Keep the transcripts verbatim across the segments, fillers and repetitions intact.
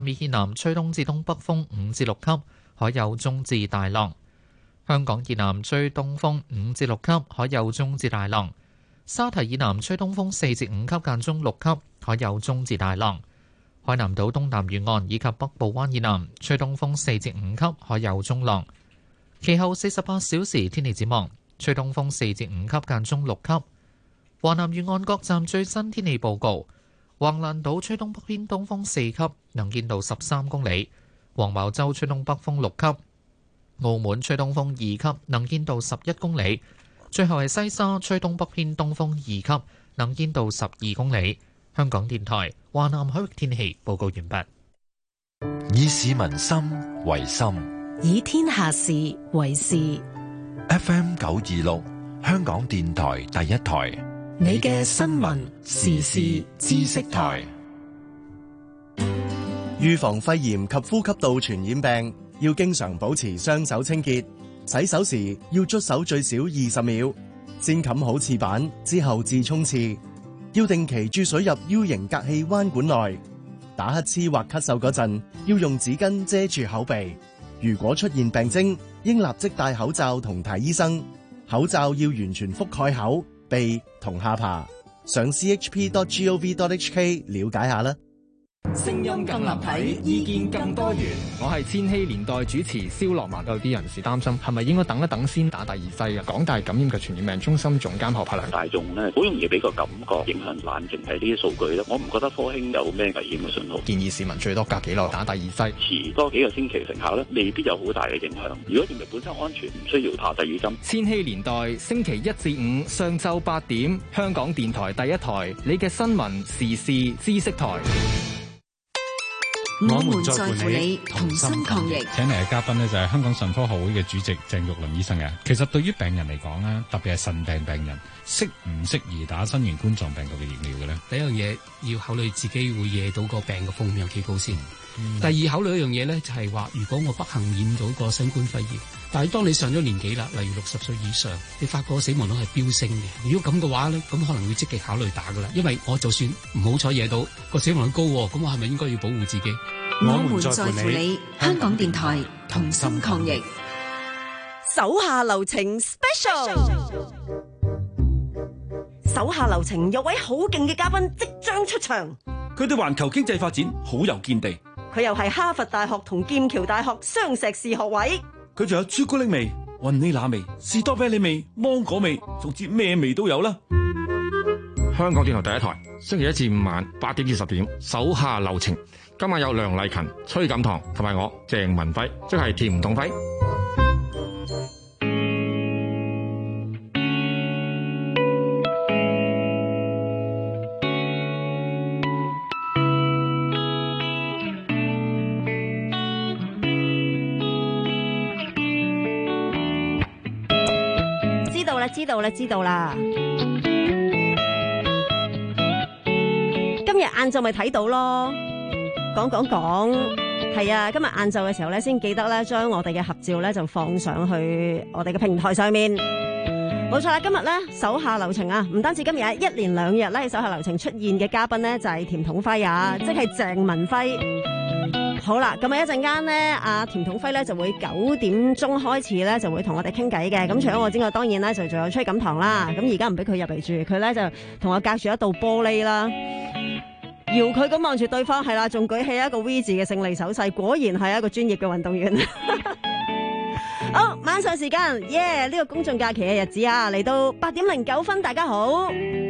以南吹東至東北風五至六級，海有中至大浪。香港以南吹東風五至六級，海有中至大浪。沙堤以南吹東風四至五級，間中六級，海有中至大浪。海南島東南沿岸以及北部灣以南吹東風四至五級，海有中浪。其後四十八小時天氣展望，吹東風四至五級，間中六級。華南沿岸各站最新天氣報告：橫瀾島吹東北偏東風四級，能見度十三公里；黃茅洲吹東北風六級；澳門吹東風二級，能見度十一公里。最後係西沙吹東北偏東風二級，能見度十二公里。香港電台華南海域天氣報告完畢。 以市民心為心， 以天下事為事。 F M 九二六，香港電台第一台。 你嘅新聞時事知識台。 預防肺炎及呼吸道傳染病，要經常保持雙手清潔。洗手時要捽手最少二十秒，先冚好廁板之後至沖廁。要定期注水入 U 型隔氣彎管內。打乞嗤或咳嗽嗰陣，要用紙巾遮住口鼻。如果出現病徵，應立即戴口罩同睇醫生。口罩要完全覆蓋口、鼻同下巴。上 c h p dot gov dot h k 了解下啦。 聲音更立體，意見更多元。我係千禧年代主持蕭樂文。有啲人士擔心係咪應該等一等先打第二劑嘅？港大感染及傳染病中心總監何柏良： 大眾咧好容易俾個感覺影響冷靜係呢啲數據咧，我唔覺得科興有咩危險嘅信號。 建議市民最多隔幾耐打第二劑， 遲多幾個星期成效咧，未必有好大嘅影響。如果認為本身安全，唔需要打第二針。 千禧年代星期一至五上晝八點，香港電台第一台，你嘅新聞時事知識台。 我們在乎你，同心抗疫。 請嚟嘅嘉賓呢，就係香港腎科學會嘅主席鄭玉麟醫生嘅。其實對於病人嚟講咧，特別係腎病病人，適唔適宜打新型冠狀病毒嘅疫苗嘅咧？ 第一樣嘢要考慮自己會惹到個病嘅風險有幾高先。 嗯、 第二考慮一樣嘢咧，就係話如果我不幸染到個新冠肺炎，但係當你上咗年紀啦，例如六十歲以上，你發覺死亡率係飆升嘅。如果咁嘅話咧，咁可能會積極考慮打噶啦。因為我就算唔好彩惹到個死亡率高，咁我係咪應該要保護自己？ 我們在乎你，香港電台同心抗疫。 手下留情 Special， 手下留情有位好勁嘅嘉賓即將出場。 佢對環球經濟發展好有見地。 佢又係哈佛大學同劍橋大學雙碩士學位。 佢仲有朱古力味、雲呢拿味、士多啤梨味、芒果味，總之咩味都有啦。 香港電台第一台，星期一至五晚八點至十點，手下留情。今晚有梁麗勤、崔錦棠同埋我鄭文輝，即係甜同輝。 知道啦，知道啦，知道啦。今日晏晝咪睇到咯。講講講，係啊！今日晏晝嘅時候咧，先記得咧，將我哋嘅合照咧就放上去我哋嘅平台上面。冇錯啦，今日咧手下留情啊！唔單止今日一連兩日咧手下留情出現嘅嘉賓咧就係甜筒輝啊，即係鄭文輝。好啦，咁啊一陣間咧，阿甜筒輝咧就會九點鐘開始咧就會同我哋傾偈嘅。咁除咗我之外，當然咧就仲有崔錦棠啦。咁而家唔俾佢入嚟住，佢咧就同我隔住一道玻璃啦。搖佢咁望住對方，係啦，仲舉起一個 V 字嘅勝利手勢，果然係一個專業嘅運動員。好，晚上時間，耶！呢個公眾假期嘅日子啊，嚟到八點零九分，大家好。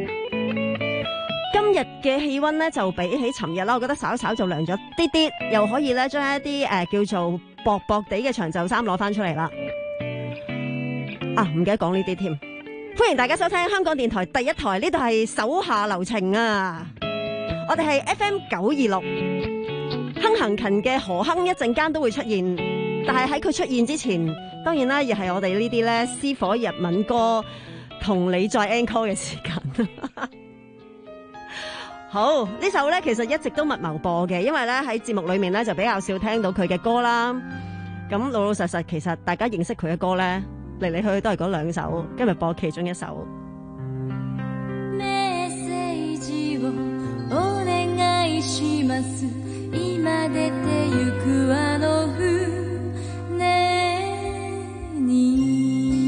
今日嘅氣溫咧就比起尋日啦，我覺得稍稍就涼咗啲啲，又可以咧將一啲誒、呃、叫做薄薄地嘅長袖衫攞翻出嚟啦。啊，唔記得講呢啲添。歡迎大家收聽香港電台第一台，呢度係手下留情啊！我哋係 F M 九二六，亨行勤嘅何亨一陣間都會出現，但係喺佢出現之前，當然啦，亦係我哋呢啲咧私火日文歌同你再 encore 嘅時間。好，呢首咧其實一直都密謀播嘅，因為咧喺節目裏面咧就比較少聽到佢嘅歌啦。咁老老實實，其實大家認識佢嘅歌咧嚟嚟去去都係嗰兩首，今日播其中一首。 お願いします今奏でてゆくあの船に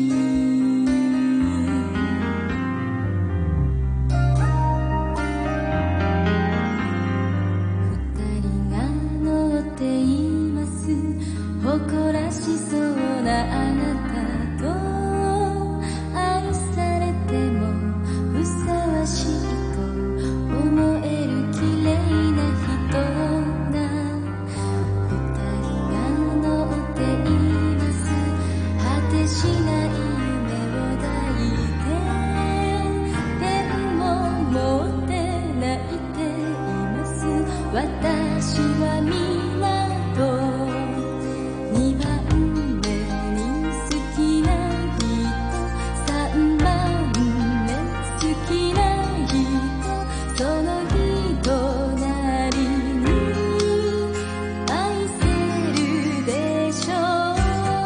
二人が乗っています誇らしそうなあなたと愛されてもふさわしいと思える綺麗な人が二人が乗っています果てしない夢を抱いてペンを持って泣いています私は港二番目に好きな人三番目好きな人その人なりに愛せるでしょう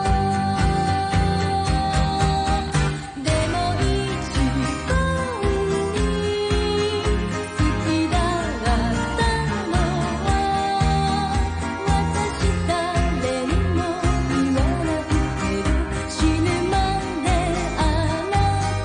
でも一番に好きだったのは私誰にも言わないけど死ぬまであな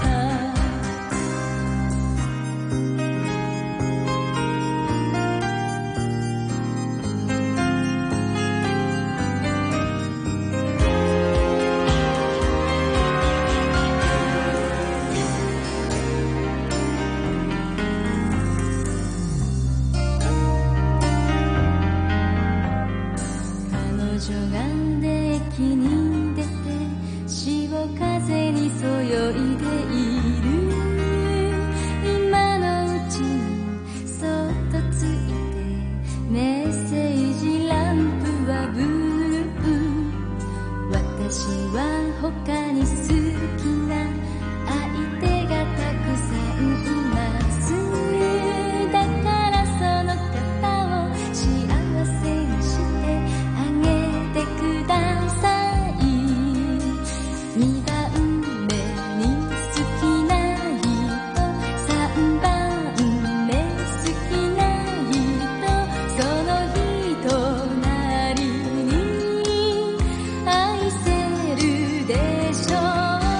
彼女がデッキに出て潮風にそよいでいる今のうちにそっとついてメッセージランプはブルー私は他に好きな相手がたくさんいますだからその方を幸せにしてあげてください二番目に好きな人三番目好きな人その人なりに愛せるでしょう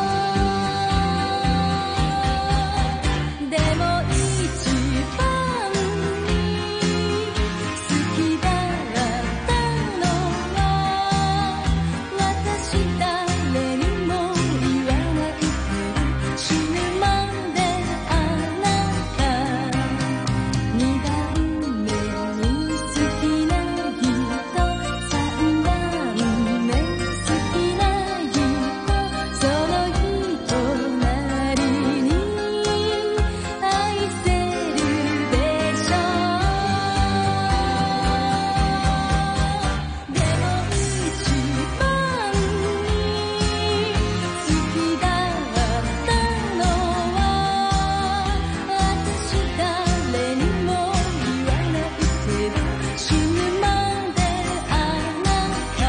でも一番に好きだったのは私誰にも言わないけど死ぬまであなた二番目に好きな人三番目好きな人その人なりに愛せるでしょうでも一番に好きだったのは私誰にも言わないけど死ぬまであなた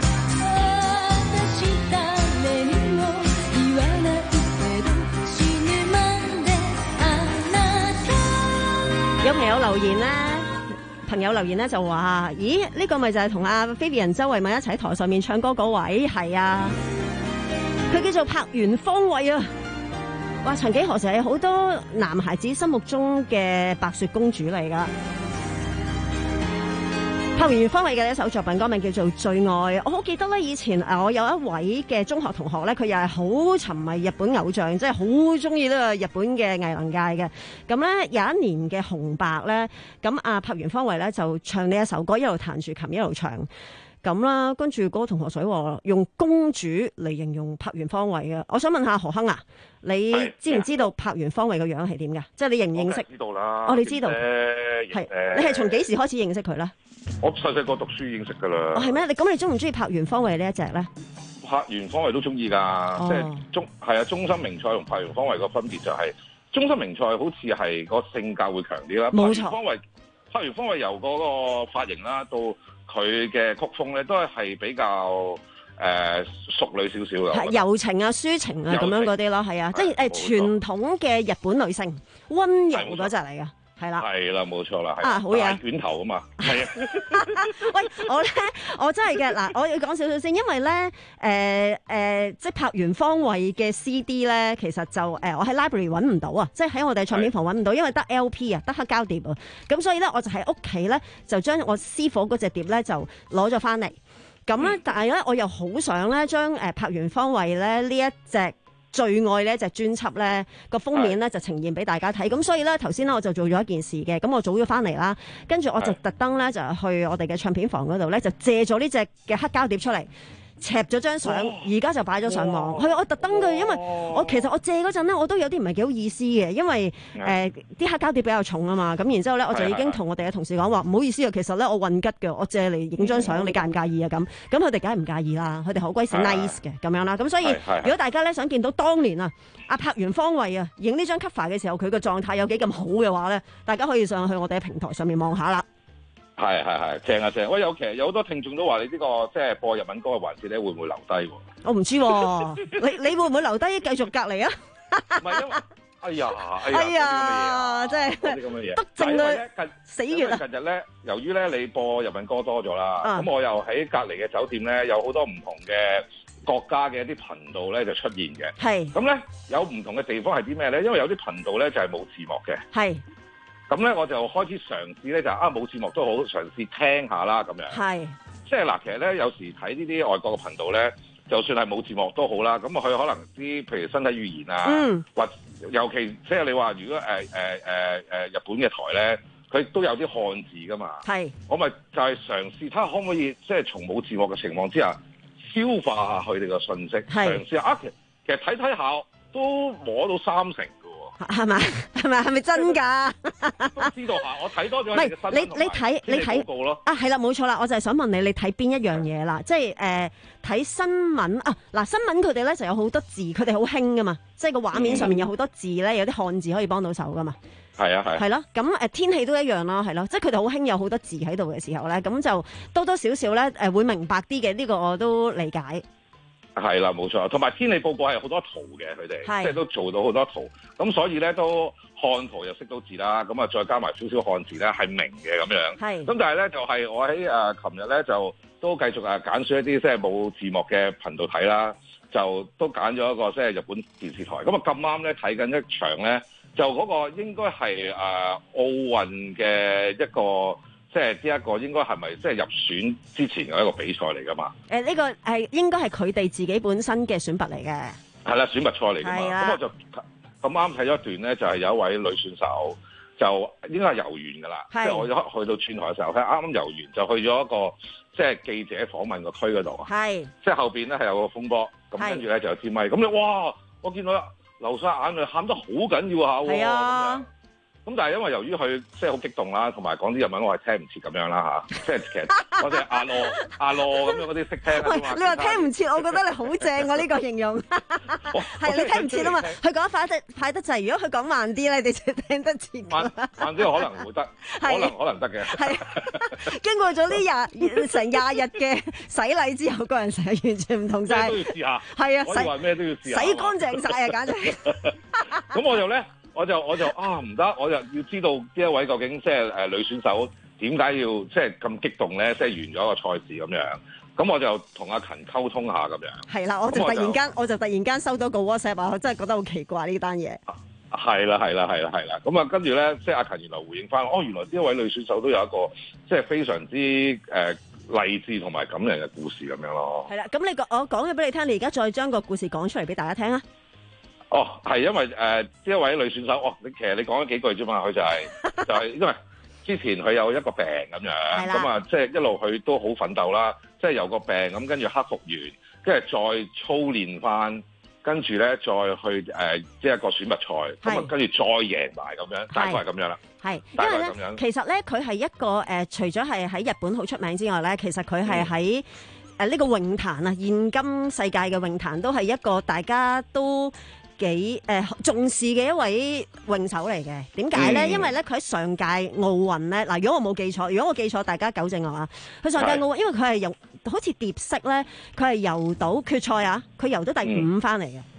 私誰にも言わないけど死ぬまであなた有朋友留言咧，朋友留言咧就話：咦，呢、個咪就係同阿 Vivian 周慧敏一齊喺台上面唱歌嗰位？係啊，佢叫做柏原芳惠啊！哇，曾幾何時係好多男孩子心目中嘅白雪公主嚟㗎。柏原芳惠嘅一首作品歌名叫做《最愛》，我好記得咧，以前誒我有一位嘅中學同學咧，佢又係好沉迷日本偶像，即係好中意呢個日本嘅藝能界嘅。咁咧有一年嘅紅白咧，咁阿柏原芳惠咧就唱呢一首歌，一路彈住琴一路唱。咁啦，跟住嗰個同學水話用公主嚟形容柏原芳惠嘅。我想問下何鏗啊，你知唔知道柏原芳惠個樣係點㗎？即係你認唔認識？ 知道啦。 哦，你知道。係。你係從幾時開始認識佢咧？ 我細細個讀書認識㗎啦。 哦，係咩？你咁你中唔中意柏原芳惠呢一隻咧？ 柏原芳惠都中意㗎， 哦、 即係中係啊！中森明菜同柏原芳惠個分別就係、是，中森明菜好似係個性格會強啲啦。 冇錯。 柏原芳惠，柏原芳惠由嗰個髮型啦到佢嘅曲風咧，都係比較誒、呃、淑女少少嘅。 係柔情啊、抒情啊咁樣嗰啲咯，係啊，即係誒傳統嘅日本女性溫柔嗰隻嚟㗎。 係啦， 係啦，冇錯啦， 啊好嘢， 大卷頭啊嘛，係啊。 喂，我咧我真係嘅嗱，我要講少少先，因為咧誒誒，即係拍完方位嘅 C D 咧，其實就誒、呃、我喺 library 揾唔到啊，即係喺我哋唱片房揾唔到，因為得 L P 啊，得黑膠碟啊，咁所以咧我就喺屋企咧就將我私伙嗰隻碟咧就攞咗翻嚟，咁咧、嗯、但係咧我又好想咧將誒拍完方位咧呢一隻最愛呢隻專輯咧個封面咧就呈現俾大家睇，咁所以咧頭先咧我就做咗一件事嘅，咁我早咗翻嚟啦，跟住我就特登咧就去我哋嘅唱片房嗰度咧就借咗呢隻嘅黑膠碟出嚟。攝咗張相，而家就擺咗上網。係我特登嘅，因為我其實我借嗰陣咧，我都有啲唔係幾好意思嘅，因為誒啲、呃、黑膠碟比較重啊嘛。咁然之後咧，我就已經同我哋嘅同事講話，唔好意思啊，其實咧我混吉嘅，我借嚟影張相，你介唔介意啊？咁咁佢哋梗係唔介意啦，佢哋好鬼死 nice 嘅咁樣啦。咁所以如果大家咧想見到當年啊阿柏原芳惠啊影呢張 cover 嘅時候，佢個狀態有幾咁好嘅話咧，大家可以上去我哋嘅平台上面望下啦。 係係係，正啊正！喂，有其實有好多聽眾都話你呢、這個即係播日文歌嘅環節咧，會唔會留低喎？ 我唔知喎、啊，你你會唔會留低繼續隔離啊？ 唔係因為，哎呀，哎呀， 哎呀真係啲咁嘅嘢， 得正啊！死月啊！ 近日咧，由於咧你播日文歌多咗啦，咁、啊、我又喺隔離嘅酒店咧，有好多唔同嘅國家嘅一啲頻道咧就出現嘅。係。咁咧有唔同嘅地方係啲咩咧？因為有啲頻道咧就係、是、冇字幕嘅。係。咁咧我就開始嘗試咧就啊冇字幕都好，嘗試聽下啦咁樣。係，即係嗱，其實咧有時睇呢啲外國嘅頻道咧，就算係冇字幕都好啦。咁佢可能啲譬如身體語言啊，嗯、或尤其即係你話如果誒誒誒誒日本嘅台咧，佢都有啲漢字噶嘛。係，我咪就係嘗試睇下可唔可以即係從冇字幕嘅情況之下消化下佢哋嘅信息，嘗試下啊，其實其實睇睇下都摸到三成。 係咪？係咪？係咪真㗎？ 都知道下，我睇多咗。唔係你你睇你睇啊，係啦，冇錯啦。我就係想問你，你睇邊一樣嘢啦？即係誒睇新聞啊！嗱，新聞佢哋咧就有好多字，佢哋好興㗎嘛。即係個畫面上面有好多字咧，嗯、有啲漢字可以幫到手㗎嘛。係啊係。係咯，咁誒天氣都一樣啦，係咯。即係佢哋好興有好多字喺度嘅時候咧，咁就多多少少咧誒會明白啲嘅。呢、呢個我都理解。 係啦，冇錯，同埋天氣報告係好多圖嘅，佢哋即係都做到好多圖，咁所以咧都看圖又識到字啦，咁啊再加埋少少漢字咧係明嘅咁樣。係，咁但係咧就係、是、我喺誒琴日咧就都繼續啊揀選一啲即係冇字幕嘅頻道睇啦，就都揀咗一個即係日本電視台，咁啊咁啱咧睇緊一場咧，就嗰個應該係誒奧運嘅一個。即係呢一個應該係咪即係入選之前嘅一個比賽嚟㗎嘛？誒、呃、呢、呢個係應該係佢哋自己本身嘅選拔嚟嘅。係啦，選拔賽嚟㗎嘛。咁我就咁啱睇咗一段咧，就係、是、有一位女選手，就應該係遊完㗎啦。即係我去到轉台嘅時候，佢啱啱遊完就去咗一個即係記者訪問個區嗰度。係。即係後邊咧係有個風波，咁跟住咧就有支咪。咁你哇！我見到流晒眼淚，喊得好緊要下喎。係啊。咁但係因為由於佢即係好激動啦，同埋講啲日文我係聽唔切咁樣啦嚇，即係其實我哋阿羅阿羅咁樣嗰啲識聽啊嘛。你話聽唔切，我覺得你好正喎呢個形容。係你聽唔切啊嘛，佢講快得快得滯，如果佢講慢啲咧，你就聽得切。慢慢啲可能會得，可能可能得嘅。係經過咗呢廿成廿日嘅洗禮之後，個人成日完全唔同晒。都要試下。係啊，洗話咩都要試下。洗乾淨晒啊，簡直。咁我就咧。我就我就啊唔得，我就要知道呢一位究竟即係誒女選手點解要即係咁激動咧？即係完咗個賽事咁樣，咁我就同阿勤溝通下咁樣。係啦，我就突然間我，我就突然間收到個 WhatsApp 啊，我真係覺得好奇怪呢單嘢。係啦係啦係啦係啦，咁啊跟住咧，即係阿勤原來回應翻，哦原來呢一位女選手都有一個即係非常之誒勵志同埋感人嘅故事咁樣咯。係啦，咁你我講咗俾你聽，你而家再將個故事講出嚟俾大家聽啊！哦，係因為誒呢、呃、一位女選手，哦，你其實你講咗幾句啫嘛，佢就係、是、就係、是、因為之前佢有一個病咁樣，咁啊即係一路佢都好奮鬥啦，即係有個病咁跟住克服完，跟住再操練翻，跟住咧再去誒即係一個選拔賽，咁啊跟住再贏埋咁樣，大概係咁樣啦。係，因為咧其實咧佢係一個誒、呃，除咗係喺日本好出名之外咧，其實佢係喺誒呢個泳壇啊，現今世界嘅泳壇都係一個大家都幾誒、呃、重視嘅一位泳手嚟嘅。點解咧？因為咧佢喺上屆奧運咧，嗱如果我冇記錯，如果我記錯，大家糾正我啊。佢上屆奧運，因為佢係游好似蝶式咧，佢係游到決賽啊，佢游到第五翻嚟嘅。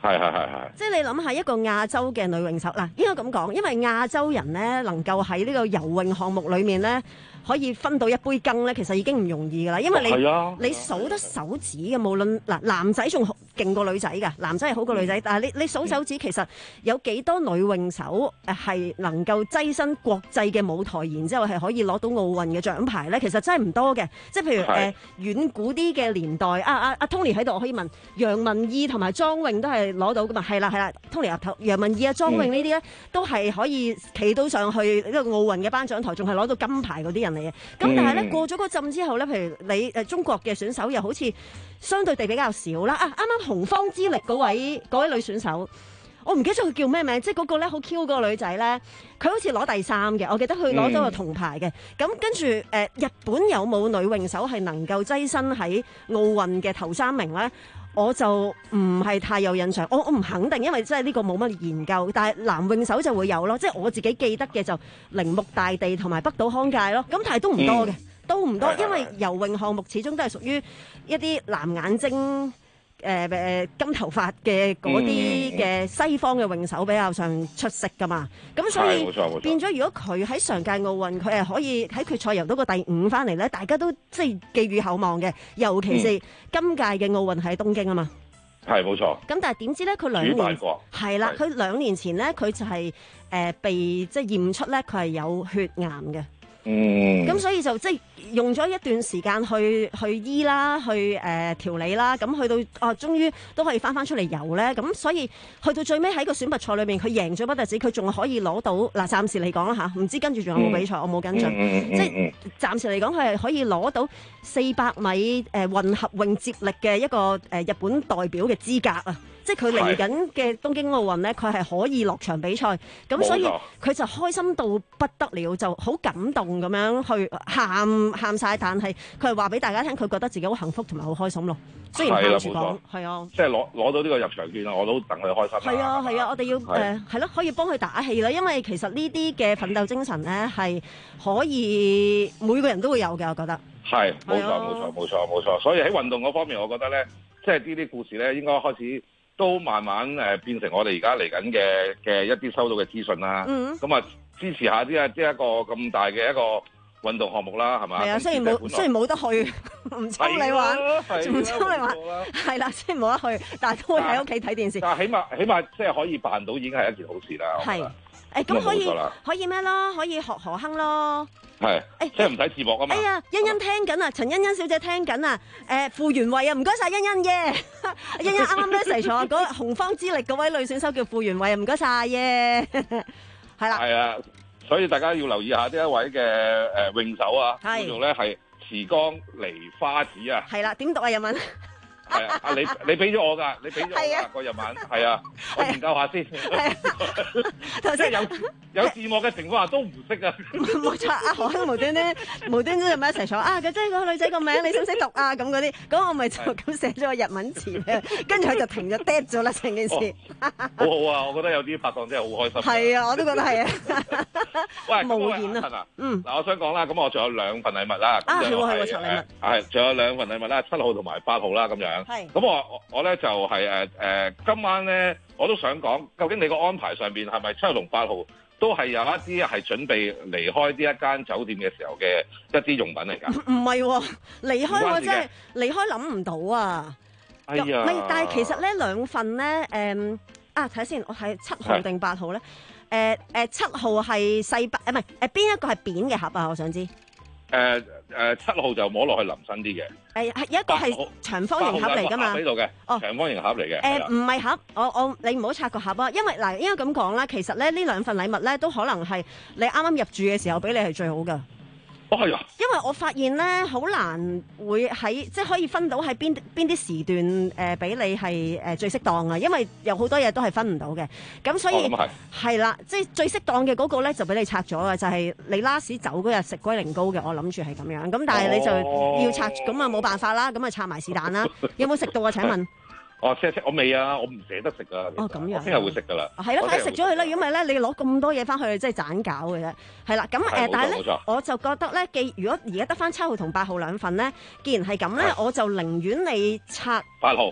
係係係係。 即係你諗下一個亞洲嘅女泳手嗱，應該咁講，因為亞洲人咧能夠喺呢個游泳項目裏面咧可以分到一杯羹咧，其實已經唔容易㗎啦。因為你、啊、你數得手指嘅，無論嗱男仔仲勁過女仔㗎，男仔係好過女仔，嗯、但係你你數手指其實有幾多女泳手誒係能夠躋身國際嘅舞台，然之後係可以攞到奧運嘅獎牌咧？其實真係唔多嘅。即係譬如誒、呃、遠古啲嘅年代，啊啊啊 Tony 喺度，我可以問楊文義同埋莊泳都係攞到㗎嘛？係啦係啦 ，Tony 入頭楊文義啊莊泳呢啲咧都係可以企到上去呢個奧運嘅頒獎台，仲係攞到金牌嗰啲人嚟嘅。咁但係咧過咗嗰陣之後咧，譬如你誒中國嘅選手又好似相對地比較少啦。啊，啱啱洪荒之力嗰位嗰位女選手，我唔記得咗佢叫咩名，即係嗰個咧好 Q 嗰個女仔咧，佢好似攞第三嘅，我記得佢攞咗個銅牌嘅。咁、嗯、跟住誒、呃，日本有冇女泳手係能夠躋身喺奧運嘅頭三名咧？我就唔係太有印象，我我唔肯定，因為即係呢個冇乜研究。但係男泳手就會有咯，即係我自己記得嘅就鈴木大地同埋北島康介咯。咁但係都唔多嘅，嗯、都唔多，因為游泳項目始終都係屬於一啲藍眼睛。誒、呃、誒金頭髮嘅嗰啲嘅西方嘅泳手比較上出色噶嘛，咁所以變咗如果佢喺上屆奧運佢係可以喺決賽游到個第五翻嚟咧，大家都即係寄予厚望嘅，尤其是今屆嘅奧運喺東京啊嘛， 係冇錯。咁但係點知咧佢兩年係啦，佢兩年前咧佢就係、是、誒、呃、被即係驗出咧佢係有血癌嘅。 嗯， 咁所以就即係用咗一段時間去去醫啦，去誒、呃、調理啦，咁去到啊，終於都可以翻翻出嚟游咧。咁所以去到最尾喺個選拔賽裏面，佢贏咗不特止，佢仲可以攞到嗱，暫時嚟講啦嚇，唔知跟住仲有冇比賽，嗯、我冇跟進。 嗯、 即係暫時嚟講，佢係可以攞到四百米誒、呃、混合泳接力嘅一個誒、呃、日本代表嘅資格啊！即係佢嚟緊嘅東京奧運咧，佢係可以落場比賽，咁所以佢就開心到不得了，就好感動咁樣去喊喊晒。但係佢係話俾大家聽，佢覺得自己好幸福同埋好開心咯。雖然喊住講，係啊， 即係攞攞到呢個入場券啊，我都戥佢開心。 係啊係啊，我哋要誒係咯，可以幫佢打氣啦。因為其實呢啲嘅奮鬥精神咧係可以每個人都會有嘅，我覺得。係冇錯冇錯冇錯冇錯，所以喺運動嗰方面，我覺得咧，即係呢啲故事咧，應該開始。都慢慢誒變成我哋而家嚟緊嘅嘅一啲收到嘅資訊啦。嗯，咁啊支持下啲啊，即係一個咁大嘅一個運動項目啦，係嘛？ 係啊，雖然冇雖然冇得去，唔抽你玩，唔抽你玩，係啦，雖然冇得去，但係都會喺屋企睇電視。 但係起碼起碼即係可以辦到，已經係一件好事啦。係。 誒咁可以可以咩咯？可以學何亨咯。 係。誒即係唔使字幕啊嘛。 哎呀，欣欣聽緊啊，陳欣欣小姐聽緊啊。誒傅園慧啊，唔該晒欣欣耶。欣欣啱啱 message 咗，嗰洪荒之力嗰位女選手叫傅園慧啊，唔該晒耶。係啦。係啊， 所以大家要留意下呢一位嘅誒泳手啊，叫做咧係池江梨花子啊。 係啦，點讀啊日文？ 係啊！你你俾咗我㗎，你俾咗我㗎個日文，係啊，我研究下先。即係有有字幕嘅情況下都唔識啊！ 冇錯，阿何亨無端端無端端就咪一齊坐啊！佢即係個女仔個名，你識唔識讀啊？咁嗰啲，咁我咪就咁寫咗個日文詞咧，跟住佢就停咗 dead 咗啦成件事。 好好啊！我覺得有啲拍檔真係好開心。 係啊，我都覺得係啊。 喂， 無言啊！ 嗯，嗱，我想講啦，咁我仲有兩份禮物啦。 啊，係喎係喎，禮物。 係，仲有兩份禮物啦，七號同埋八號啦，咁樣。係，咁我我咧就係誒誒，今晚咧我都想講，究竟你個安排上邊係咪七號同八號都係有一啲係準備離開呢一間酒店嘅時候嘅一啲用品嚟㗎？唔唔係喎，離開我真係離開諗唔到啊！哎呀，唔但係其實咧兩份咧誒、嗯、啊睇下先，我睇七號定八號咧？誒誒七號係細白，誒唔係誒邊一個係扁嘅盒啊？我想知。誒誒七號就摸落去腍身啲嘅，誒係有一個係長方形盒嚟㗎嘛，喺度嘅，哦長方形盒嚟嘅，誒唔係盒，我我你唔好拆個盒啊，因為嗱應該咁講啦，其實咧呢兩份禮物咧都可能係你啱啱入住嘅時候俾你係最好㗎。哦係啊，因為我發現咧好難會喺即係可以分到喺邊邊啲時段誒俾、呃、你係誒、呃、最適當啊，因為有好多嘢都係分唔到嘅，咁所以係啦、哦，即係最適當嘅嗰個咧就俾你拆咗啊，就係、是、你拉屎走嗰日食龜苓膏嘅，我諗住係咁樣，咁但係你就要拆，咁啊冇辦法啦，咁啊拆埋是但啦，有冇食到啊？請問？哦，即係我未啊，我唔捨得食啊。哦，咁樣，我聽日會食噶啦。係咯，快啲食咗佢啦！如果唔係咧，你攞咁多嘢翻去，真係盞搞嘅啫。係啦，咁誒，但係咧，我就覺得咧，既如果而家得翻七號同八號兩份咧，既然係咁咧，我就寧願你拆八號。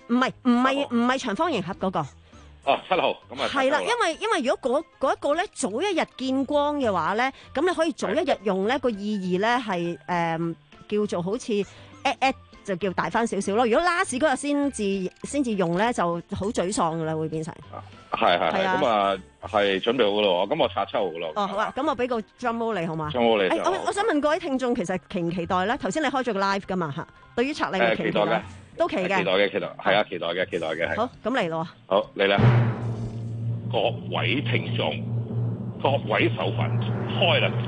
唔係唔係唔係長方形盒嗰個。 哦，七號咁啊。 係啦，因為因為如果嗰嗰一個咧早一日見光嘅話咧，咁你可以早一日用咧，個意義咧係誒叫做好似 at at 就叫大翻少少咯。如果 last 嗰日先至先至用咧，就好沮喪噶啦，會變成。 係係係，咁啊係準備好噶咯，咁我拆七號噶咯。 哦，好啊，咁我俾個 drum roll 你好嘛？ drum roll 你。 我我想問各位聽眾，其實期唔期待咧？頭先你開咗個 live 噶嘛嚇？對於拆禮物期待嘅，都期嘅。 期待嘅，期待係啊，期待嘅，期待嘅係。 好，咁嚟咯。 好嚟啦，各位聽眾，各位手份開啦！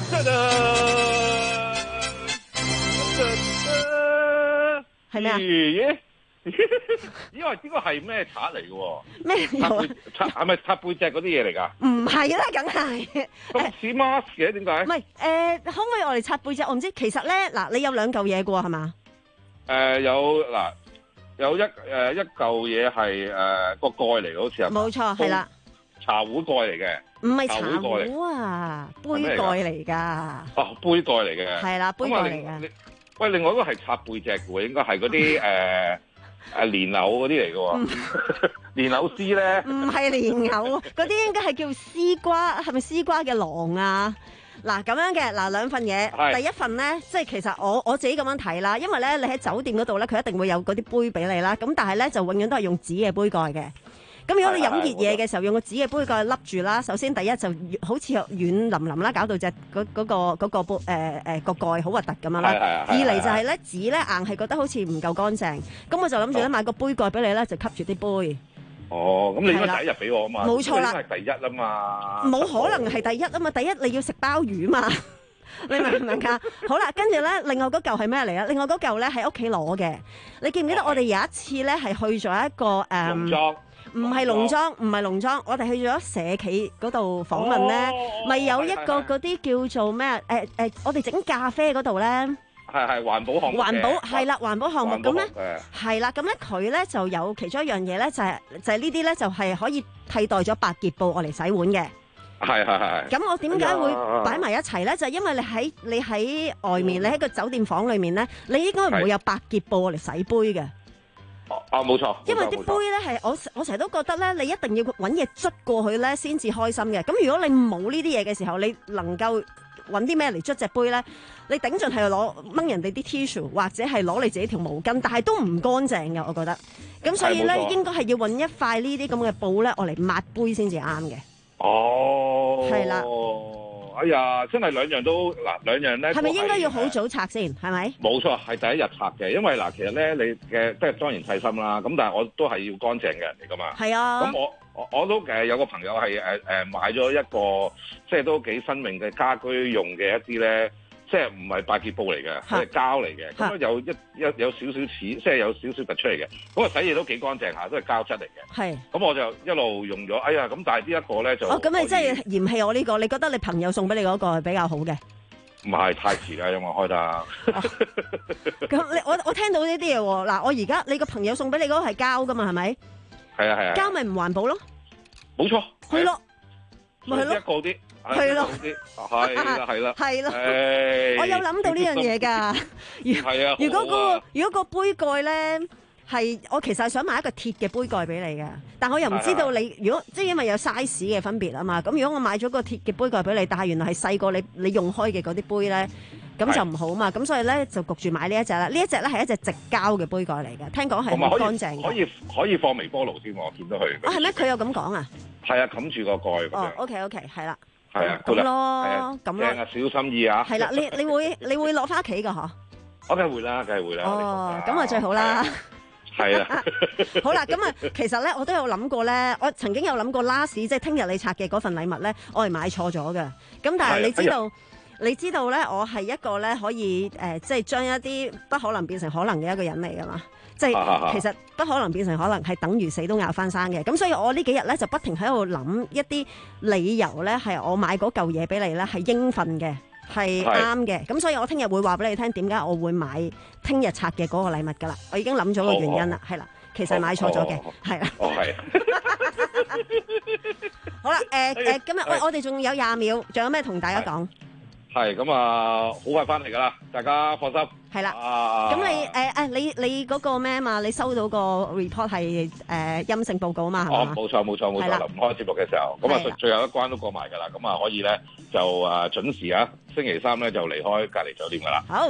係咩啊？ 咦？因為呢個係咩賊嚟嘅？ 咩？ 拆係咪拆背脊嗰啲嘢嚟㗎？ 唔係啦，梗係。 咁似 mask 嘅點解？ 唔係誒，可唔可以我哋拆背脊？我唔知。其實咧，嗱，你有兩嚿嘢嘅喎，係嘛？ 誒有嗱，有一誒一嚿嘢係誒個蓋嚟嘅，好似係。冇錯，係啦。 茶壺蓋嚟嘅。唔係茶壺啊，杯蓋嚟㗎。 哦，杯蓋嚟嘅。 係啦，杯蓋嚟嘅。 喂，另外一個係拆背脊嘅喎，應該係嗰啲誒。誒蓮藕嗰啲嚟嘅喎，蓮藕絲咧， 唔係蓮藕，嗰啲應該係叫絲瓜，係咪絲瓜嘅囊啊？嗱咁樣嘅，嗱兩份嘢，第一份咧，即係其實我我自己咁樣睇啦，因為咧你喺酒店嗰度咧，佢一定會有嗰啲杯俾你啦，咁但係咧就永遠都係用紙嘅杯蓋嘅。咁如果你飲熱嘢嘅時候，用個紙嘅杯蓋笠住啦，首先第一就好似軟腍腍啦，搞到隻嗰嗰個嗰個杯誒誒個蓋好核突咁樣啦。二嚟就係咧紙咧硬係覺得好似唔夠乾淨，咁我就諗住咧買個杯蓋俾你咧，就吸住啲杯。 哦，咁你應該第一日俾我啊嘛， 冇錯啦， 係第一啊嘛。 冇可能係第一啊嘛，第一你要食鮑魚嘛，你明唔明啊？好啦，跟住咧，另外嗰嚿係咩嚟啊？另外嗰嚿咧喺屋企攞嘅，你記唔記得我哋有一次咧係去咗一個誒？農莊。唔係農莊，唔係農莊，我哋去咗社企嗰度訪問咧，咪、哦、有一個嗰啲叫做咩啊？誒、呃、誒、呃，我哋整咖啡嗰度咧，係係環保項目，環保係啦，環保項目咁咧，係啦，咁咧佢咧就有其中一樣嘢咧，就係、是、就係、是、呢啲咧，就係可以替代咗百潔布我嚟洗碗嘅。係係係。咁我點解會擺埋一齊咧？就係、是、因為你喺你喺外面，嗯、你喺個酒店房裏面咧，你應該唔會有百潔布我嚟洗杯嘅。 啊，冇錯， 因為啲杯咧係我我成日都覺得咧，你一定要揾嘢捽過去咧先至開心嘅。咁如果你冇呢啲嘢嘅時候，你能夠揾啲咩嚟捽隻杯咧？你頂盡係攞掹人哋啲 tissue 或者係攞你自己條毛巾，但係都唔乾淨嘅，我覺得。咁所以咧，應該係要揾一塊呢啲咁嘅布咧，我嚟抹杯先至啱嘅。 哦， 係啦。 哎呀，真係兩樣都嗱，兩樣咧係咪應該要好早拆先？係咪？ 冇錯，係第一日拆嘅，因為嗱，其實咧你嘅即係當然細心啦，咁但係我都係要乾淨嘅人嚟噶嘛。係啊。咁我我我都誒有個朋友係誒誒買咗一個即係都幾新穎嘅家居用嘅一啲咧，即係唔係百潔布嚟嘅，係膠嚟嘅，咁有一一有少少似，即係有少少突出嚟嘅，咁啊洗嘢都幾乾淨下，都係膠質嚟嘅。係。咁我就一路用咗，哎呀，咁但係呢一個咧就哦，咁你真係嫌棄我呢個？你覺得你朋友送俾你嗰個係比較好嘅？唔係太遲啦，因為我開得。咁你我我聽到呢啲嘢喎，嗱，我而家你個朋友送俾你嗰個係膠噶嘛，係咪？係啊係啊。膠咪唔環保咯？冇錯。係咯。咪係咯。一個啲。係咯，係啦，係啦，係啦，我有諗到呢樣嘢㗎。係啊，如果嗰個如果個杯蓋咧係，我其實係想買一個鐵嘅杯蓋俾你嘅，但我又唔知道你如果即係因為有 size 嘅分別啊嘛。咁如果我買咗個鐵嘅杯蓋俾你，但係原來係細過你你用開嘅嗰啲杯咧，咁就唔好嘛。咁所以咧就焗住買呢一隻啦。呢一隻咧係一隻直膠嘅杯蓋嚟嘅，聽講係好乾淨嘅。可以可以放微波爐添，我見到佢。啊，係咩？佢有咁講啊？係啊，冚住個蓋。哦，OK OK，係啦。係啊，咁咯，咁咯，正啊，小心意啊！係啦，你你會你會攞翻屋企噶嗬？我梗係會啦，梗係會啦。哦，咁啊最好啦。係啊。好啦，咁啊，其實咧我都有諗過咧，我曾經有諗過 last 即係聽日你拆嘅嗰份禮物咧，我係買錯咗嘅。咁但係你知道，你知道咧，我係一個咧可以誒，即係將一啲不可能變成可能嘅一個人嚟噶嘛。即係其實不可能變成可能，係等於死都拗翻生嘅。咁所以我呢幾日咧就不停喺度諗一啲理由咧，係我買嗰嚿嘢俾你咧係應份嘅，係啱嘅。咁所以我聽日會話俾你聽點解我會買聽日拆嘅嗰個禮物噶啦。我已經諗咗個原因啦，係啦，其實買錯咗嘅，係啦。哦，係。好啦，誒誒，今日喂，我哋仲有廿秒，仲有咩同大家講？ 係咁啊，好快翻嚟㗎啦，大家放心。 係啦， 啊， 咁你誒誒你你嗰個咩啊嘛？你收到個 report 係誒陰性報告啊嘛？係嘛？ 哦，冇錯冇錯冇錯啦！唔開節目嘅時候，咁啊最最後一關都過埋㗎啦，咁啊可以咧就誒準時啊，星期三咧就離開隔離酒店㗎啦。 好。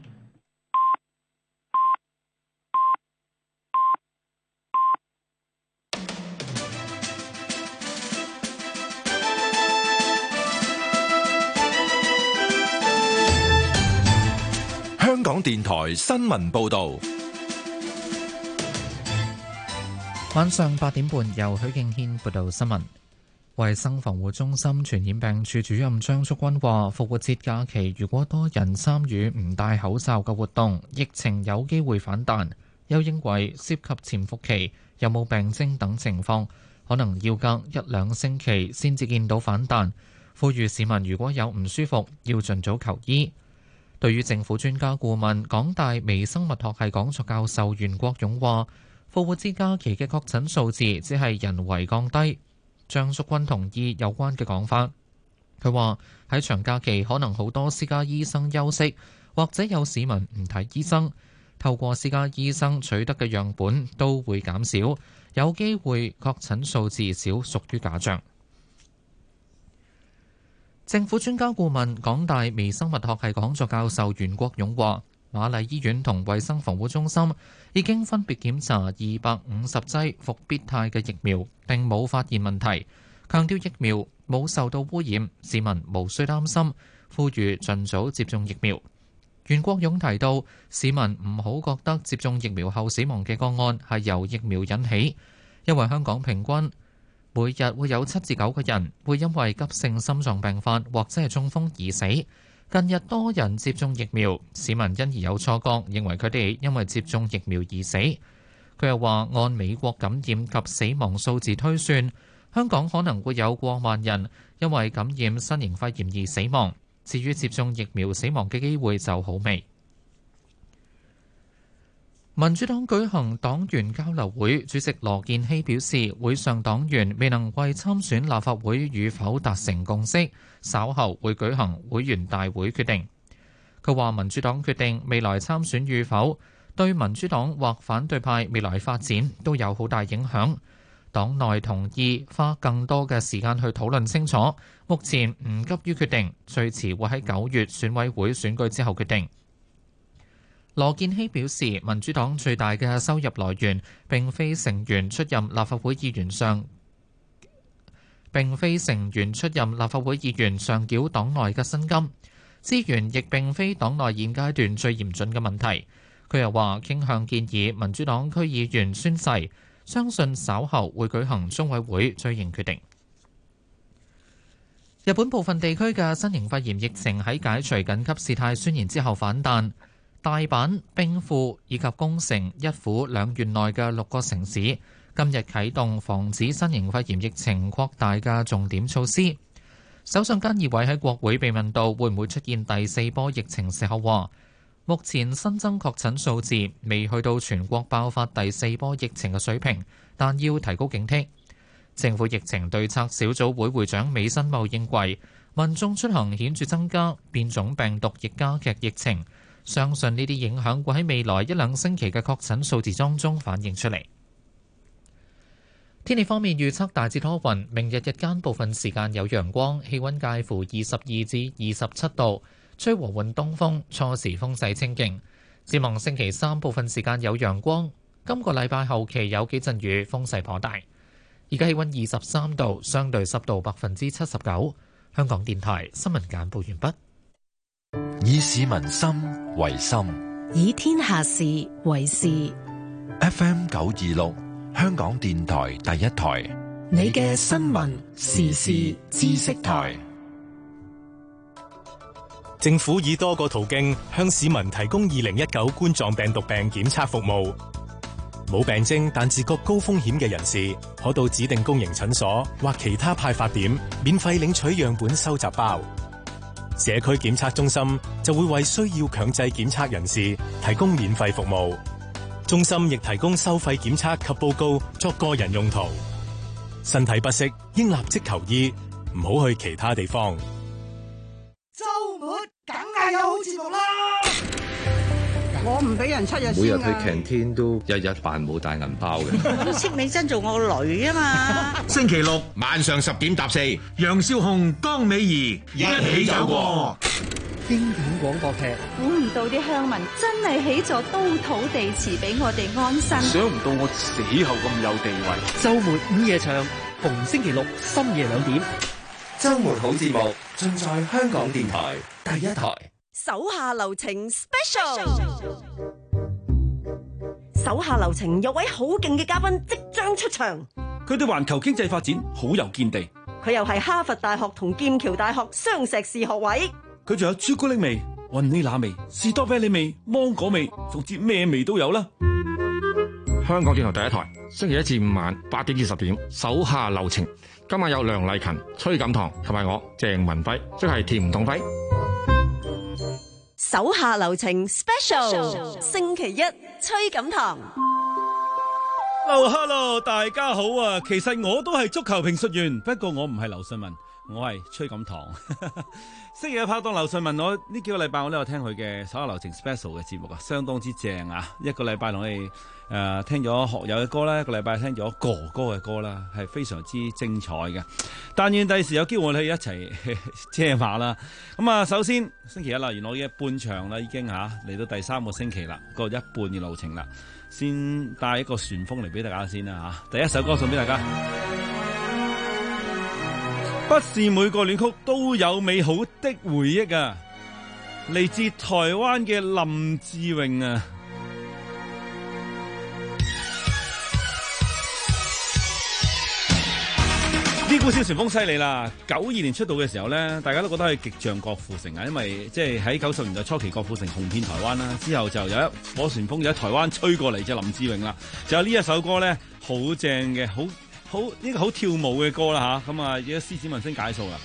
香港電台新聞報道， 晚上八點半由許敬軒報道新聞。衛生防護中心傳染病處主任張竹君話，復活節假期如果多人參與唔戴口罩嘅活動，疫情有機會反彈。又認為涉及潛伏期、有冇病徵等情況，可能要隔一兩星期先至見到反彈。呼籲市民如果有唔舒服，要盡早求醫。對於政府專家顧問、港大微生物學系講座教授袁國勇話，復活節假期嘅確診數字只係人為降低。張淑君同意有關嘅講法。佢話喺長假期可能好多私家醫生休息，或者有市民唔睇醫生，透過私家醫生取得嘅樣本都會減少，有機會確診數字少屬於假象。政府專家顧問、港大微生物學系講座教授袁國勇話，瑪麗醫院同衛生防護中心已經分別檢查二百五十劑復必泰嘅疫苗，並冇發現問題，強調疫苗冇受到污染，市民無需擔心，呼籲盡早接種疫苗。袁國勇提到，市民唔好覺得接種疫苗後死亡嘅個案係由疫苗引起，因為香港平均每日會有七至九個人會因為急性心臟病發或者係中風而死。近日多人接種疫苗，市民因而有錯覺，認為佢哋因為接種疫苗而死。佢又話，按美國感染及死亡數字推算，香港可能會有過萬人因為感染新型肺炎而死亡。至於接種疫苗死亡嘅機會就好微。民主黨舉行黨員交流會，主席羅健熙表示，會上黨員未能為參選立法會與否達成共識，稍後會舉行會員大會決定。佢話民主黨決定未來參選與否，對民主黨或反對派未來發展都有好大影響。黨內同意花更多嘅時間去討論清楚，目前唔急於決定，最遲會喺九月選委會選舉之後決定。羅健熙表示，民主黨最大嘅收入來源並非成員出任立法會議員上，並非成員出任立法會議員上繳黨內嘅薪金，資源亦並非黨內現階段最嚴峻嘅問題。佢又話傾向建議民主黨區議員宣誓，相信稍後會舉行中委會追認決定。日本部分地區嘅新型肺炎疫情喺解除緊急事態宣言之後反彈。大阪、兵庫以及宮城一府兩縣內嘅六個城市今日啟動防止新型肺炎疫情擴大嘅重點措施。首相菅義偉喺國會被問到會唔會出現第四波疫情時候話，目前新增確診數字未去到全國爆發第四波疫情嘅水平，但要提高警惕。政府疫情對策小組會會長美新茂認為，民眾出行顯著增加，變種病毒亦加劇疫情。相信呢啲影響會喺未來一兩星期嘅確診數字當中反映出嚟。天氣方面預測大致多雲，明日日間部分時間有陽光，氣溫介乎二十二至二十七度，吹和緩東風，初時風勢清勁。展望星期三部分時間有陽光，今個禮拜後期有幾陣雨，風勢頗大。而家氣溫二十三度，相對濕度百分之七十九。香港電台新聞簡報完畢。 以市民心為心， 以天下事為事。 F M 九二六，香港電台第一台， 你嘅新聞時事知識台。 政府以多個途徑向市民提供二零一九冠狀病毒病檢測服務。冇病徵但自覺高風險嘅人士，可到指定公營診所或其他派發點免費領取樣本收集包。社區檢測中心就會為需要強制檢測人士提供免費服務。中心亦提供收費檢測及報告作個人用途。身體不適應立即求醫，唔好去其他地方。 周末係有好節目啦！ 我唔俾人出日先啊！ 每日去canteen都日日扮冇帶銀包嘅。 戚美珍做我個女啊嘛！ 星期六晚上十點搭四，楊少紅、江美儀一起走過。 經典廣播劇， 估唔到啲鄉民真係起咗刀土地祠俾我哋安身。 想唔到我死後咁有地位。週末午夜場，逢星期六深夜兩點。週末好節目，盡在香港電台第一台。 手下留情 Special， 手下留情有位好勁嘅嘉賓即將出場。 佢對環球經濟發展好有見地。 佢又係哈佛大學同劍橋大學雙碩士學位。 佢仲有朱古力味、雲呢拿味、士多啤梨味、芒果味，總之咩味都有啦。 香港電台第一台，星期一至五晚八點至十點，手下留情。今晚有梁麗勤、崔錦棠同埋我鄭文輝，即係甜唔同輝。 手下留情 Special， 星期一崔錦棠。 Hello Hello， 大家好啊！其實我都係足球評述員，不過我唔係劉順文，我係崔錦棠。昔日拍檔劉順文，我呢幾個禮拜我都有聽佢嘅手下留情 Special 嘅節目啊，相當之正啊！一個禮拜同你誒聽咗學友嘅歌啦，一個禮拜聽咗哥哥嘅歌啦，係非常之精彩嘅。但願第時有機會你一齊遮馬啦。咁啊，首先星期一啦，原來嘅半場啦已經嚇嚟到第三個星期啦，過一半嘅路程啦。先帶一個旋風嚟俾大家先啦嚇，第一首歌送俾大家。不是每個戀曲都有美好的回憶啊！嚟自台灣嘅林志穎啊！呢股小旋風犀利啦！九二年出道嘅時候咧，大家都覺得係極像郭富城啊，因為即係喺九十年代初期，郭富城紅遍台灣啦。之後就有一火旋風就喺台灣吹過嚟，就林志穎啦。就有呢一首歌咧，好正嘅，好好呢個好跳舞嘅歌啦吓。咁啊，而家獅子文星解數啦。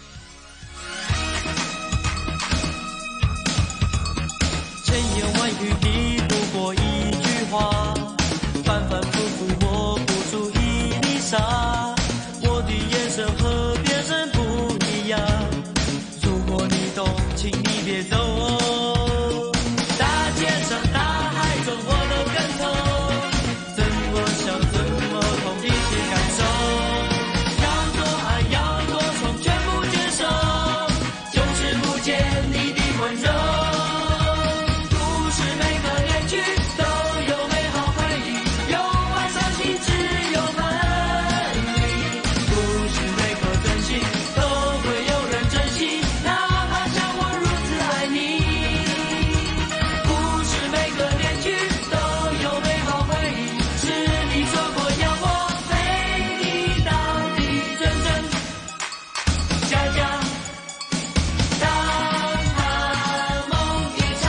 千言萬語抵不過一句話，反反复复我不出一粒沙。我的眼神和別人不一樣，如果你懂，請你別走。大街上大海中我都跟從，怎麼想怎麼痛，一起感受。要多愛要多寵，全部接受，就是不見你的溫柔。不是每個戀曲都有美好回憶，有愛傷心只有分離。不是每顆真心都會有人珍惜，哪怕像我如此愛你。不是每個戀曲都有美好回憶，是你錯過讓我陪你到底，真真假假，當他夢一場。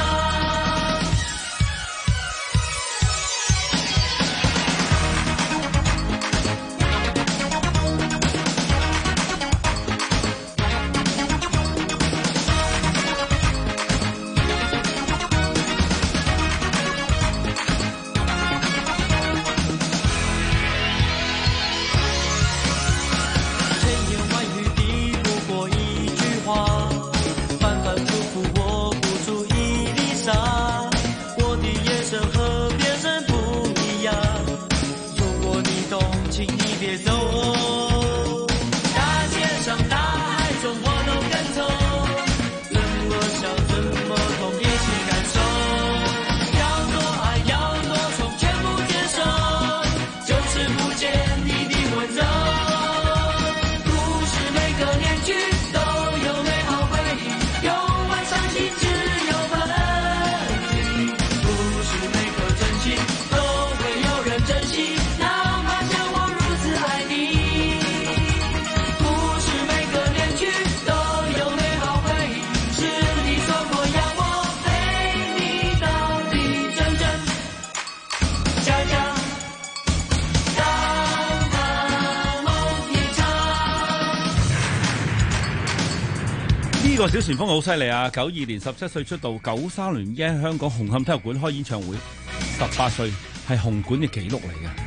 千言萬語抵不過一句話，反反复复我不出一粒沙。我的眼神和別人不一樣，如果你懂，請你別走。大街上大海中我都跟從，怎麼想怎麼痛，一起感受。要多愛要多寵，全部接受，就是不見你的溫柔。不是每個戀曲都有美好回憶，有愛傷心只有分離。不是每顆真心都會有人珍惜，哪怕像我如此愛你。不是每個戀曲都有美好回憶，是你錯過讓我陪你到底，真真假假，當他夢一場。 呢個小旋風好犀利啊！九二年十七歲出道，九三年已經喺香港紅磡體育館開演唱會，十八歲係紅館嘅紀錄嚟嘅。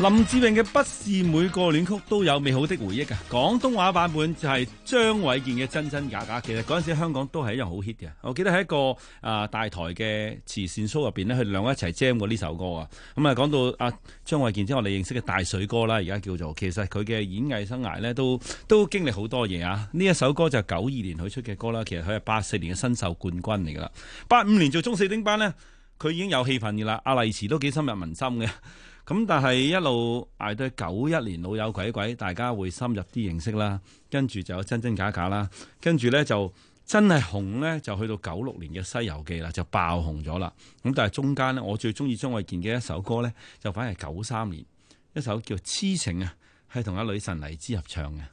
林志穎嘅《不是每個戀曲都有美好的回憶》啊，廣東話版本就係張衛健嘅《真真假假》。其實嗰陣時香港都係一樣好 hit 嘅。我記得喺一個啊、呃、大台嘅慈善 show 入邊咧，佢哋兩個一齊 jam 過呢首歌啊。咁啊講到啊張衛健，即係我哋認識嘅大水哥啦，而家叫做，其實佢嘅演藝生涯咧都都經歷好多嘢啊。呢一首歌就係九二年佢出嘅歌啦，其實佢係八四年嘅新秀冠軍嚟噶啦。八五年做中四丁班咧，佢已經有戲份噶啦。阿麗慈都幾深入民心嘅。咁但係一路捱到九一年老友鬼鬼，大家會深入啲認識啦，跟住就有真真假假啦，跟住咧就真係紅咧，就去到九六年嘅《西遊記》啦，就爆紅咗啦。咁但係中間咧，我最中意張衛健嘅一首歌咧，就反而係九三年一首叫《痴情》啊，係同阿女神黎姿合唱嘅。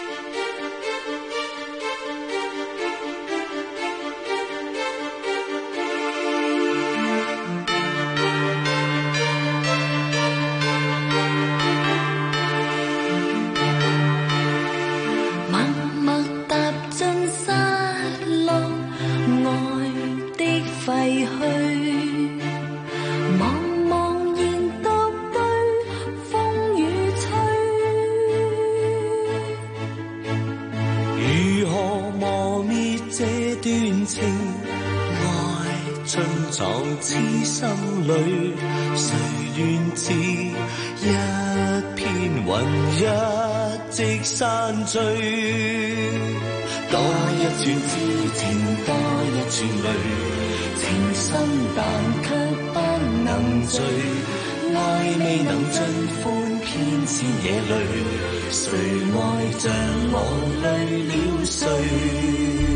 痴心裏，誰願似一片雲一直散聚？多一串痴情，多一串淚，情深但卻不能聚。愛未能盡歡，偏是野淚，誰愛像我累了誰？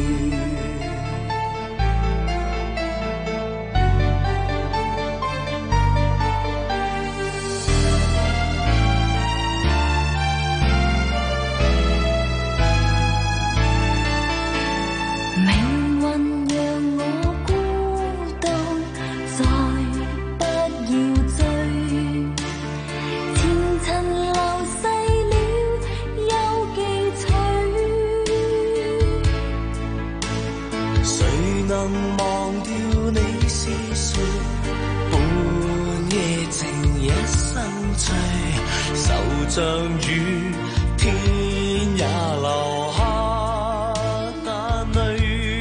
像雨天也留下眼淚，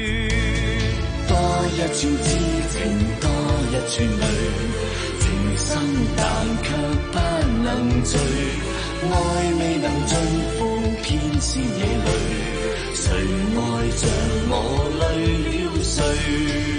多一串痴情，多一串淚，情深但卻不能聚，愛未能盡歡，偏是野淚，誰愛像我累了誰？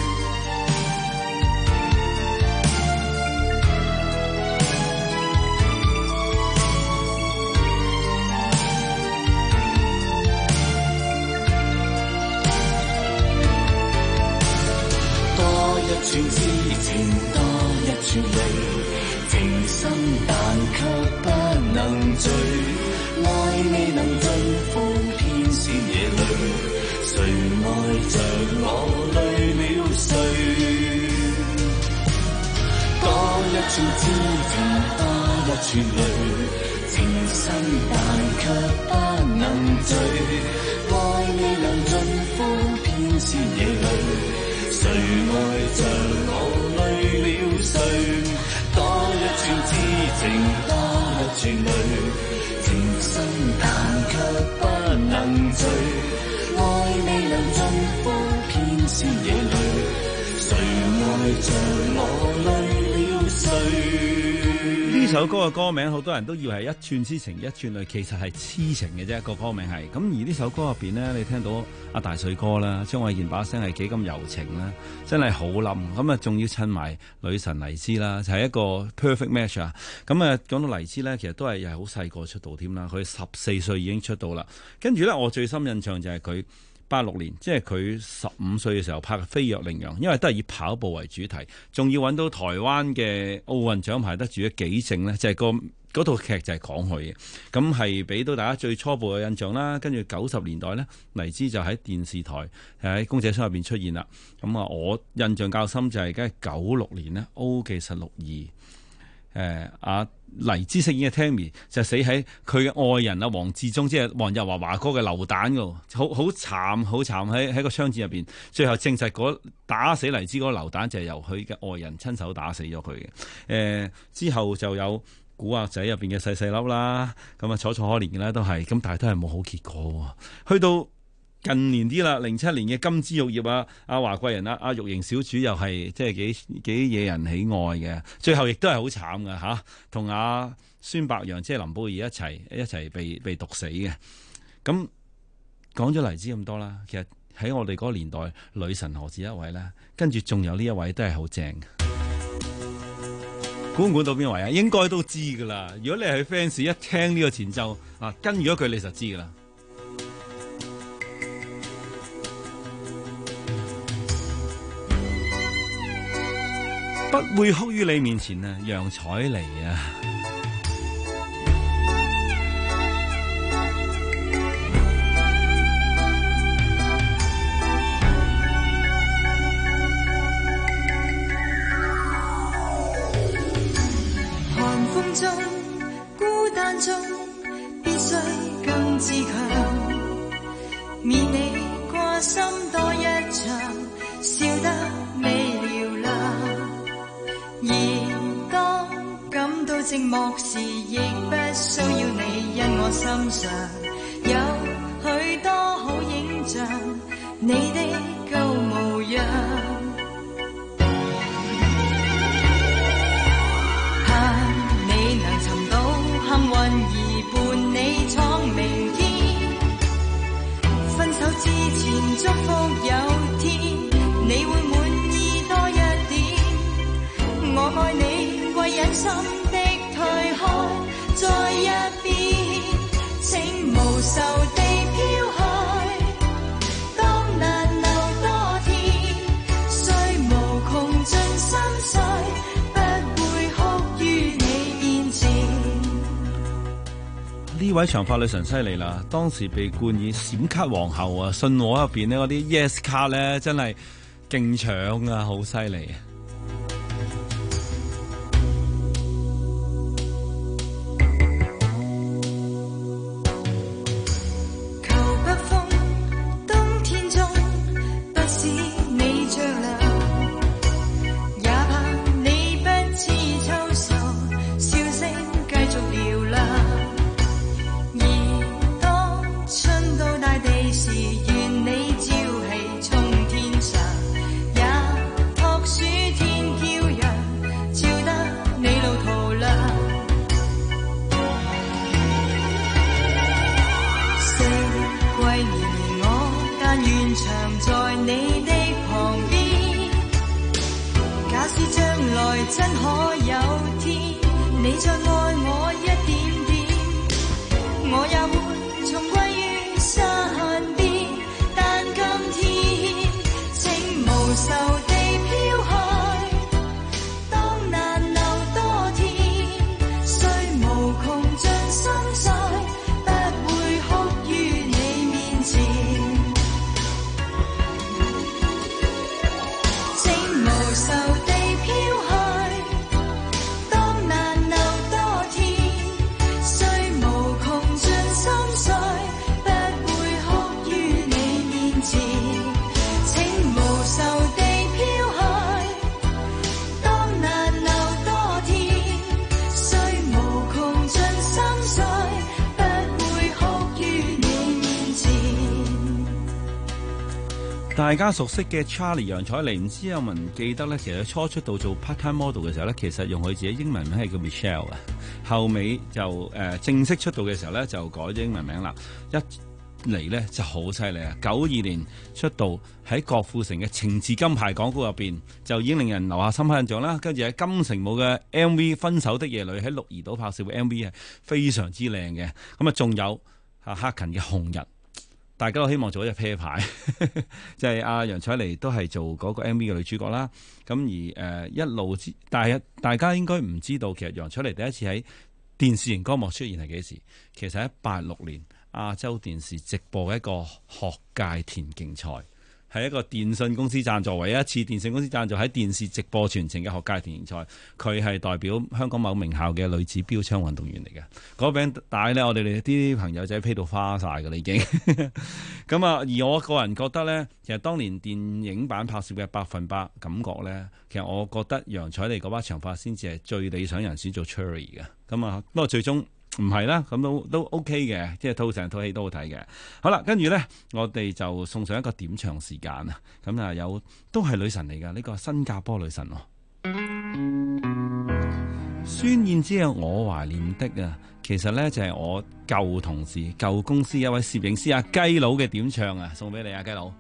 一串痴情，多一串淚，情深但卻不能聚，愛未能盡歡，偏是野淚，誰愛像我累了誰？多一串痴情，多一串淚，情深但卻不能聚，愛未能盡歡，偏是野淚，誰愛像我累了誰？多一串痴情，多一串淚，情深但卻不能聚，愛未能盡歡，偏是野淚，誰愛像我累了誰？ 呢首歌嘅歌名好多人都以為係一串痴情一串淚，其實係痴情嘅啫，個歌名係。咁而呢首歌入邊呢，你聽到阿大水哥啦，張衛健把聲係幾咁柔情啦，真係好冧。咁啊，仲要襯埋女神黎姿啦，就係、是、一個 perfect match 啊。咁啊，講到黎姿呢，其實都係又係好細個出道添啦，佢十四歲已經出道啦。跟住呢，我最深印象就係佢八六年，即係佢十五歲嘅時候拍《飛躍羚羊》，因為都係以跑步為主題，仲要揾到台灣嘅奧運獎牌得主嘅紀政呢，就係、是、個嗰套劇就係講佢嘅，咁係俾到大家最初步嘅印象啦。跟住九十年代呢，黎姿就喺電視台喺公仔箱入邊出現啦。咁啊，我印象較深就係梗係九六年呢，《歐記實錄二》。誒阿黎姿飾演嘅 Tammy 就死喺佢嘅愛人啊黃志忠，即係黃日華華哥嘅流彈㗎，好好慘好慘喺喺個槍戰入邊，最後證實嗰打死黎姿嗰個流彈就係由佢嘅愛人親手打死咗佢嘅。誒、呃、之後就有古惑仔入邊嘅細細粒啦，咁啊楚楚可憐嘅啦都係，咁但係都係冇好結果喎。去到近年啲啦，零七年嘅金枝玉葉啊，阿華貴人啊，阿玉瑩小主又係即係幾幾惹人喜愛嘅，最後亦都係好慘嘅嚇，同阿孫白楊即係林保怡一齊一齊被被毒死嘅。咁講咗黎姿咁多啦，其實喺我哋嗰個年代，女神何止一位啦，跟住仲有呢一位都係好正嘅。估唔估到邊位啊？應該都知噶啦。如果你係 fans，一聽呢個前奏啊，跟住一句你就知噶啦。不會哭於你面前啊，楊采妮啊。 中孤單中必須更自強，免你掛心多一場，笑得未了啦。而當感到寂寞時，亦不需要你因我心上有許多好影像，你的高模樣。幸運兒伴你闖明天，分手之前祝福有天你會滿意多一點，我愛你為忍心的退開在一邊，請無愁地飄開，當難留多天，雖無窮盡心碎，不會哭於你面前。 呢位長髮女神犀利啦，當時被冠以閃卡皇后啊，信和入邊呢嗰啲 yes 卡咧真係勁搶啊，好犀利。 真可有天，你再愛我一點點，我也會重歸於身邊。但今天，請無愁地飄開，當難留多天，雖無窮盡心碎，不會哭於你面前。請無愁地飄開。 大家熟悉嘅 Charlie 楊采妮，唔知有冇人記得咧？其實初出道做 part-time model 嘅時候咧，其實用佢自己英文名係叫 Michelle 啊。後尾就誒、呃、正式出道嘅時候咧，就改咗英文名啦。一嚟咧就好犀利啊！九二年出道喺郭富城嘅情字金牌廣告入邊，就已經令人留下深刻印象啦。跟住喺金城武嘅 M V《分手的夜裏》喺鹿兒島拍攝嘅 M V 係非常之靚嘅。咁啊，仲有啊克勤嘅《紅日》。大家都希望做一隻啤牌，就係阿楊采妮都係做嗰個 M V 嘅女主角啦。咁而誒、呃、一路之，但係大家應該唔知道，其實楊采妮第一次喺電視熒光幕出現係幾時？其實喺八六年亞洲電視直播嘅一個學界田徑賽， 係一個電信公司贊助，唯一一次電信公司贊助喺電視直播全程嘅學界田徑賽，佢係代表香港某名校嘅女子標槍運動員嚟嘅。嗰餅帶呢，我哋哋啲朋友仔披到花晒㗎啦已經。咁啊，而我個人覺得呢，其實當年電影版拍攝嘅百分百感覺呢，其實我覺得楊采妮嗰把長髮先至係最理想人選做 Cherry 嘅。咁啊，不過最終唔係啦，咁都都 OK 嘅，即係套成套戲都好睇嘅。好啦，跟住呢，我哋就送上一個點唱時間啊！咁啊，有都係女神嚟㗎，呢個新加坡女神喎。孫燕姿嘅我懷念的啊，其實呢就係我舊同事、舊公司一位攝影師阿雞佬嘅點唱啊，送俾你啊，雞佬。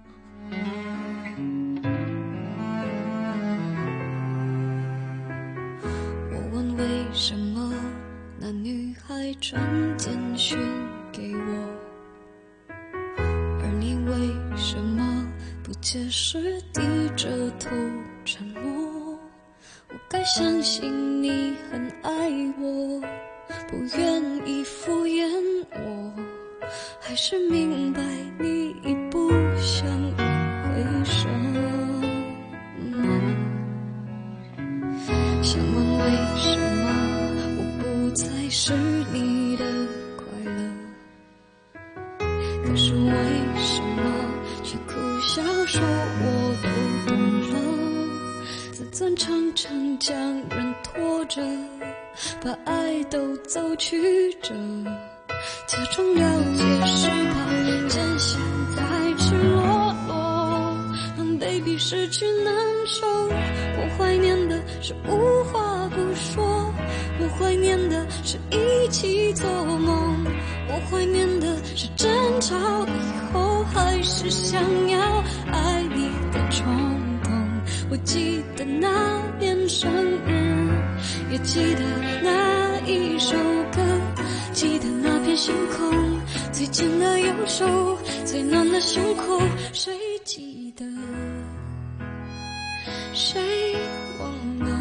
我問為什麼那女孩傳簡訊給我，而你為什麼不解釋，低着頭沉默？我該相信你很愛我，不願意敷衍我，還是明白你已不想一回什麼？想問為什麼再是你的快樂，可是為什麼卻苦笑說我都懂了？自尊常常將人拖着，把愛都走曲折，假裝了解是怕真相太赤裸裸，讓被逼失去難受。我懷念的是無話不說，我懷念的是一起做夢，我懷念的是爭吵以後還是想要愛你的衝動。我記得那年生日，也記得那一首歌，記得那片星空，最緊的右手，最暖的胸口，誰記得？誰忘了？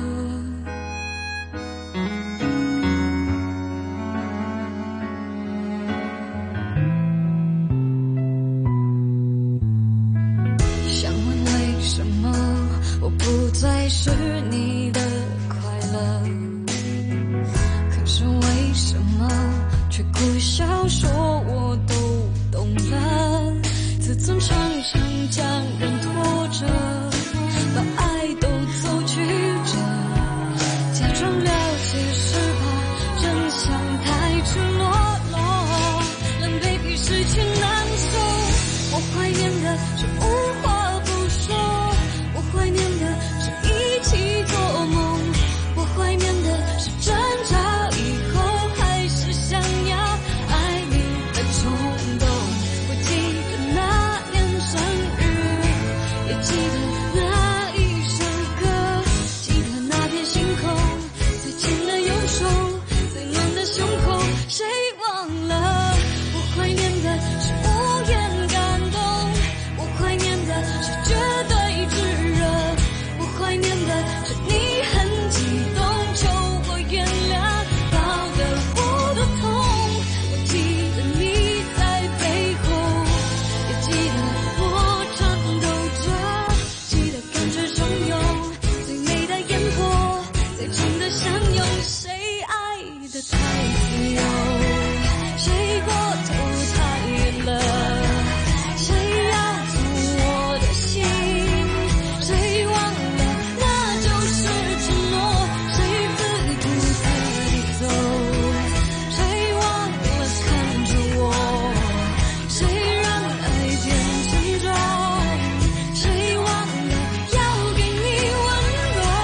想問為什麼我不再是你的快樂，可是為什麼卻苦笑說我都懂了？自尊常常將人拖着，把愛都走曲折，假裝了解是怕真相太赤裸裸，讓被逼失去難受。我懷念的是無話不說，我懷念的是一起做夢，我懷念的是爭吵以後還是想要愛你的衝動。我記得那年生日，也記得那一首歌，記得那片星空，最緊的右手，最暖的胸口，誰忘了？我懷念的是無言感動，我懷念的是絕對炙熱，我懷念的是你很激動，求我原諒搞得我多痛。我記得你在背後，也記得我顫抖着，記得感覺洶湧，最美的煙火，最真的相擁。誰愛得太自由，誰過頭太了，誰要走我的心，誰忘了那就是承諾，誰自顧自地走，誰忘了看着我，誰讓愛變沉重，誰忘了要給你溫柔。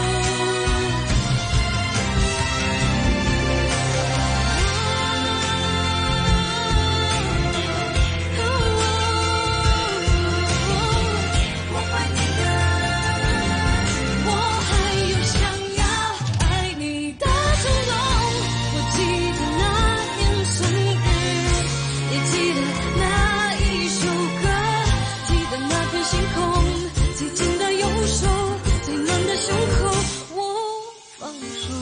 我懷念的，我還有想要愛你的衝動。我記得那年生日，也記得那一首歌，記得那片星空，最緊的右手，最暖的胸口。我放手，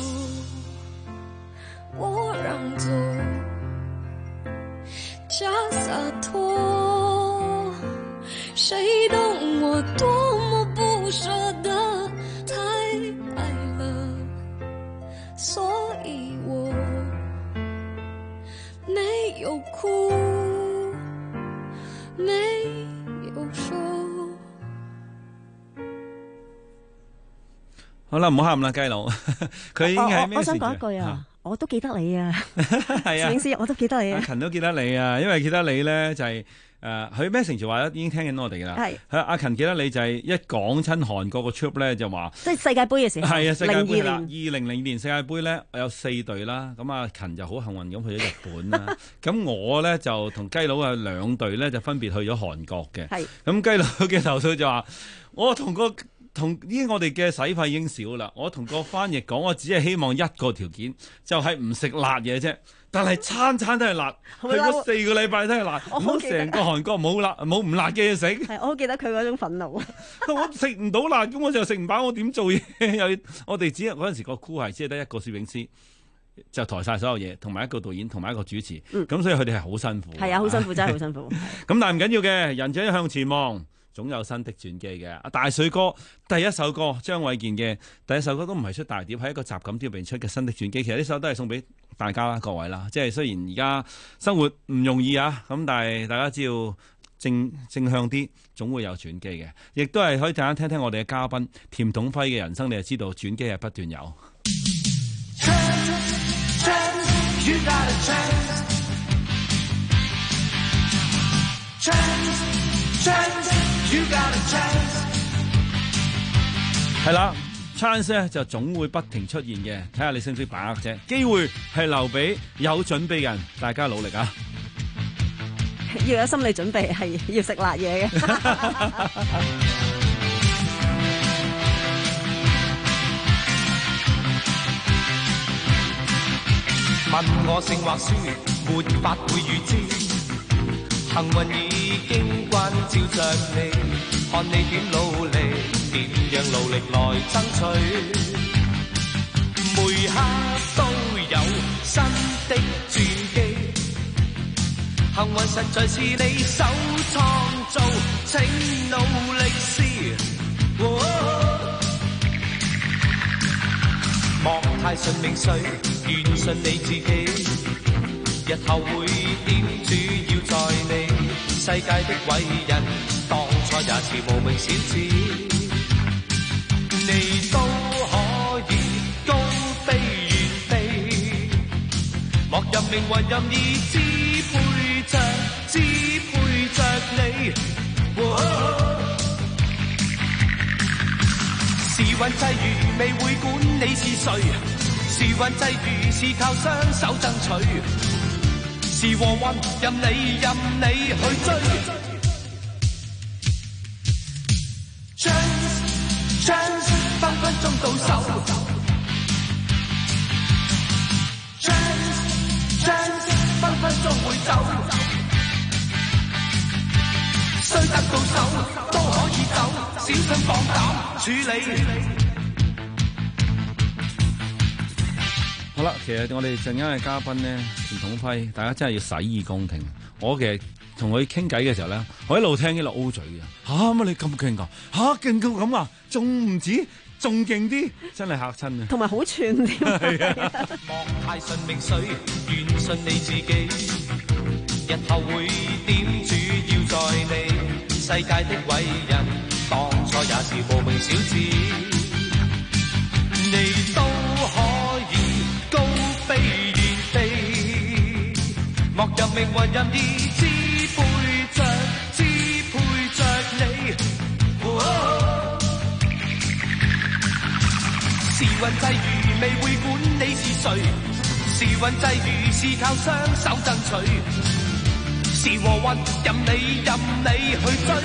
我讓座，假灑脫，誰都我多麼不捨得，太愛了，所以我沒有哭，沒有說。 好啦，唔好喊啦，雞佬，佢已經係咩？ 我想講一句啊，我都記得你啊，係啊，攝影師，我都記得你啊， 阿勤都記得你啊，因為記得你咧就係、是。誒，佢 message 話已經聽緊我哋㗎啦。係，阿勤記得你就係一講親韓國個 trip 咧，就話即係世界盃嘅時候。係啊，世界盃啦，二零零二年世界盃咧有四隊啦。咁阿勤就好幸運咁去咗日本啦。咁我咧就同雞佬有兩隊咧就分別去咗韓國嘅。係。咁雞佬嘅投訴就話：我同個同依我哋嘅使費已經少啦。我同個翻譯講，我只係希望一個條件，就係唔食辣嘢啫。但係餐餐都係辣，去咗四個禮拜都係辣，唔好成個韓國冇辣冇唔辣嘅嘢食。 係，我好記得佢嗰種憤怒。 我食唔到辣，咁我就食唔飽，我點做嘢？又我哋只係嗰陣時個 crew 係只係得一個攝影師，就抬晒所有嘢，同埋一個導演，同埋一個主持。咁、嗯、所以佢哋係好辛苦。係啊，好辛苦，真係好辛苦。咁但係唔緊要嘅，人者一向前望，總有新的轉機嘅。阿大水哥第一首歌張衛健嘅第一首歌都唔係出大碟，係一個雜錦碟入邊出嘅新的轉機。其實呢首都係送俾大家啦，各位啦，即係雖然而家生活唔容易啊，咁但係大家只要正正向啲，總會有轉機嘅。亦都係可以陣間聽聽我哋嘅嘉賓甜筒輝嘅人生，你就知道轉機係不斷有。係啦。chance 咧就總會不停出現嘅，睇下你識唔識把握啫。機會係留俾有準備嘅人，大家努力啊！ 要有心理準備，係要食辣嘢嘅。 問我姓或書，沒法會預知，幸運已經關照着你，看你點努力。點樣努力來爭取，每刻都有新的轉機。幸運實在是你手創造，請努力試。莫太順命衰，願信你自己。日後會點主要在你。世界的偉人，當初也是無名小子。你都可以高飛遠飛，莫任命運任意支配着支配着你。時運際遇未會管你是誰，時運際遇是靠雙手爭取，是和運任你任你去追。Chance, chance, 分分鐘到手。Chance, chance, 分分鐘會走。雖得到手都可以走，小心放膽處理。 好啦，其實我哋陣間嘅嘉賓呢，甜筒輝，大家真係要洗耳恭聽。我其實同佢傾偈嘅時候咧，我一路聽一路 O 嘴嘅。吓、啊、乜你咁勁噶？吓勁到咁啊？仲唔止？仲勁啲？真係嚇親啊！ 同埋好串添。 莫太順命水，願信你自己。日後會點主要在你。世界的偉人，當初也是無名小子。你都可以高飛遠飛，莫任命運任意支配着支配着你。時運際遇未會管你是誰，時運際遇是靠雙手爭取，是和運任你任你去追。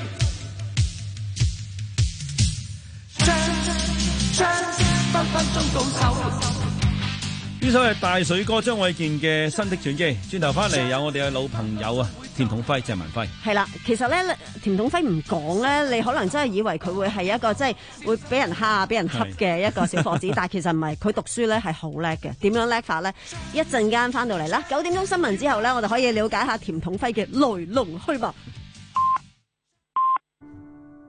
分分鐘到手。 呢首係大水哥張衛健嘅新的轉機。轉頭翻嚟有我哋嘅老朋友啊，甜筒輝鄭文輝。 係啦，其實咧甜筒輝唔講咧，你可能真係以為佢會係一個即係會俾人蝦、俾人恰嘅一個小伙子，但係其實唔係，佢讀書咧係好叻嘅。點樣叻法咧？一陣間翻到嚟啦，九點鐘新聞之後咧，我哋可以了解下甜筒輝嘅來龍去脈。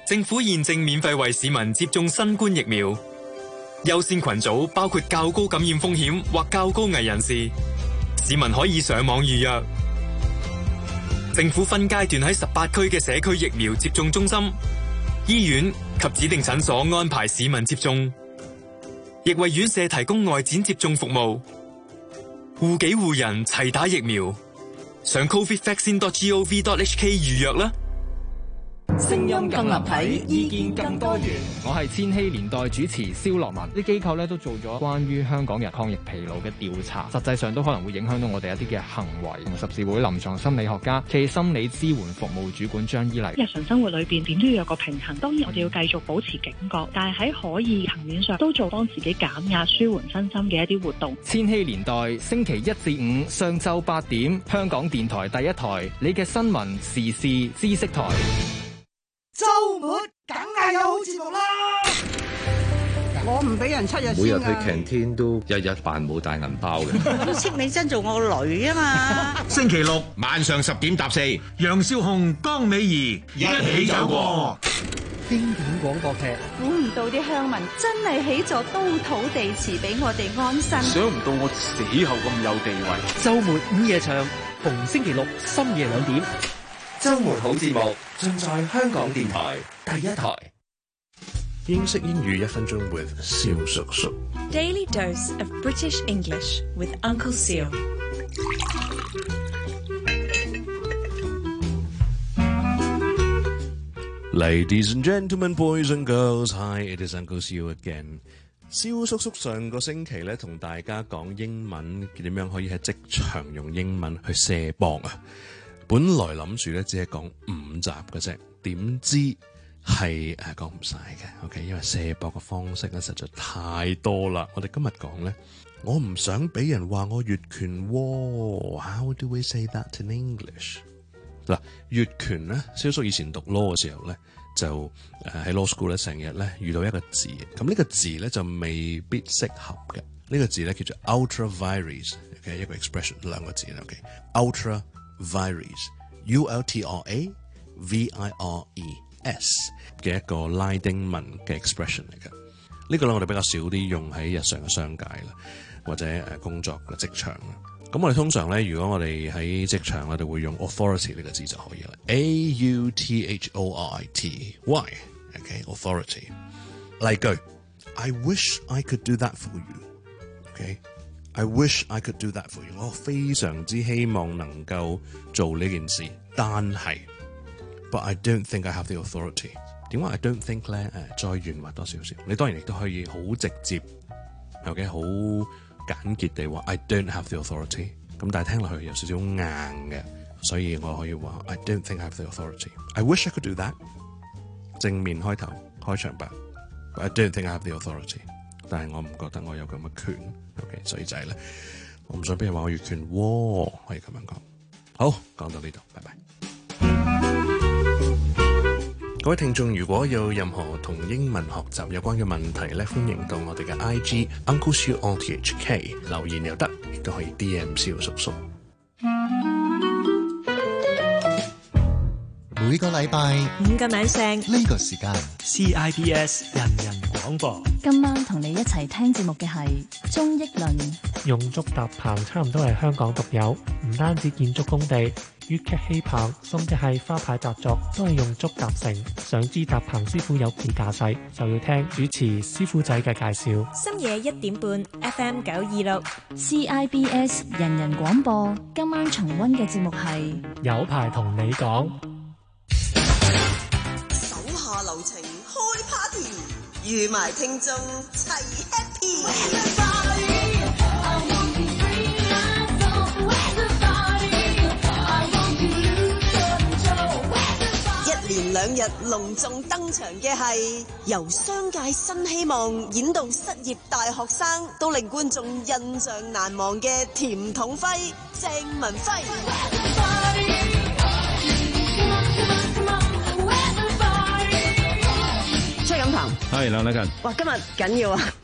政府現正免費為市民接種新冠疫苗，優先群組包括較高感染風險或較高危人士，市民可以上網預約。政府分階段喺十八區嘅社區疫苗接種中心、醫院及指定診所安排市民接種，亦為院舍提供外展接種服務。護己護人齊打疫苗，上 covid vaccine dot gov dot h k 預約啦。 聲音更立體，意見更多元。我係千禧年代主持蕭樂文。啲機構咧都做咗關於香港人抗疫疲勞嘅調查，實際上都可能會影響到我哋一啲嘅行為。同十字會臨床心理學家暨心理支援服務主管張依麗。 日常生活裏邊點都要有個平衡，當然我哋要繼續保持警覺，但係喺可以層面上都做幫自己減壓、舒緩身心嘅一啲活動。 千禧年代星期一至五上晝八點，香港電台第一台，你嘅新聞時事知識台。 周末梗係有好節目啦！我唔俾人七日先㗎。 每日去 canteen 都日日扮冇帶銀包嘅。 要戚美珍做我個女啊嘛！ 星期六晚上十點搭四，楊少紅、江美儀一起走過。 經典廣播劇， 估唔到啲鄉民真係起咗刀土地祠俾我哋安身。 想唔到我死後咁有地位。週末午夜場，逢星期六深夜兩點。 週末好節目，盡在香港電台第一台。 英式英語一分鐘 with 蕭叔叔。 Daily dose of British English with Uncle Seal。 Ladies and gentlemen, boys and girls, hi, it is Uncle Seal again。蕭叔叔上個星期咧，同大家講英文點樣可以喺職場用英文去卸膊啊！本來諗住咧只係講五集嘅啫，點知係誒講唔晒嘅 ，OK？ 因為卸膊嘅方式咧實在太多啦。我哋今日講咧，我唔想俾人話我越權喎。How do we say that in English？ 嗱，越權咧，蕭叔以前讀 law 嘅時候咧，就誒喺 law school 咧成日咧遇到一個字，咁呢個字咧就未必適合嘅。呢、這個字咧叫做 ultra vires 嘅一個 expression， 兩個字 OK？ultra vires U L T R A V I R E S 嘅一個拉丁文嘅 expression 嚟嘅，呢個咧我哋比較少啲用喺日常嘅商界啦，或者誒工作嘅職場啦。咁我哋通常咧，如果我哋喺職場，我哋會用 authority 呢個字就可以啦。A U T H O R I T Y，OK，authority。例句 I wish I could do that for you。OK。I wish I could do that for you。我非常之希望能夠做呢件事，但係 ，but I don't think I have the authority。點解 I don't think 咧？誒，再圓滑多少少。你當然亦都可以好直接 ，OK， 好簡潔地話 I don't have the authority。咁但係聽落去有少少硬嘅，所以我可以話 I don't think I have the authority。I wish I could do that。正面開頭開場白 ，but I don't think I have the authority。但係我唔覺得我有咁嘅權 ，OK， 所以就係咧，我唔想俾人話我越權喎，可以咁樣講。好，講到呢度，拜拜。各位聽眾，如果有任何同英文學習有關嘅問題咧，歡迎到我哋嘅 I G Uncle Siu O T H K 留言又得，亦都可以 D M 蕭叔叔。 每個禮拜五個晚上呢個時間 C I B S 人人廣播。 今晚同你一齊聽節目嘅係鍾益倫。 用竹搭棚差唔多係香港獨有，唔單止建築工地、粵劇戲棚，甚至係花牌紮作都係用竹搭成。想知搭棚師傅有幾架勢，就要聽主持師傅仔嘅介紹。 深夜一點半 F M 九二六 C I B S 人人廣播。今晚重溫嘅節目係有排同你講。 手下留情開 party， 預埋聽眾齊 happy。一連兩日隆重登場嘅係由商界新希望演到失業大學生，都令觀眾印象難忘嘅甜筒輝鄭文輝。崔錦棠， 係梁禮勤。 哇，今日緊要啊！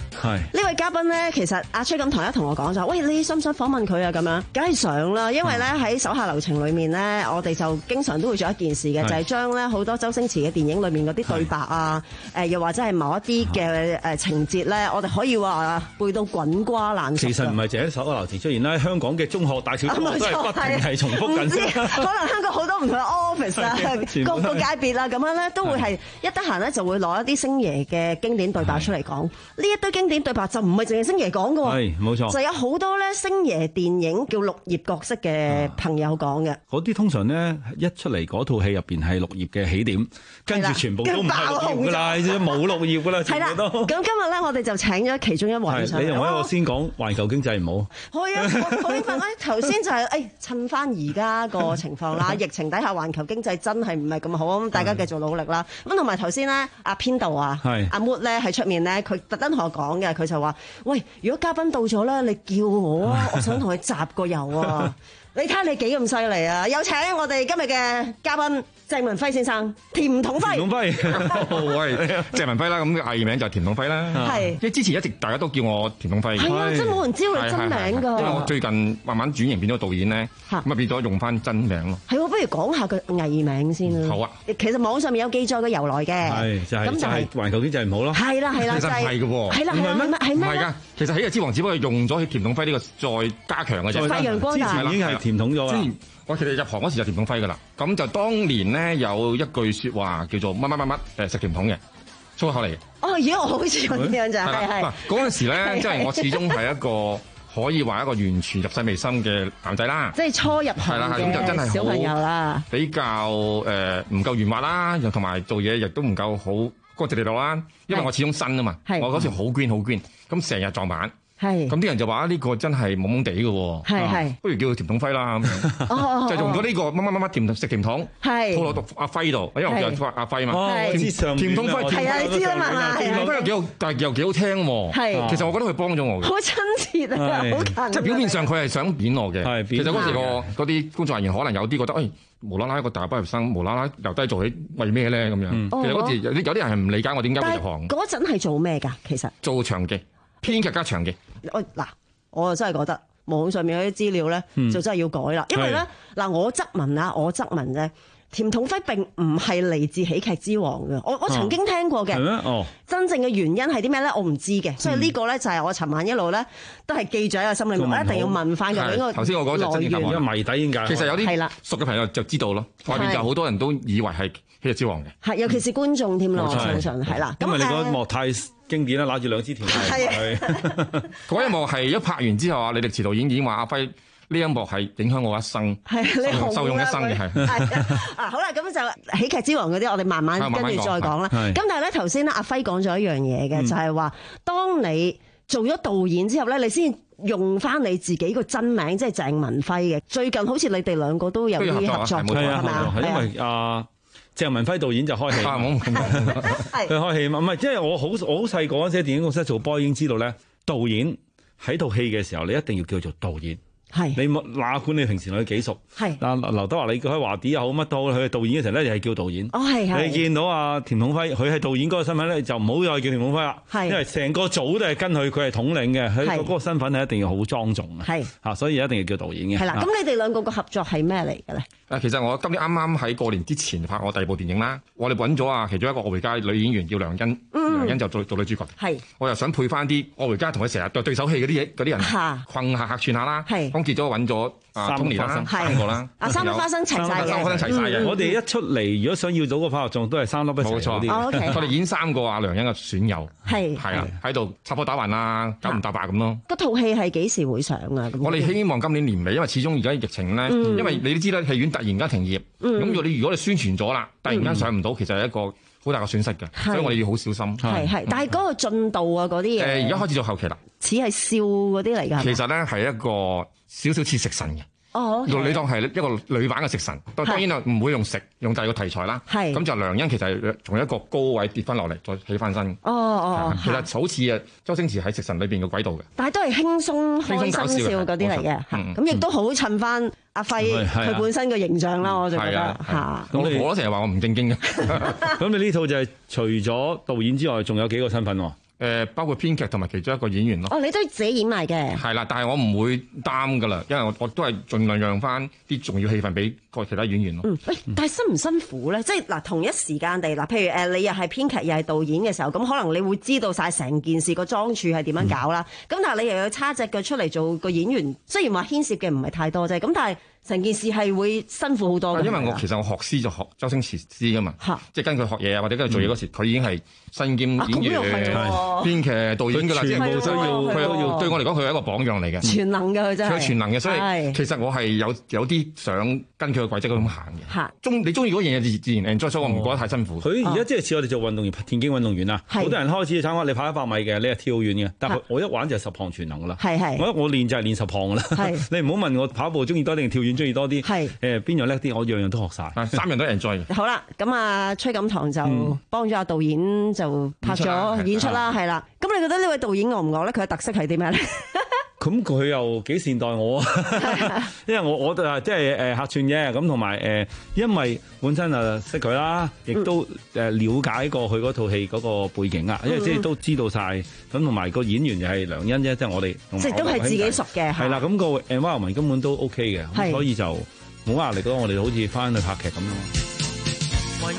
係呢位嘉賓咧，其實阿崔錦棠一同我講咗，喂，你想唔想訪問佢啊？咁樣，梗係想啦，因為咧喺手下留情裏面咧，我哋就經常都會做一件事嘅，就係將咧好多周星馳嘅電影裏面嗰啲對白啊，誒又或者係某一啲嘅誒情節咧，我哋可以話背到滾瓜爛熟。 其實唔係淨係手下留情出現啦，香港嘅中學、大小中學都係不停係重複緊。 可能香港好多唔同嘅 office 啊，各個界別啊，咁樣咧都會係一得閒咧就會攞一啲星爺嘅經典對白出嚟講。呢一堆經典對白就唔係淨係星爺講嘅喎， 係冇錯， 就有好多咧星爺電影叫綠葉角色嘅朋友講嘅。 嗰啲通常咧一出嚟嗰套戲入邊係綠葉嘅起點，跟住全部都唔係綠葉㗎啦，冇綠葉㗎啦，全部都。 咁今日咧我哋就請咗其中一位上嚟。 你容許我先講環球經濟唔好。 係啊，我興奮咧，頭先就係誒趁翻而家個情況啦，疫情底下環球經濟真係唔係咁好，咁大家繼續努力啦。咁同埋頭先咧，阿編導啊，阿 Mood 咧喺出面咧，佢特登同我講嘅，佢就話：喂，如果嘉賓到咗咧，你叫我啊，我想同佢集個郵啊！你睇下你幾咁犀利啊！有請我哋今日嘅嘉賓鄭文輝先生，甜筒輝。 甜筒輝，喂，鄭文輝啦，咁藝名就係甜筒輝啦。係，因為之前一直大家都叫我甜筒輝。 係啊，真冇人知道你真名㗎。 因為我最近慢慢轉型變咗導演咧，咁啊變咗用翻真名咯。 係喎，不如講下個藝名先啦。 好啊。 其實網上面有記載嘅由來嘅。 係，就係就係環球經濟唔好咯。 係啦係啦， 其實係嘅喎。 係啦係咩？係咩？ 唔係㗎，其實喜劇之王只不過用咗甜筒輝呢個再加強嘅啫。 發揚光大。 之前已經係甜筒咗啦。 我其實入行嗰時就甜筒輝㗎啦，咁就當年咧有一句説話叫做乜乜乜乜誒食甜筒嘅粗口嚟嘅。 哦，而家我好似咁樣咋，係係。 嗱嗰陣時咧，即係我始終係一個可以話一個完全入世未深嘅男仔啦。 即係初入行嘅小朋友啦。 比較誒唔夠圓滑啦，又同埋做嘢亦都唔夠好乾淨利落啦。因為我始終新啊嘛，我嗰時好捐好捐，咁成日撞板。係，咁啲人就話呢個真係懵懵地嘅喎，係係，不如叫佢甜筒輝啦咁樣，就用咗呢個乜乜乜乜甜食甜筒，係套落讀阿輝度，因為我叫阿輝嘛，甜筒輝， 係啊，你知啦嘛， 甜筒輝又幾好，但係又幾好聽喎，係，其實我覺得佢幫咗我嘅， 好親切啊，好近， 即係表面上佢係想扁我嘅，其實嗰時個嗰啲工作人員可能有啲覺得，誒無啦啦一個大學畢業生無啦啦由低做起，為咩咧咁樣？其實嗰時有啲有啲人係唔理解我點解會入行。 嗰陣係做咩㗎？其實做場記。編劇加場記， 我嗱，我就真係覺得網上面嗰啲資料咧，嗯、就真係要改啦。因為咧，嗱，我側聞啊，我側聞啫，甜筒輝並唔係嚟自喜劇之王嘅。我我曾經聽過嘅，哦，真正嘅原因係啲咩咧？我唔知嘅。嗯、所以呢個咧就係我尋晚一路咧都係記咗喺個心裏面，我一定要問翻究竟個頭先我講就真正答案， 因為謎底點解？ 其實有啲熟嘅朋友就知道咯，外面就好多人都以為係喜劇之王嘅， 係尤其是觀眾添咯，我相信係啦。 因為你嗰幕太經典啦，揦住兩支甜筒。係嗰一幕係一拍完之後啊，李力持導演已經話阿輝呢一幕係影響我一生，係受用一生嘅係。 係啊，好啦，咁就喜劇之王嗰啲，我哋慢慢跟住再講啦。咁但係咧，頭先咧阿輝講咗一樣嘢嘅，就係話當你做咗導演之後咧，你先用翻你自己個真名，即係鄭文輝嘅。最近好似你哋兩個都有啲合作，係咪啊？ 係因為啊。鄭文輝導演就開戲，佢開戲嘛，唔係，即係我好我好細個嗰陣時喺電影公司做波已經知道咧，導演喺套戲嘅時候，你一定要叫做導演。係你哪管你平時同佢幾熟，係嗱劉德華你叫佢華弟又好乜都好，佢係導演嘅時候咧，你係叫導演。哦係係。你見到阿甜筒輝，佢係導演嗰個身份咧，就唔好再叫甜筒輝啦。係。因為成個組都係跟佢，佢係統領嘅，佢嗰個身份係一定要好莊重嘅。係。嚇，所以一定要叫導演嘅。 係啦，咁你哋兩個個合作係咩嚟嘅咧？ 誒，其實我今年啱啱喺過年之前拍我第二部電影啦，我哋揾咗啊其中一個《愛回家》女演員叫梁欣，梁欣就做做女主角。係。我又想配翻啲《愛回家》同佢成日對對手戲嗰啲嘢嗰啲人，困下客串下啦。係。咁結咗揾咗。啊，三年啦，三個啦， 啊，三粒花生齊晒嘅， 三粒花生齊晒嘅。 我哋一出嚟，如果想要到個化學狀，都係三粒一齊嗰啲。 冇錯，我哋演三個阿梁欣嘅損友，係係啊，喺度插科打諢啊，九唔搭八咁咯。 嗰套戲係幾時會上啊？ 我哋希望今年年尾，因為始終而家疫情咧，因為你都知啦，戲院突然間停業，咁如果你如果你宣傳咗啦，突然間上唔到，其實係一個好大嘅損失嘅，所以我哋要好小心。 係係，但係嗰個進度啊，嗰啲嘢， 誒，而家開始做後期啦， 似係笑嗰啲嚟㗎。 其實咧係一個少少似食神嘅。 哦， 你當係一個女版嘅食神，當然啦，唔會用食，用第二個題材啦。係咁就梁欣其實係從一個高位跌翻落嚟，再起翻身。 哦哦， 其實好似啊周星馳喺食神裏邊嘅軌道嘅。 但係都係輕鬆開心笑嗰啲嚟嘅，咁亦都好襯翻阿輝佢本身嘅形象啦。我就覺得嚇。 我我都成日話我唔正經嘅。 咁你呢套就係除咗導演之外，仲有幾個身份喎？ 誒，包括編劇同埋其中一個演員咯。 哦，你都自己演埋嘅。 係啦，但係我唔會擔噶啦，因為我我都係盡量讓翻啲重要戲份俾個其他演員咯。 嗯，喂，但係辛唔辛苦咧？即係嗱，同一時間地嗱，譬如誒，你又係編劇又係導演嘅時候，咁可能你會知道晒成件事個裝處係點樣搞啦。咁、嗯、但係你又要叉隻腳出嚟做個演員，雖然話牽涉嘅唔係太多啫，咁但係成件事係會辛苦好多嘅。 因為我其實我學師就學周星馳師噶嘛，即係跟佢學嘢啊，或者跟佢做嘢嗰時，佢、嗯、已經係身兼演員、編劇、導演噶啦，全部都要佢都要。對我嚟講，佢係一個榜樣嚟嘅， 全能嘅佢真係。 佢全能嘅，所以其實我係有有啲想跟佢嘅軌跡咁行嘅。中你中意嗰樣嘢自自然 enjoy，所以我唔覺得太辛苦。 佢而家即係似我哋做運動員，田徑運動員啦，好多人開始參加你跑一百米嘅，你係跳遠嘅，但係我一玩就係十項全能噶啦。係係，我我練就係練十項噶啦。你唔好問我跑步中意多啲定跳遠中意多啲。係誒邊樣叻啲，我樣樣都學晒， 三樣都 enjoy。好啦，咁啊崔錦棠就幫咗阿導演就拍咗演出啦，係啦。咁你覺得呢位導演惡唔惡咧？佢嘅特色係啲咩咧？ 咁佢又幾善待我，因為我我就即係誒客串啫，咁同埋誒，因為本身啊識佢啦，亦都誒了解過佢嗰套戲嗰個背景啊，因為即係都知道晒，咁同埋個演員就係梁欣啫，即係我哋即係都係自己熟嘅， 係啦，咁個 environment 根本都 OK 嘅，咁所以就冇壓力咯，我哋好似翻去拍劇咁咯。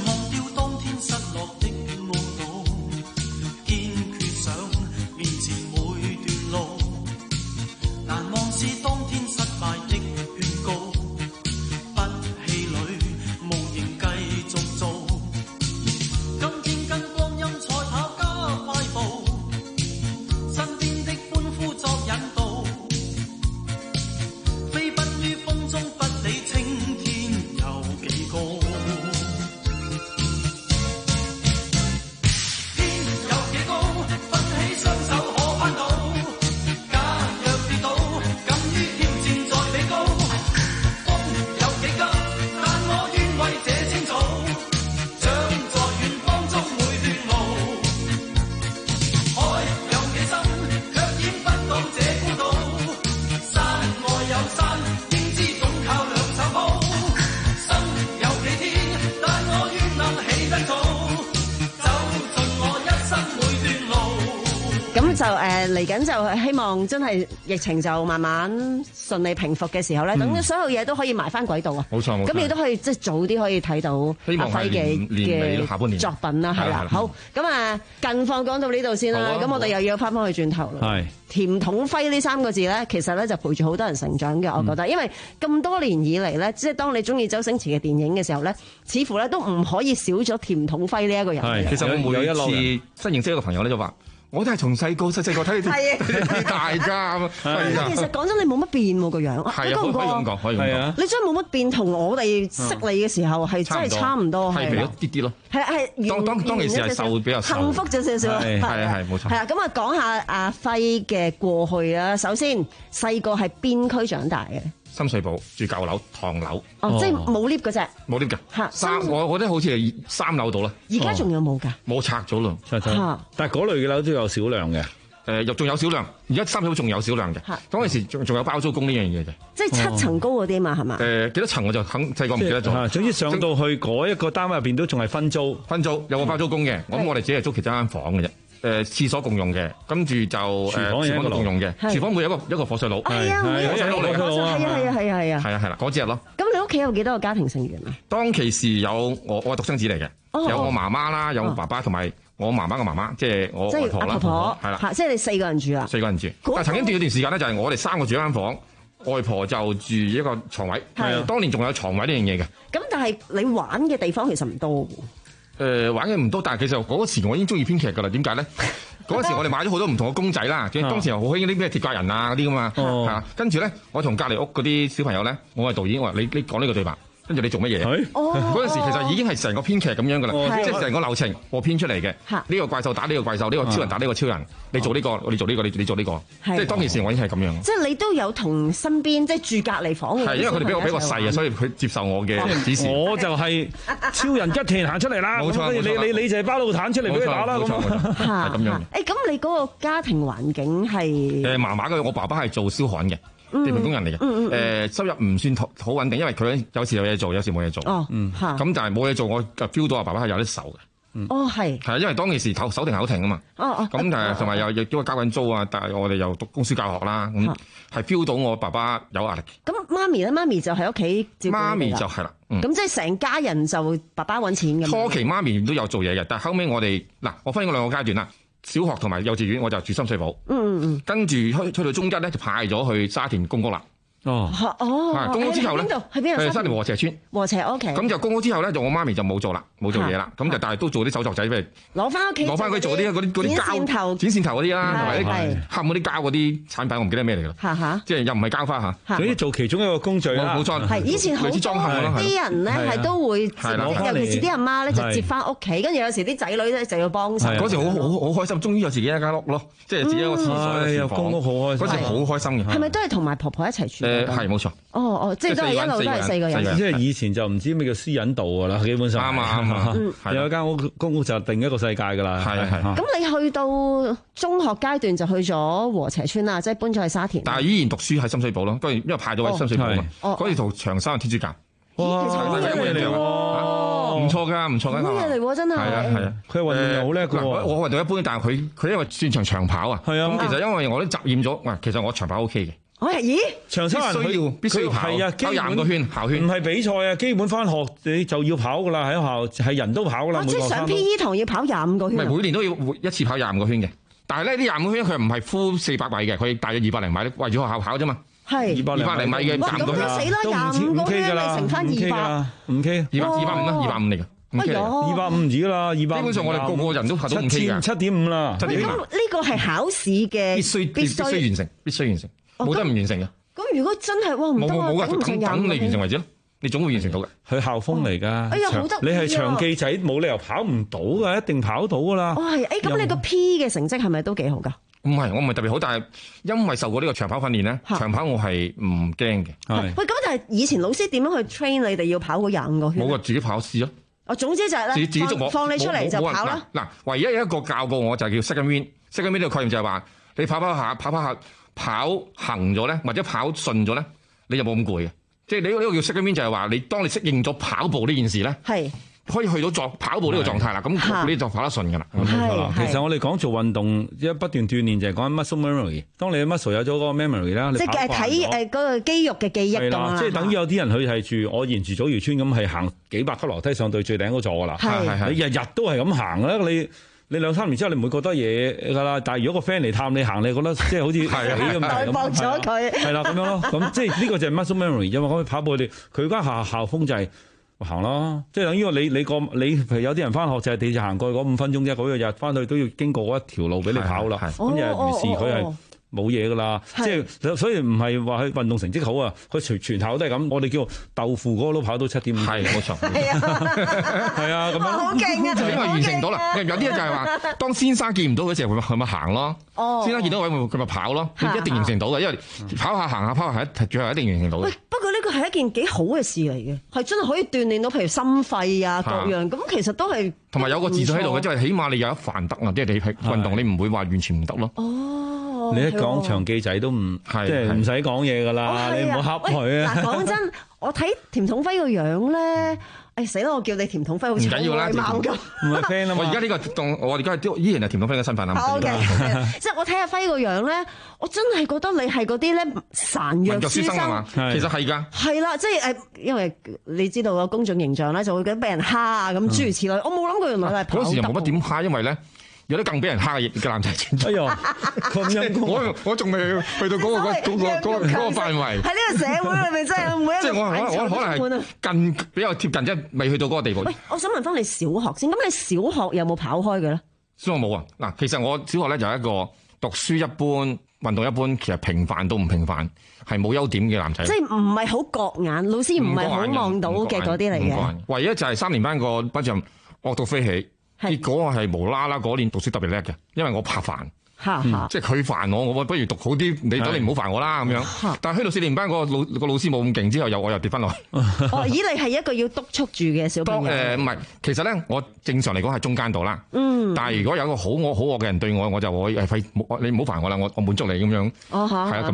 就誒嚟緊就希望真係疫情就慢慢順利平復嘅時候咧，等、嗯、所有嘢都可以埋翻軌道啊！ 冇錯冇錯， 咁你都可以即係早啲可以睇到阿輝嘅嘅作品啦，係啦。好，咁啊近況講到呢度先啦，咁、啊、我哋又要翻返去轉頭啦。係甜筒輝呢三個字咧，其實咧就陪住好多人成長嘅，我覺得，嗯、因為咁多年以嚟咧，即係當你中意周星馳嘅電影嘅時候咧，似乎咧都唔可以少咗甜筒輝呢一個人。 係，其實我每一次新認識一個朋友咧就話。我都係從細個細細個睇你哋大㗎， 其實講真，你冇乜變喎個樣。 係啊，可以咁講，可以咁講。 你真係冇乜變，同我哋識你嘅時候係真係差唔多， 係肥咗啲啲咯。 係係， 當當當其時係瘦比較瘦， 幸福咗少少。 係啊係，冇錯。 係啊，咁啊講下阿輝嘅過去啊。首先細個係邊區長大嘅？ 深水埗住舊樓唐樓， 哦，即係冇 lift 嗰隻， 冇 lift 㗎，三我我覺得好似係三樓度啦。 而家仲有冇㗎？ 冇拆咗咯， 但係嗰類嘅樓都有少量嘅， 誒又仲有少量，而家三樓仲有少量嘅。嗰陣時仲仲有包租公呢樣嘢嘅， 即係七層高嗰啲嘛係嘛？ 誒幾多層我就肯細個唔記得咗。 總之上到去嗰一個單位入邊都仲係分租， 分租有個包租公嘅，咁我哋只係租其中間房嘅啫。誒廁所共用嘅，跟住就誒廚房都共用嘅，廚房會有一個一個火水爐， 係啊，火水爐嚟，係啊係啊係啊係啊， 係啊係啦，嗰隻咯。 咁你屋企有幾多個家庭成員啊？ 當其時有我我係獨生子嚟嘅，有我媽媽啦，有我爸爸同埋我媽媽嘅媽媽，即係我外婆啦，係啦， 即係你四個人住啊？ 四個人住，但係曾經斷咗段時間咧，就係我哋三個住一間房，外婆就住一個床位，係當年仲有床位呢樣嘢嘅。 咁但係你玩嘅地方其實唔多。 誒、呃、玩嘅唔多，但係其實嗰時我已經中意編劇㗎啦。點解咧？嗰時我哋買咗好多唔同嘅公仔啦，即係當時又好興啲咩鐵甲人啊嗰啲㗎嘛，係、哦、啊。跟住咧，我同隔離屋嗰啲小朋友咧，我係導演，我話你你講呢個對白。跟住你做乜嘢？嗰、哦、陣時其實已經係成個編劇咁樣噶啦、哦，即係成個流程我編出嚟嘅。呢、這個怪獸打呢個怪獸，呢、這個超人打呢個超人。你做呢、這個，你做呢、這個，你你做呢、這個。即係當其時我已經係咁樣。即係你都有同身邊即係住隔離房嘅。係因為佢哋比我比我細啊，所以佢接受我嘅指示。 我就係超人吉田行出嚟啦。冇錯，你你你就係包老坦出嚟俾佢打啦。冇錯， 係咁樣。誒咁你嗰個家庭環境係誒麻麻嘅，我爸爸係做燒焊嘅。地盤工人嚟嘅，誒、嗯呃、收入唔算好穩定，因為佢有時有嘢做，有時冇嘢做。哦，嗯，咁但係冇嘢做，我就 feel 到阿爸爸係有啲愁嘅。 哦，係。 係啊，因為當其時手手停口停啊嘛。 哦哦。 咁誒，同埋又亦都交緊租啊，但係我哋又讀公書教學啦，咁係 feel 到我爸爸有壓力。 咁媽咪咧，媽咪就喺屋企照顧你啦。 媽咪就係啦。 咁、嗯、即係成家人就爸爸揾錢咁。 初期媽咪都有做嘢嘅，但係後尾我哋嗱，我分咗兩個階段啦。小學同埋幼稚園我就住深水埗。嗯嗯嗯。跟住去去到中一咧，就派咗去沙田公屋啦。 哦。 哦。 公屋之後咧， 喺邊度？ 係沙田禾輋邨。 禾輋 O K。咁就公屋之後咧，就我媽咪就冇做啦，冇做嘢啦。咁就但係都做啲手作仔，譬如攞翻屋企， 攞翻佢做啲嗰啲嗰啲膠剪線頭、 剪線頭嗰啲啦，同埋啲黑嗰啲膠嗰啲產品，我唔記得咩嚟㗎。嚇嚇。即係又唔係膠花嚇。 總之做其中一個工序啦。 冇錯。 係以前好多啲人咧係都會，尤其是啲阿媽咧就接翻屋企，跟住有時啲仔女咧就要幫手。 嗰時好好好開心，終於有自己一間屋咯，即係自己一個廁所、 有公屋好開心。 嗰時好開心嘅。 係咪都係同埋婆婆一齊住？ 誒係冇錯。 哦哦，即係都係一路都係四個人。 即係以前就唔知咩叫私隱度㗎啦，基本上。啱啊啱啊。有一間屋公屋就定一個世界㗎啦。 係係。 咁你去到中學階段就去咗禾輋邨啦，即係搬咗去沙田。 但係依然讀書喺深水埗咯，因為派咗喺深水埗嘛。嗰時讀長沙天主教。 哇！好嘢嚟喎， 唔錯㗎，唔錯㗎。 好嘢嚟喎，真係。 係啊係啊， 佢運動又好叻㗎。 我我運動一般，但係佢佢因為擅長長跑啊。係啊。咁其實因為我都習厭咗，喂，其實我長跑 O K 嘅。 我係咦？ 長沙人必須要必須要跑， 係啊， 跑廿五個圈校圈。 唔係比賽啊，基本翻學你就要跑㗎啦，喺學校係人都跑㗎啦。 即係上 P E 堂要跑廿五個圈。 唔係每年都要一次跑廿五個圈嘅，但係咧啲廿五個圈佢唔係 full 四百米嘅，佢大約二百零米圍住學校跑啫嘛。 係二百零米嘅廿五個圈。 哇！咁死啦，廿五個圈你乘翻二百， 五 K， 二百二百五啦，二百五嚟嘅。 二百五唔止啦，二百基本上我哋個個人都跑到五 K 㗎。 七點五啦。 咁呢個係考試嘅必須必須完成，必須完成，冇得唔完成嘅。 咁如果真係哇唔得啊， 冇冇等等你完成為止咯，你總會完成到嘅。 佢校風嚟㗎。 哎呀，好得意啊！ 你係長記仔，冇理由跑唔到㗎，一定跑到㗎啦。 哦係，誒咁你個 P 嘅成績係咪都幾好㗎？ 唔係，我唔係特別好，但係因為受過呢個長跑訓練咧，長跑我係唔驚嘅。 係。喂，咁但係以前老師點樣去 train 你哋要跑嗰廿五個圈？ 冇啊，自己跑試咯。 哦，總之就係咧， 自己自己捉放你出嚟就跑啦。 嗱，唯一有一個教過我就係叫 second win。second win 呢個概念就係話，你跑跑下，跑跑下，跑行咗咧，或者跑順咗咧，你就冇咁攰嘅。即係你呢個叫 second win 就係話，你當你適應咗跑步呢件事咧，係可以去到狀跑步呢個狀態啦。咁你就跑得順㗎啦。冇錯啦。 其實我哋講做運動，一不斷鍛鍊就係講 muscle memory。當你嘅 muscle 有咗嗰個 memory 啦， 即係睇誒嗰個肌肉嘅記憶咁啦。 即係等於有啲人佢係住我沿住祖堯村咁係行幾百級樓梯上到最頂嗰座㗎啦。係係係。你日日都係咁行咧，你你兩三年之後你唔會覺得嘢㗎啦。但係如果個 friend 嚟探你行，你覺得即係好似死咁樣。 代薄咗佢。 係啦，咁樣咯。咁即係呢個就係 muscle memory 啫嘛。咁跑步佢哋佢間校校風就係。行咯，即係等於你你個你譬如有啲人翻學就係地鐵行過去嗰五分鐘啫，嗰個日翻去都要經過嗰一條路俾你跑啦。咁又於是佢係冇嘢噶啦，即係所以唔係話佢運動成績好啊，佢全全校都係咁。我哋叫豆腐嗰個都跑到七點五， 係冇錯，係啊咁樣。 好勁啊！ 就因為完成到啦。有啲就係話，當先生見唔到嗰時候，佢咪行咯。哦，先生見到位佢咪跑咯，一定完成到嘅，因為跑下行下跑下係最後一定完成到嘅。 不過呢個係一件幾好嘅事嚟嘅，係真係可以鍛鍊到，譬如心肺啊各樣，咁其實都係同埋有個自信喺度嘅，即係起碼你有一範得啊，即係你係運動，你唔會話完全唔得咯。 哦， 你一講長記仔都唔即係唔使講嘢㗎啦，你唔好恰佢啊！ 嗱，講真，我睇田統輝個樣咧。誒死啦！我叫你田統輝好似好禮貌咁， 唔係 friend 啊嘛！ 我而家呢個當我而家依然係田統輝嘅身份啊！ 好嘅，即係我睇阿輝個樣咧，我真係覺得你係嗰啲咧孱弱書生啊！ 其實係㗎， 係啦，即係誒，因為你知道個公眾形象咧，就會覺得俾人蝦啊咁諸如此類。我冇諗過原來係跑得。 嗰時又冇乜點蝦，因為咧。有啲更俾人蝦嘅嘅男仔存在。 哎呀，咁樣我我仲未去到嗰個嗰嗰個嗰個嗰個範圍。 喺呢個社會裏面真係每一個。 即係我我可能係近比較貼近，即係未去到嗰個地步。 喂，我想問翻你小學先，咁你小學有冇跑開嘅咧？ 小學冇啊！嗱，其實我小學咧就係一個讀書一般、運動一般，其實平凡都唔平凡，係冇優點嘅男仔。 即係唔係好覺眼，老師唔係好望到嘅嗰啲嚟嘅。 唯一就係三年班個班長惡到飛起。結果我係無啦啦嗰年讀書特別叻嘅，因為我怕煩，嗯、即係佢煩我，我不如讀好啲，你等你唔好煩我啦咁樣。但係去到四年班嗰個老個老師冇咁勁，之後又我又跌翻落去。 哦，咦，你係一個要督促住嘅小朋友？ 誒唔係，其實咧我正常嚟講係中間度啦。嗯。但係如果有一個好我好惡嘅人對我，我就我誒費你唔好煩我啦，我我滿足你咁樣。哦嚇。係啊，咁樣咯。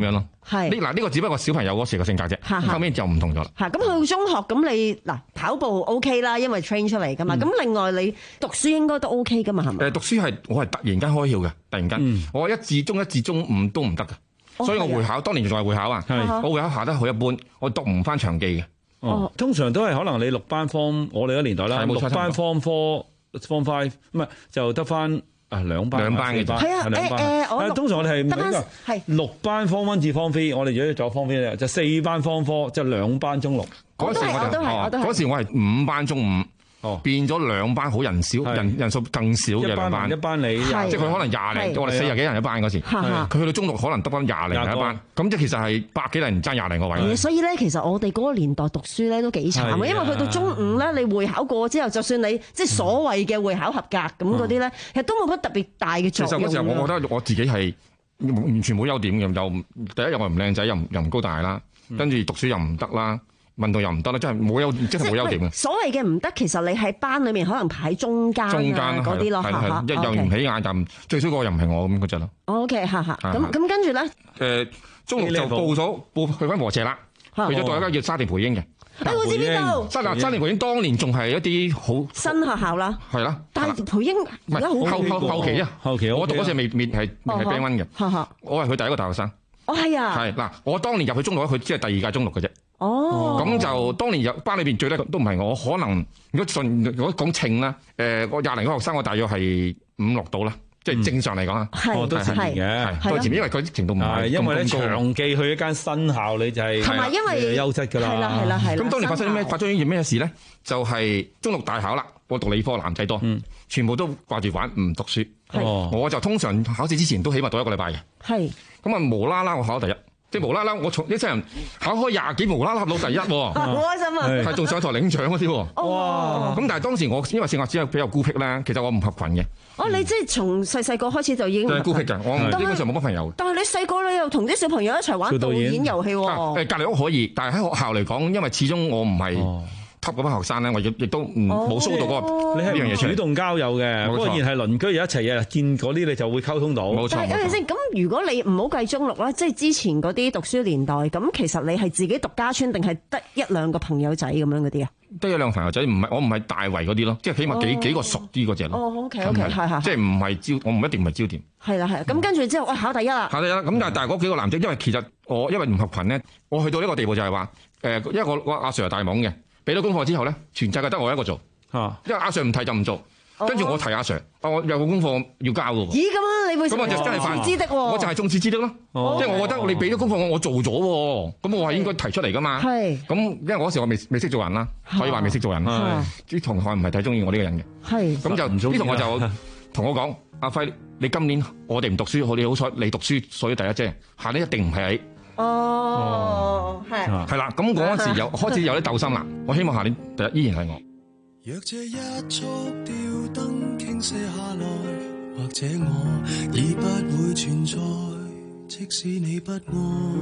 係呢嗱呢個只不過小朋友嗰時個性格啫，後面就唔同咗啦。 嚇咁去到中學咁你嗱跑步 OK 啦，因為 train 出嚟噶嘛。咁、嗯、另外你讀書應該都 OK 噶嘛，係咪？誒讀書係我係突然間開竅嘅，突然間、嗯、我一至中一至中五都唔得嘅，哦、所以我會考當年仲係會考啊，我會考考得好一般，我讀唔翻長記嘅。 哦，通常都係可能你六班 form，我哋嗰年代啦，六班 form four、form five， 唔係就得翻。啊兩班兩班嘅啫，係啊誒誒，我通常我哋係呢個係六班 form one 至 form three，我哋如果做 form three 咧就四班 form four，即係兩班中六。 嗰時我都係，我都係。 嗰時我係五班中五。哦，變咗兩班好人少，人人數更少嘅兩班， 一班你， 即係佢可能廿零，我哋四十幾人一班嗰時，佢去到中六可能得翻廿零一班，咁即係其實係百幾人爭廿零個位。 所以咧，其實我哋嗰個年代讀書咧都幾慘嘅，因為去到中五咧，你會考過之後，就算你即係所謂嘅會考合格咁嗰啲咧，其實都冇乜特別大嘅作用。 其實嗰時候我覺得我自己係完全冇優點嘅，又第一又我唔靚仔，又又唔高大啦，跟住讀書又唔得啦。運動又唔得啦，真係冇優，真係冇優點嘅。所謂嘅唔得，其實你喺班裏面可能排喺中間中間嗰啲咯，嚇嚇。一又唔起眼，又最少個又唔係我咁嗰隻咯。O K， 嚇嚇。咁咁跟住咧，誒中六就報咗報去翻禾輋啦，去咗讀一間叫沙田培英嘅。 哎，我知邊度？ 沙田沙田培英當年仲係一啲好新學校啦。係啦，但係培英而家好後後後期啊，後期我讀嗰時未未係未係 band one 嘅。嚇嚇，我係佢第一個大學生。哦，係啊。係嗱，我當年入去中六咧，佢只係第二屆中六嘅啫。哦，咁就當年入班裏邊最叻都唔係我，可能如果順如果講稱啦，誒我廿零個學生，我大約係五六度啦，即係正常嚟講啊， 係都前面嘅，都前面，因為佢啲程度唔係因為咧長記去一間新校，你就係同埋因為優質㗎啦， 係啦係啦係啦。 咁當年發生啲咩？發生啲咩事咧？就係中六大考啦，我讀理科男仔多，全部都掛住玩唔讀書，我就通常考試之前都起碼讀一個禮拜嘅，係咁啊無啦啦我考第一。即係無啦啦，我從一世人考開廿幾，無啦啦攞第一，好開心啊！ 係仲上台領獎嗰啲，哇！咁但係當時我因為性格只係比較孤僻啦，其實我唔合群嘅。哦，你即係從細細個開始就已經孤僻㗎，我基本上冇乜朋友。 但係你細個你又同啲小朋友一齊玩導演遊戲喎。誒， 隔離屋可以，但係喺學校嚟講，因為始終我唔係級嗰班學生咧，我亦亦都唔冇騷到嗰個呢樣嘢。 主動交友嘅，不過然係鄰居又一齊日日見嗰啲，你就會溝通到。 冇錯。 但係先咁，如果你唔好計中六啦，即係之前嗰啲讀書年代，咁其實你係自己獨家村定係得一兩個朋友仔咁樣嗰啲啊？ 得一兩個朋友仔，唔係我唔係大圍嗰啲咯，即係起碼幾幾個熟啲嗰隻咯。 哦 ，OK OK，係係。 即係唔係焦，我唔一定唔係焦點。係啦係，咁跟住之後，我考第一啦。考第一啦，咁但係但係嗰幾個男仔，因為其實我因為唔合群咧，我去到呢個地步就係話，誒，因為我我阿 Sir 係大懵嘅。俾到功課之後咧，全世界得我一個做，啊、因為阿 Sir 唔提就唔做，跟住、哦、我提阿 Sir，我有個功課要交嘅喎。 咦，咁啊，你會咁我就真係眾矢之的喎，我就係眾矢之的咯，哦、即係我覺得你俾咗功課我，我做咗喎，咁我係應該提出嚟噶嘛。係，咁因為嗰時我未未識做人啦，可以話未識做人。啲同學唔係太中意我呢個人嘅。係，咁就啲同學就同我講：阿輝，你今年我哋唔讀書，我哋好彩你讀書，所以第一啫，下年一定唔係你。 哦，係係啦，咁嗰陣時有開始有啲鬥心啦。我希望下年第一依然係我。 若這一束吊燈傾瀉下來，或者我已不會存在，即使你不愛，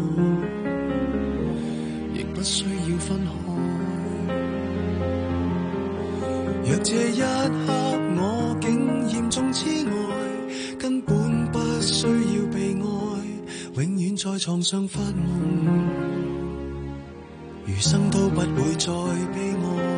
亦不需要分開。若這一刻我竟嚴重痴呆，根本不需要被愛，永遠在床上發夢，餘生都不會再悲哀。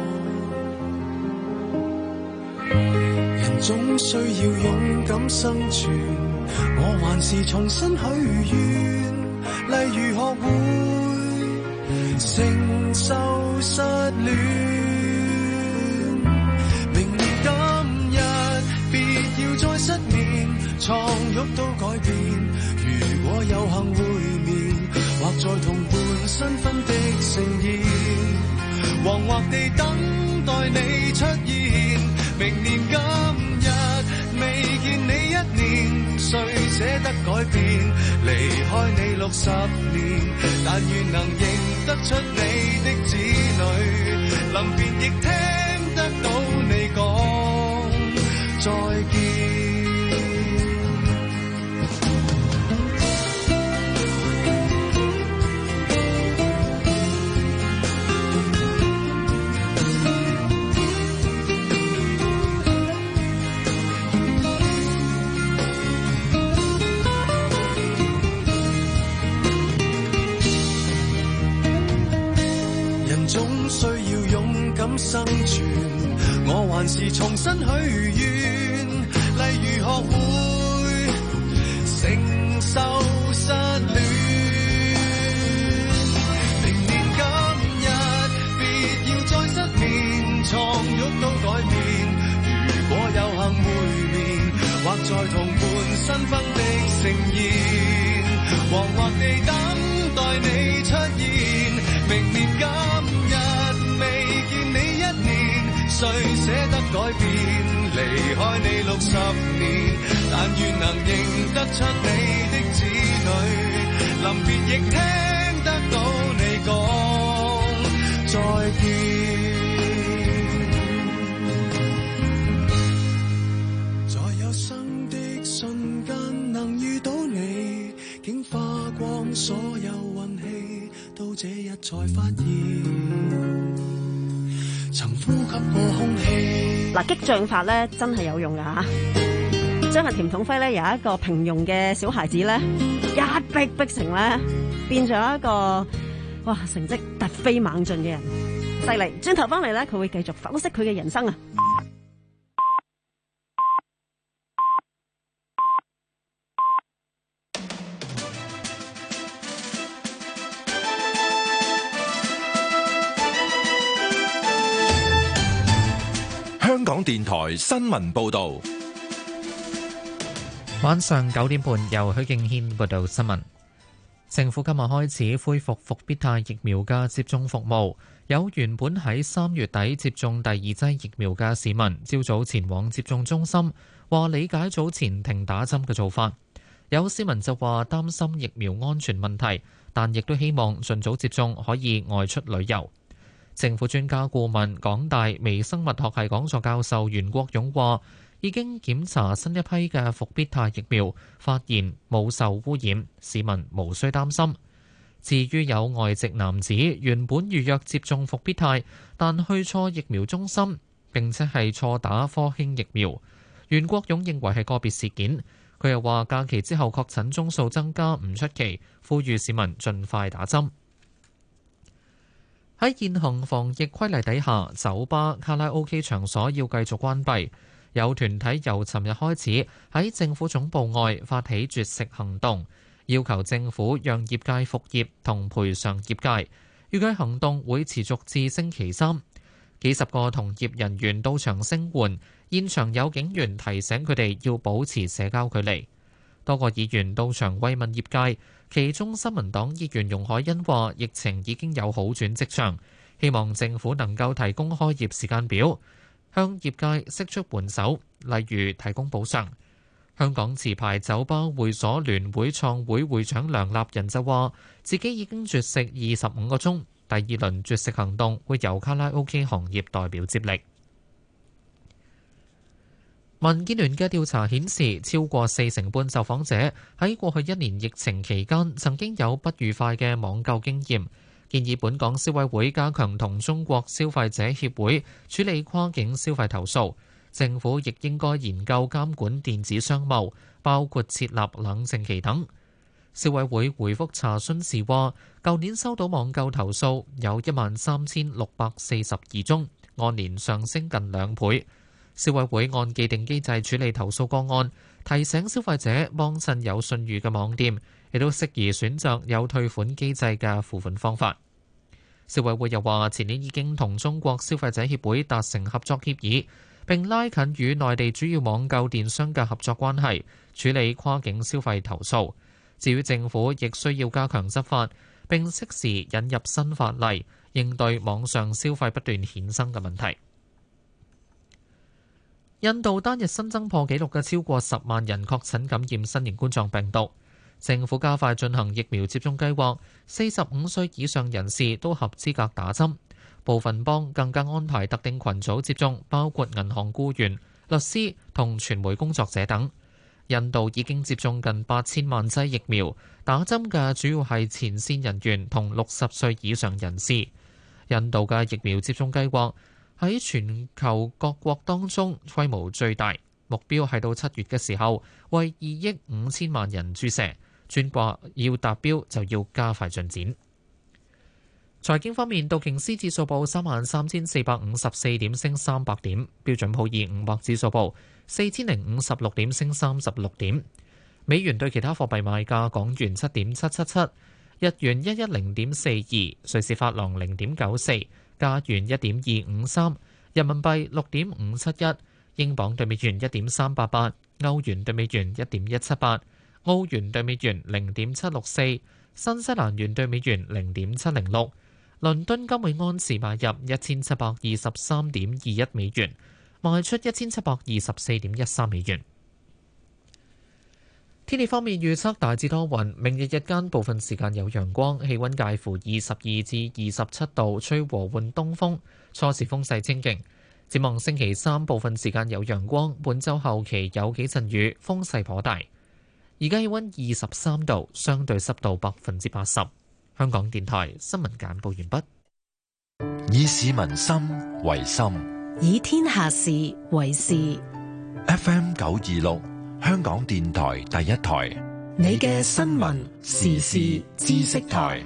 人總需要勇敢生存，我還是重新許願，例如學會承受失戀。明年今日別要再失眠，床褥都改變。如果有幸會面，或在同伴新婚的盛宴，惶惑地等待你出現。明年今日未見你一年，誰捨得改變？離開你六十年，但願能認得出你的子女，臨別亦聽得到你講再見。 還是重新許願，例如學會承受失戀。明年今日別要再失眠，床褥都改變。如果有幸會面，或在同伴新婚的盛宴，惶惑地等待你出現。明年今日未見你一年，誰捨得改變？離開你六十年，但願能認得出你的子女，臨別亦聽得到你講再見。在有生的瞬間能遇到你，竟花光所有運氣，到這日才發現曾呼吸過空氣。 嗱，激將法咧真係有用噶嚇，將阿田統輝咧由一個平庸嘅小孩子咧，一逼逼成咧變咗一個哇成績突飛猛進嘅人，犀利！轉頭翻嚟咧，佢會繼續剖析佢嘅人生啊！ 香港電台新聞報道， 晚上九點半由許敬軒報道新聞。政府今日開始恢復復必泰疫苗嘅接種服務，有原本喺三月底接種第二劑疫苗嘅市民，朝早前往接種中心，話理解早前停打針嘅做法。有市民就話擔心疫苗安全問題，但亦都希望盡早接種可以外出旅遊。政府專家顧問、港大微生物學系講座教授袁國勇話，已經檢查新一批嘅復必泰疫苗，發現冇受污染，市民無需擔心。至於有外籍男子原本預約接種復必泰，但去錯疫苗中心，並且係錯打科興疫苗，袁國勇認為係個別事件。佢又話假期之後確診宗數增加唔出奇，呼籲市民盡快打針。喺現行防疫規例底下，酒吧、卡拉 OK 場所要繼續關閉。有團體由尋日開始喺政府總部外發起絕食行動，要求政府讓業界復業同賠償業界。預計行動會持續至星期三。幾十個同業人員到場聲援，現場有警員提醒佢哋要保持社交距離。多個議員到場慰問業界，其中新民黨議員容海恩話：疫情已經有好轉跡象，希望政府能夠提供開業時間表，向業界釋出援手，例如提供補償。香港持牌酒吧會所聯會創會會長梁立仁就話：自己已經絕食二十五個鐘，第二輪絕食行動會由卡拉 OK 行業代表接力。民建聯嘅調查顯示，超過四成半受訪者喺過去一年疫情期間曾經有不愉快嘅網購經驗，建議本港消委會加強同中國消費者協會處理跨境消費投訴。政府亦應該研究監管電子商務，包括設立冷靜期等。消委會回覆查詢時話，舊年收到網購投訴有一萬三千六百四十二宗，按年上升近兩倍。消委會按既定機制處理投訴個案，提醒消費者幫襯有信譽嘅網店，亦都適宜選擇有退款機制嘅付款方法。消委會又話，前年已經同中國消費者協會達成合作協議，並拉近與內地主要網購電商嘅合作關係，處理跨境消費投訴。至於政府，亦需要加強執法，並適時引入新法例，應對網上消費不斷衍生嘅問題。印度單日新增破紀錄嘅超過十萬人確診感染新型冠狀病毒，政府加快進行疫苗接種計劃，四十五歲以上人士都合資格打針，部分邦更加安排特定群組接種，包括銀行僱員、律師同傳媒工作者等。印度已經接種近八千萬劑疫苗，打針嘅主要係前線人員同六十歲以上人士。印度嘅疫苗接種計劃喺全球各國當中規模最大，目標係到七月嘅時候為二億五千萬人注射。專話要達標就要加快進展。 財經方面，道瓊斯指數報三萬三千四百五十四點，升三百點；標準普爾五百指數報四千零五十六點，升三十六點。美元對其他貨幣賣價：港元七點七七七，日元一一零點四二，瑞士法郎零點九四，加元一點二五三，人民幣六點五七一，英鎊對美元一點三八八，歐元對美元一點一七八，澳元對美元零點七六四，新西蘭元對美元零點七零六。倫敦金每安士買入一千七百二十三點二一美元，賣出一千七百二十四點一三美元。天氣方面預測大致多雲，明日日間部分時間有陽光，氣溫介乎二十二至二十七度，吹和緩東風，初時風勢清勁。展望星期三部分時間有陽光，本週後期有幾陣雨，風勢頗大。而家氣溫二十三度，相對濕度百分之八十。香港電台新聞簡報完畢。以市民心為心， 以天下事為事。 F M 九二六，香港電台第一台， 你嘅新聞時事知識台。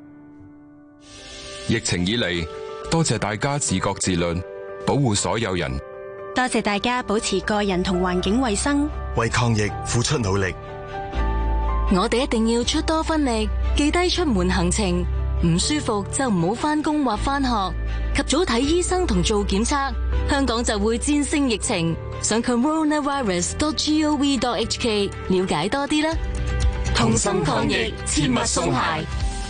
疫情以嚟，多謝大家自覺自律，保護所有人。 多謝大家保持個人同環境衛生， 為抗疫付出努力。 我哋一定要出多分力，記低出門行程，唔舒服就唔好返工或返學，及早睇醫生同做檢測，香港就會戰勝疫情。上 coronavirus dot gov dot h k 了解多啲啦。同心抗疫，切勿鬆懈。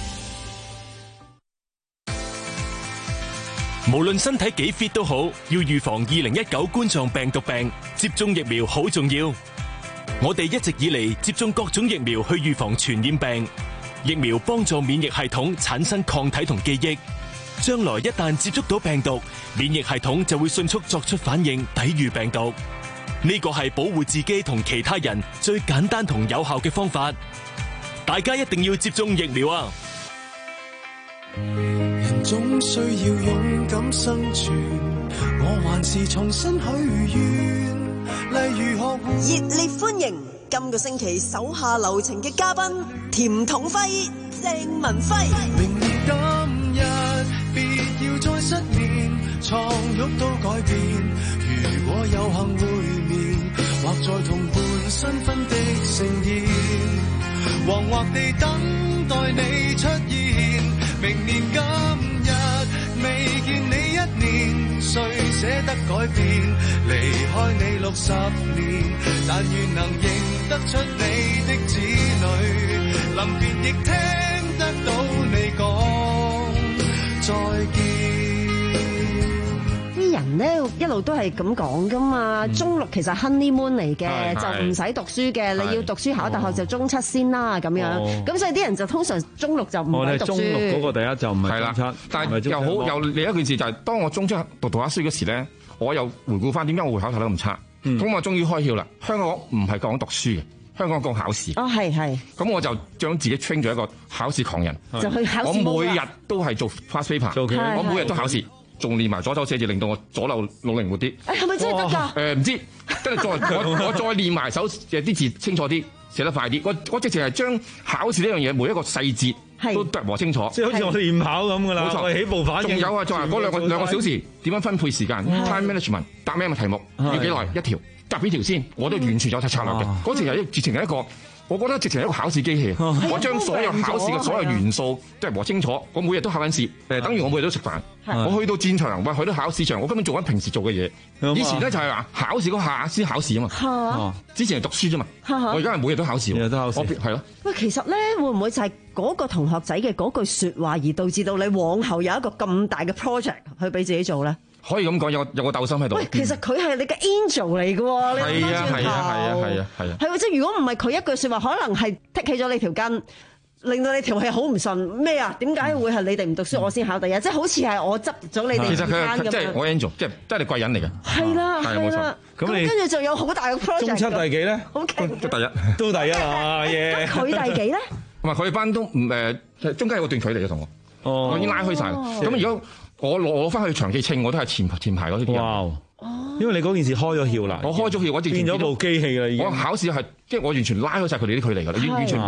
無論身體幾 fit 都好，要預防二零一九冠狀病毒病，接種疫苗好重要。我哋一直以嚟接種各種疫苗去預防傳染病，疫苗幫助免疫系統產生抗體同記憶，將來一旦接觸到病毒，免疫系統就會迅速作出反應，抵禦病毒。呢個係保護自己同其他人最簡單同有效嘅方法，大家一定要接種疫苗啊！ 人總需要勇敢生存，我還是重新許願。例如學熱烈歡迎今個星期手下留情嘅嘉賓甜筒輝、鄭文輝。 明年今日別要再失眠，床褥都改變。如果有幸會面，或在同伴新婚的盛宴，惶惑地等待你出現。明年今日未見你一年，誰捨得改變？離開你六十年，但願能認得出你的子女，臨別亦聽得到你講再見。 啲人咧一路都係咁講噶嘛，嗯、中六其實 honeymoon 嚟嘅，就唔使讀書嘅，你要讀書考大學就中七先啦咁樣。咁、哦、所以啲人就通常中六就唔使讀書。 中六嗰個第一就唔係中七， 但係又好又另一件事就係、是，當我中七讀讀下書嗰時咧，我又回顧翻點解我會考考得咁差。咁、嗯、我終於開竅啦！香港唔係講讀書嘅，香港講考試。 哦，係係。咁我就將自己 train 咗一個考試狂人， 就去考試。 我每日都係做 past paper，我每日都考試。仲練埋左手寫字，令到我左腦腦靈活啲。 誒係咪真係得㗎？誒唔、 呃、知，跟住再我我再練埋手誒啲字清楚啲，寫得快啲。我我直情係將考試呢樣嘢每一個細節都琢磨清楚。 即係好似我練跑咁㗎啦。冇錯，起步反應。仲有啊，仲係嗰兩個兩個小時點樣分配時間 ？Time management 答咩嘅題目要幾耐一條？夾幾條先？我都完全有睇策略嘅。嗰時係直情係一個。我覺得直情係一個考試機器，我將所有考試嘅所有元素都係磨清楚。我每日都考緊試，誒，等於我每日都食飯。我去到戰場，喂，去到考試場，我根本做緊平時做嘅嘢。以前咧就係話考試嗰下先考試啊嘛。之前係讀書啫嘛。我而家係每日都考試。每日都考試。係咯。喂， 其實咧會唔會就係嗰個同學仔嘅嗰句説話而導致到你往後有一個咁大嘅 project 去俾自己做咧？ 可以咁講，有有個鬥心喺度。 喂，其實佢係你嘅 angel 嚟嘅喎，你諗翻轉頭。係啊，係啊，係啊，係啊，係啊。係喎，即係如果唔係佢一句説話，可能係剔起咗你條筋，令到你條氣好唔順。咩啊？點解會係你哋唔讀書，我先考第一？即係好似係我執咗你哋。其實佢即係我 angel，即係即係你貴人嚟嘅。 係啦，係啦。咁跟住就有好大嘅 project。 中七第幾咧？ 好勁。 即係第一， 都第一啊！耶！ 佢第幾咧？ 唔係佢哋班都唔誒，中間有個段距離嘅同我，我已經拉開晒。咁如果我攞攞翻去長期稱，我都係前前排嗰啲人。哇！ 因為你嗰件事開咗竅啦， 我開咗竅，我直變咗部機器啦。已經我考試係即係我完全拉開晒佢哋啲距離㗎啦，完全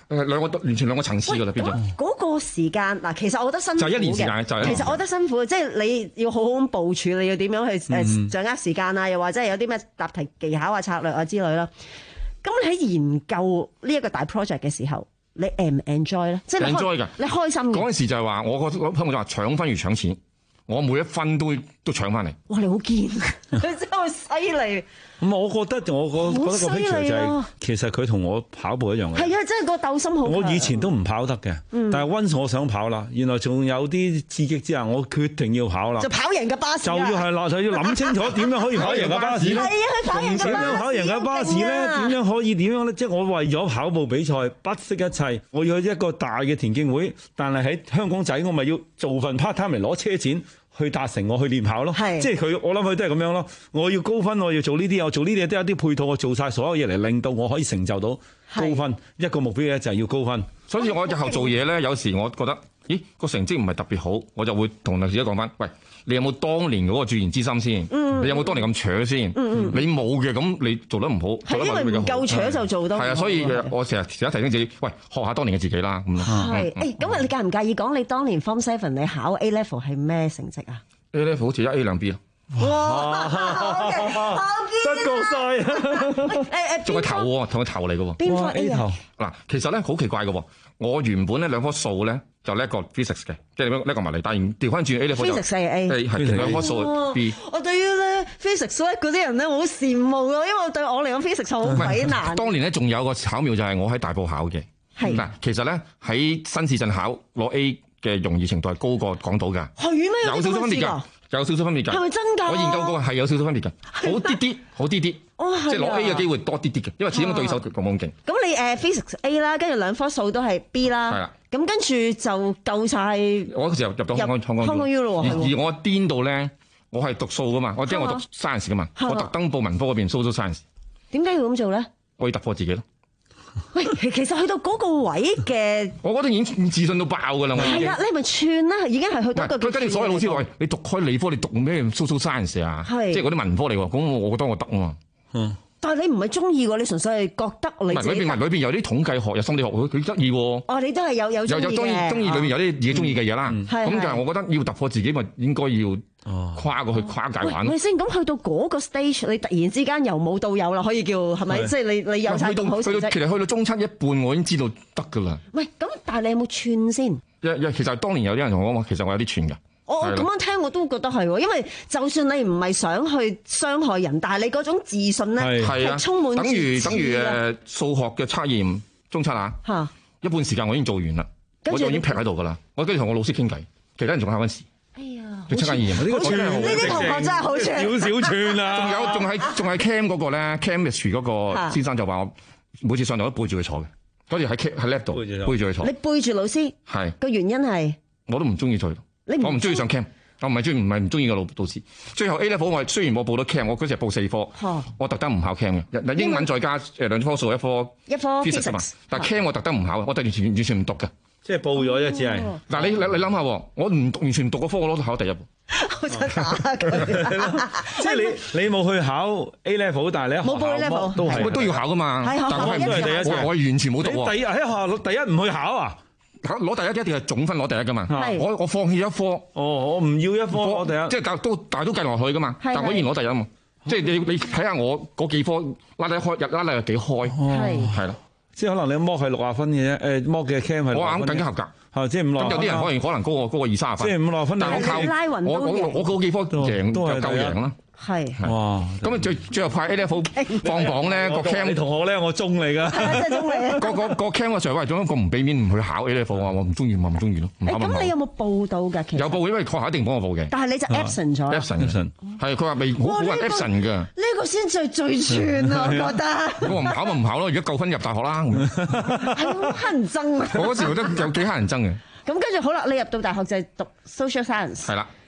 誒兩個完全兩個層次㗎啦，變咗。 嗰個時間嗱，其實我覺得辛苦嘅。 就係一年時間，就係其實我覺得辛苦，即係你要好好咁部署，你要點樣去誒掌握時間啊？又或者係有啲咩答題技巧啊、策略啊之類啦。咁你喺研究呢一個大 project 嘅時候，你 en 唔 enjoy 咧？即係 enjoy 㗎， 你開心嘅。 嗰陣時就係話，我個香港就話搶分如搶錢，我每一分都都搶翻嚟。 哇！你好堅，佢真係好犀利。 咁我覺得我個覺得個 picture 就係其實佢同我跑步一樣嘅。 係啊，真係個鬥心好強。 我以前都唔跑得嘅， 嗯、 但係 once 我想跑啦，原來仲有啲刺激之下，我決定要跑啦。 就跑贏架巴士。 就要係啦，就要諗清楚點樣可以跑贏架巴士咧。 係啊，去跑贏架巴士。 點樣跑贏架巴士咧？點樣可以點樣咧？即係我為咗跑步比賽不惜一切，我要去一個大嘅田徑會，但係喺香港仔我咪要做份 part time 嚟攞車錢。去達成我去練跑咯，即係佢，我諗佢都係咁樣咯。我要高分，我要做呢啲，我做呢啲都有啲配套，我做晒所有嘢嚟令到我可以成就到高分。一個目標咧就係要高分。 所以我日後做嘢咧，有時我覺得，咦個成績唔係特別好，我就會同自己講翻，喂，你有冇當年嗰個注言之心先？嗯、你有冇當年咁搶先？嗯、你冇嘅，咁你做得唔好， 係因為唔夠搶就做到。 係啊，所以我成日成日提醒自己，喂，學下當年嘅自己啦。咁係，誒，咁啊，你介唔介意講你當年 Form Seven 你考 A Level 係咩成績啊？ A level 好似一 A 兩 B 咯， 哇！ 得過晒， 誒誒， 仲係頭喎，同佢頭嚟嘅喎。 邊科 A 頭？ 嗱，其實咧好奇怪嘅喎，我原本咧兩科數咧就叻過 physics 嘅，即係叻過物理，但係調翻轉 A level 就 physics 係 A， 係兩科數 B。 我對於咧 physics 叻嗰啲人咧，我好羨慕啊，因為對我嚟講 physics 好鬼難。 當年咧仲有個巧妙就係我喺大埔考嘅，係嗱，其實咧喺新市鎮考攞 A。嘅容易程度係高過港島㗎， 係咩？ 有少少分別㗎，有少少分別㗎。 係咪真㗎？ 我研究過係有少少分別㗎，好啲啲，好啲啲，即係攞 A 嘅機會多啲啲嘅，因為始終對手咁咁勁。 咁你誒 physics A 啦，跟住兩科數都係 B 啦，係啦。咁跟住就夠晒。我嗰時候入到香港香港 U 咯，而我癲到咧，我係讀數㗎嘛，我即係我讀 science 㗎嘛，我特登報文科嗰邊 social science。點解要咁做咧？我要突破自己咯。喂，其實去到嗰個位嘅，我覺得已經自信到爆㗎啦！我係啊，你係咪串啦？已經係去到個。佢跟住所有老師話：你讀開理科，你讀咩 social science 啊？係，即係嗰啲文科嚟喎。咁我覺得我得啊嘛。嗯。但係你唔係中意喎，你純粹係覺得你自己。裏邊裏邊有啲統計學、有心理學，佢佢得意喎。哦，你都係有有中意嘅。有有中意中意裏邊有啲自己中意嘅嘢啦。咁就係我覺得要突破自己，咪應該要。跨過去跨界玩。喂，先咁去到嗰個 stage，你突然之間由冇到有啦，可以叫係咪？即係你你有曬咁好成績。其實去到中七一半，我已經知道得㗎啦。喂，咁但係你有冇串先？一一其實當年有啲人同我講，其實我有啲串㗎。我我咁樣聽我都覺得係喎，因為就算你唔係想去傷害人，但係你嗰種自信咧係充滿。等於等於誒數學嘅測驗，中七啊，嚇一半時間我已經做完啦，我就已經劈喺度㗎啦。我跟住同我老師傾偈，其他人仲考緊試。要測下驗，呢個串，呢啲同學真係好串，少少串啊！仲有仲係仲係 Cam 嗰個咧 ，Chemistry 嗰個先生就話我每次上堂都背住佢坐嘅，嗰時喺喺 lab 度背住佢坐。你背住老師係個原因係我都唔中意做，我唔中意上 Cam，我唔係中意唔係唔中意個老老師。最後 A level 我雖然我報到 Cam，我嗰時係報四科，我特登唔考 Cam 嘅，嗱英文再加誒兩科數一科一科 physics 嘛，但 Cam 我特登唔考，我完全完全唔讀嘅。即係報咗啫，只係嗱你你你諗下，我唔讀完全唔讀個科，我攞到考第一。我想打佢，即係你你冇去考 A level，但係你冇報 A level 都係都要考噶嘛。但係我係第一，我我完全冇讀喎。第一喺學校攞第一唔去考啊？攞第一一定係總分攞第一噶嘛。我我放棄咗一科，哦，我唔要一科攞第一，即係教都但係都計落去噶嘛。但係我依然攞第一啊嘛。即係你你睇下我嗰幾科拉得開，日拉得幾開，係係啦。即係可能你模係六十分嘅啫，誒模嘅 cam 係我啱更加合格，係即係五六。咁有啲人可能可能高過高過二三十分，即係五六分。但係我靠我我我嗰幾科贏就夠贏啦。係哇！咁啊最最後派 A level 放榜咧個 cam 同學咧我中嚟㗎，真係中嚟。個個個 cam 個 Sir 話，總一個唔俾面唔去考 A level，我話我唔中意，我唔中意咯。咁你有冇報到㗎？其實有報，因為學校一定幫我報嘅。但係你就 absent 咗。absent absent 係佢話未好好人 absent 㗎。呢個先最最串啊！我覺得。我話唔考咪唔考咯，如果夠分入大學啦。係好乞人憎啊！我嗰時覺得有幾乞人憎嘅。咁跟住好啦，你入到大學就係讀 social science。係啦，嗯。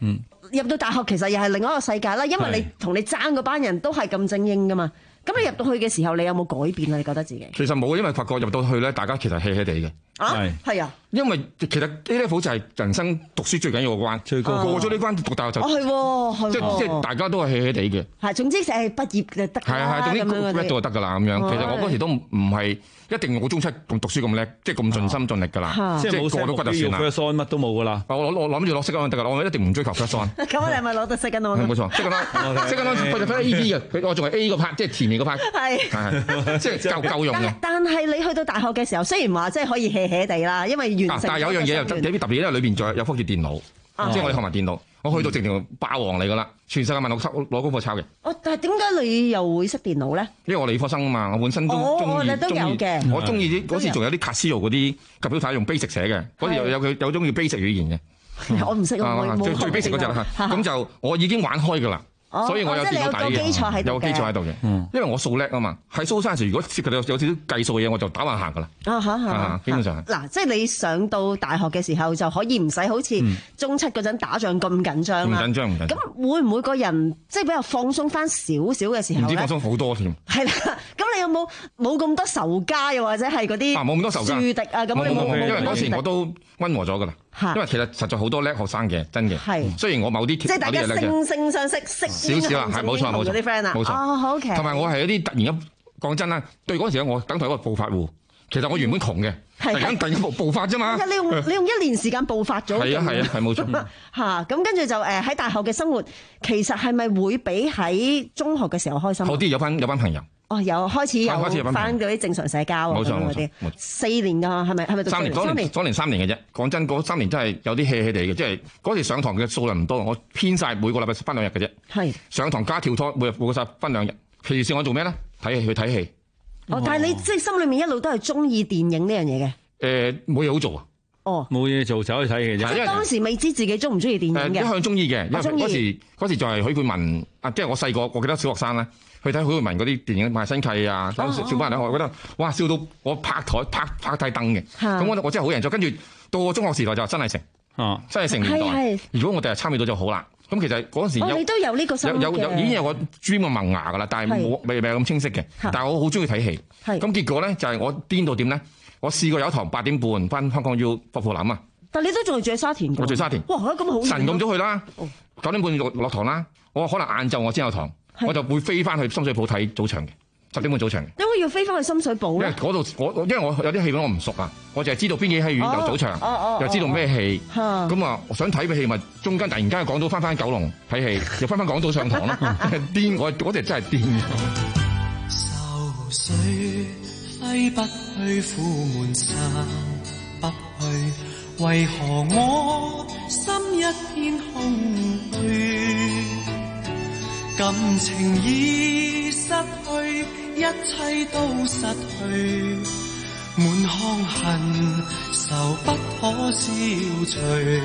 入到大學其實又係另外一個世界啦，因為你同你爭嗰班人都係咁精英噶嘛。咁你入到去嘅時候，你有冇改變啊？你覺得自己？ 其實冇，因為發覺入到去咧，大家其實 hea hea 地嘅。 啊，係啊， 因為其實 A level 就係人生讀書最緊要個關，最高過咗呢關讀大學就哦係喎， 即即係大家都係 hea hea 地嘅。 係，總之就係畢業就得啦。 係啊係，總之 grad 就得㗎啦咁樣。其實我嗰時都唔係一定我中七咁讀書咁叻，即係咁盡心盡力㗎啦。 即係冇過到骨就算啦。first on 乜都冇㗎啦。 我攞我諗住攞second on得㗎啦，我一定唔追求 first on。 咁你係咪攞到 second on？ 冇錯，second on，second on 佢就分 A B 嘅，我仲係 A 個 part，即係前面個 part。係係，即係夠夠用嘅。 但係你去到大學嘅時候，雖然話即係可以 hea hea 地啦，因為完成。 但係有樣嘢又有啲特別，因為裏邊仲有有科技電腦，即係我哋學埋電腦。我去到直情霸王嚟㗎啦，全世界問我抄攞功課抄嘅。 哦，但係點解你又會識電腦咧？ 因為我理科生啊嘛，我本身都中意中意，我中意啲嗰時仲有啲 Casio 嗰啲及表體用 basic 寫嘅，嗰時有有佢有種叫 basic 語言嘅。 我唔識啊， 最最 basic 嗰隻啦，咁就我已經玩開㗎啦。所以我有電腦底嘅，有個基礎喺度嘅。因為我數叻啊嘛，喺蘇生時如果涉及到有少少計數嘅嘢，我就打橫行㗎啦。啊嚇嚇，基本上嗱，即係你上到大學嘅時候就可以唔使好似中七嗰陣打仗咁緊張啦。 唔緊張唔緊張。 咁會唔會個人即係比較放鬆翻少少嘅時候咧？ 唔知放鬆好多添。係啦，咁你有冇冇咁多仇家又或者係嗰啲啊冇咁多仇家樹敵啊咁？ 冇冇冇，因為嗰時我都溫和咗㗎啦。因為其實實在好多叻學生嘅，真嘅。係。雖然我某啲即係大家惺惺相惜，識少少啦，係冇錯冇錯。 啲 friend 啊， 冇錯。 哦，好嘅。 同埋我係一啲突然間講真啦，對嗰陣時我等同一個暴發戶。其實我原本窮嘅，突然間突然暴暴發啫嘛。 你用你用一年時間暴發咗。 係啊係啊係冇錯。 嚇咁跟住就誒喺大學嘅生活，其實係咪會比喺中學嘅時候開心？ 好啲，有班有班朋友。 哦，有開始有翻嗰啲正常社交啊，咁嗰啲。四年㗎，係咪係咪讀三年？ 三年，嗰年三年嘅啫。講真，嗰三年真係有啲 hea hea 地嘅，即係嗰時上堂嘅數量唔多，我編晒每個禮拜分兩日嘅啫。係上堂加跳拖，每日每個禮拜分兩日。其實我做咩咧？睇戲去睇戲。 哦，但係你即係心裏面一路都係中意電影呢樣嘢嘅。 誒，冇嘢好做啊！ 哦，冇嘢做走去睇戲啫。 因為當時未知自己中唔中意電影嘅。 一向中意嘅，因為嗰時嗰時就係許冠文啊，即係我細個，我記得小學生咧。去睇許冠文嗰啲電影賣身契啊，小班人咧，我覺得哇笑到我拍台拍拍低凳嘅，咁我我真係好人咗。跟住到我中學時代就真係成，哦，真係成年代。如果我第日參與到就好啦。咁其實嗰陣時有， 你都有呢個心嘅， 有有已經有個 dream 嘅萌芽㗎啦，但係冇未未咁清晰嘅。但係我好中意睇戲，咁結果咧就係我癲到點咧？我試過有一堂八點半翻香港要霍富林啊， 但你都仲係住喺沙田㗎？ 我住沙田。 哇，咁好晨咁早去啦，九點半落落堂啦。我可能晏晝我先有堂。我就會飛翻去深水埗睇早場嘅，十點半早場嘅。 點解要飛翻去深水埗咧？ 因為嗰度我因為我有啲戲院我唔熟啊，我就係知道邊幾戲院有早場， 哦哦、 又知道咩戲。咁啊，我想睇嘅戲咪中間突然間港島翻翻九龍睇戲，又翻翻港島上堂咯。癲我嗰隻真係癲。 愁緒揮不去，苦悶散不去，為何我心一片空虛？感情已失去，一切都失去，滿腔恨愁不可消除。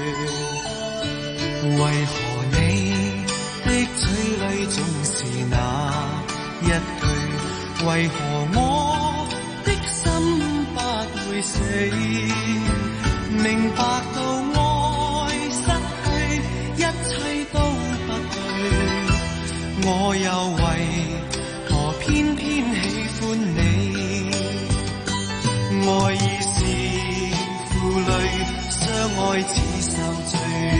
為何你的嘴裡總是那一句？為何我的心不會死？明白到愛失去，一切都不對。我又為何偏偏喜歡你？愛已是負累，相愛似受罪，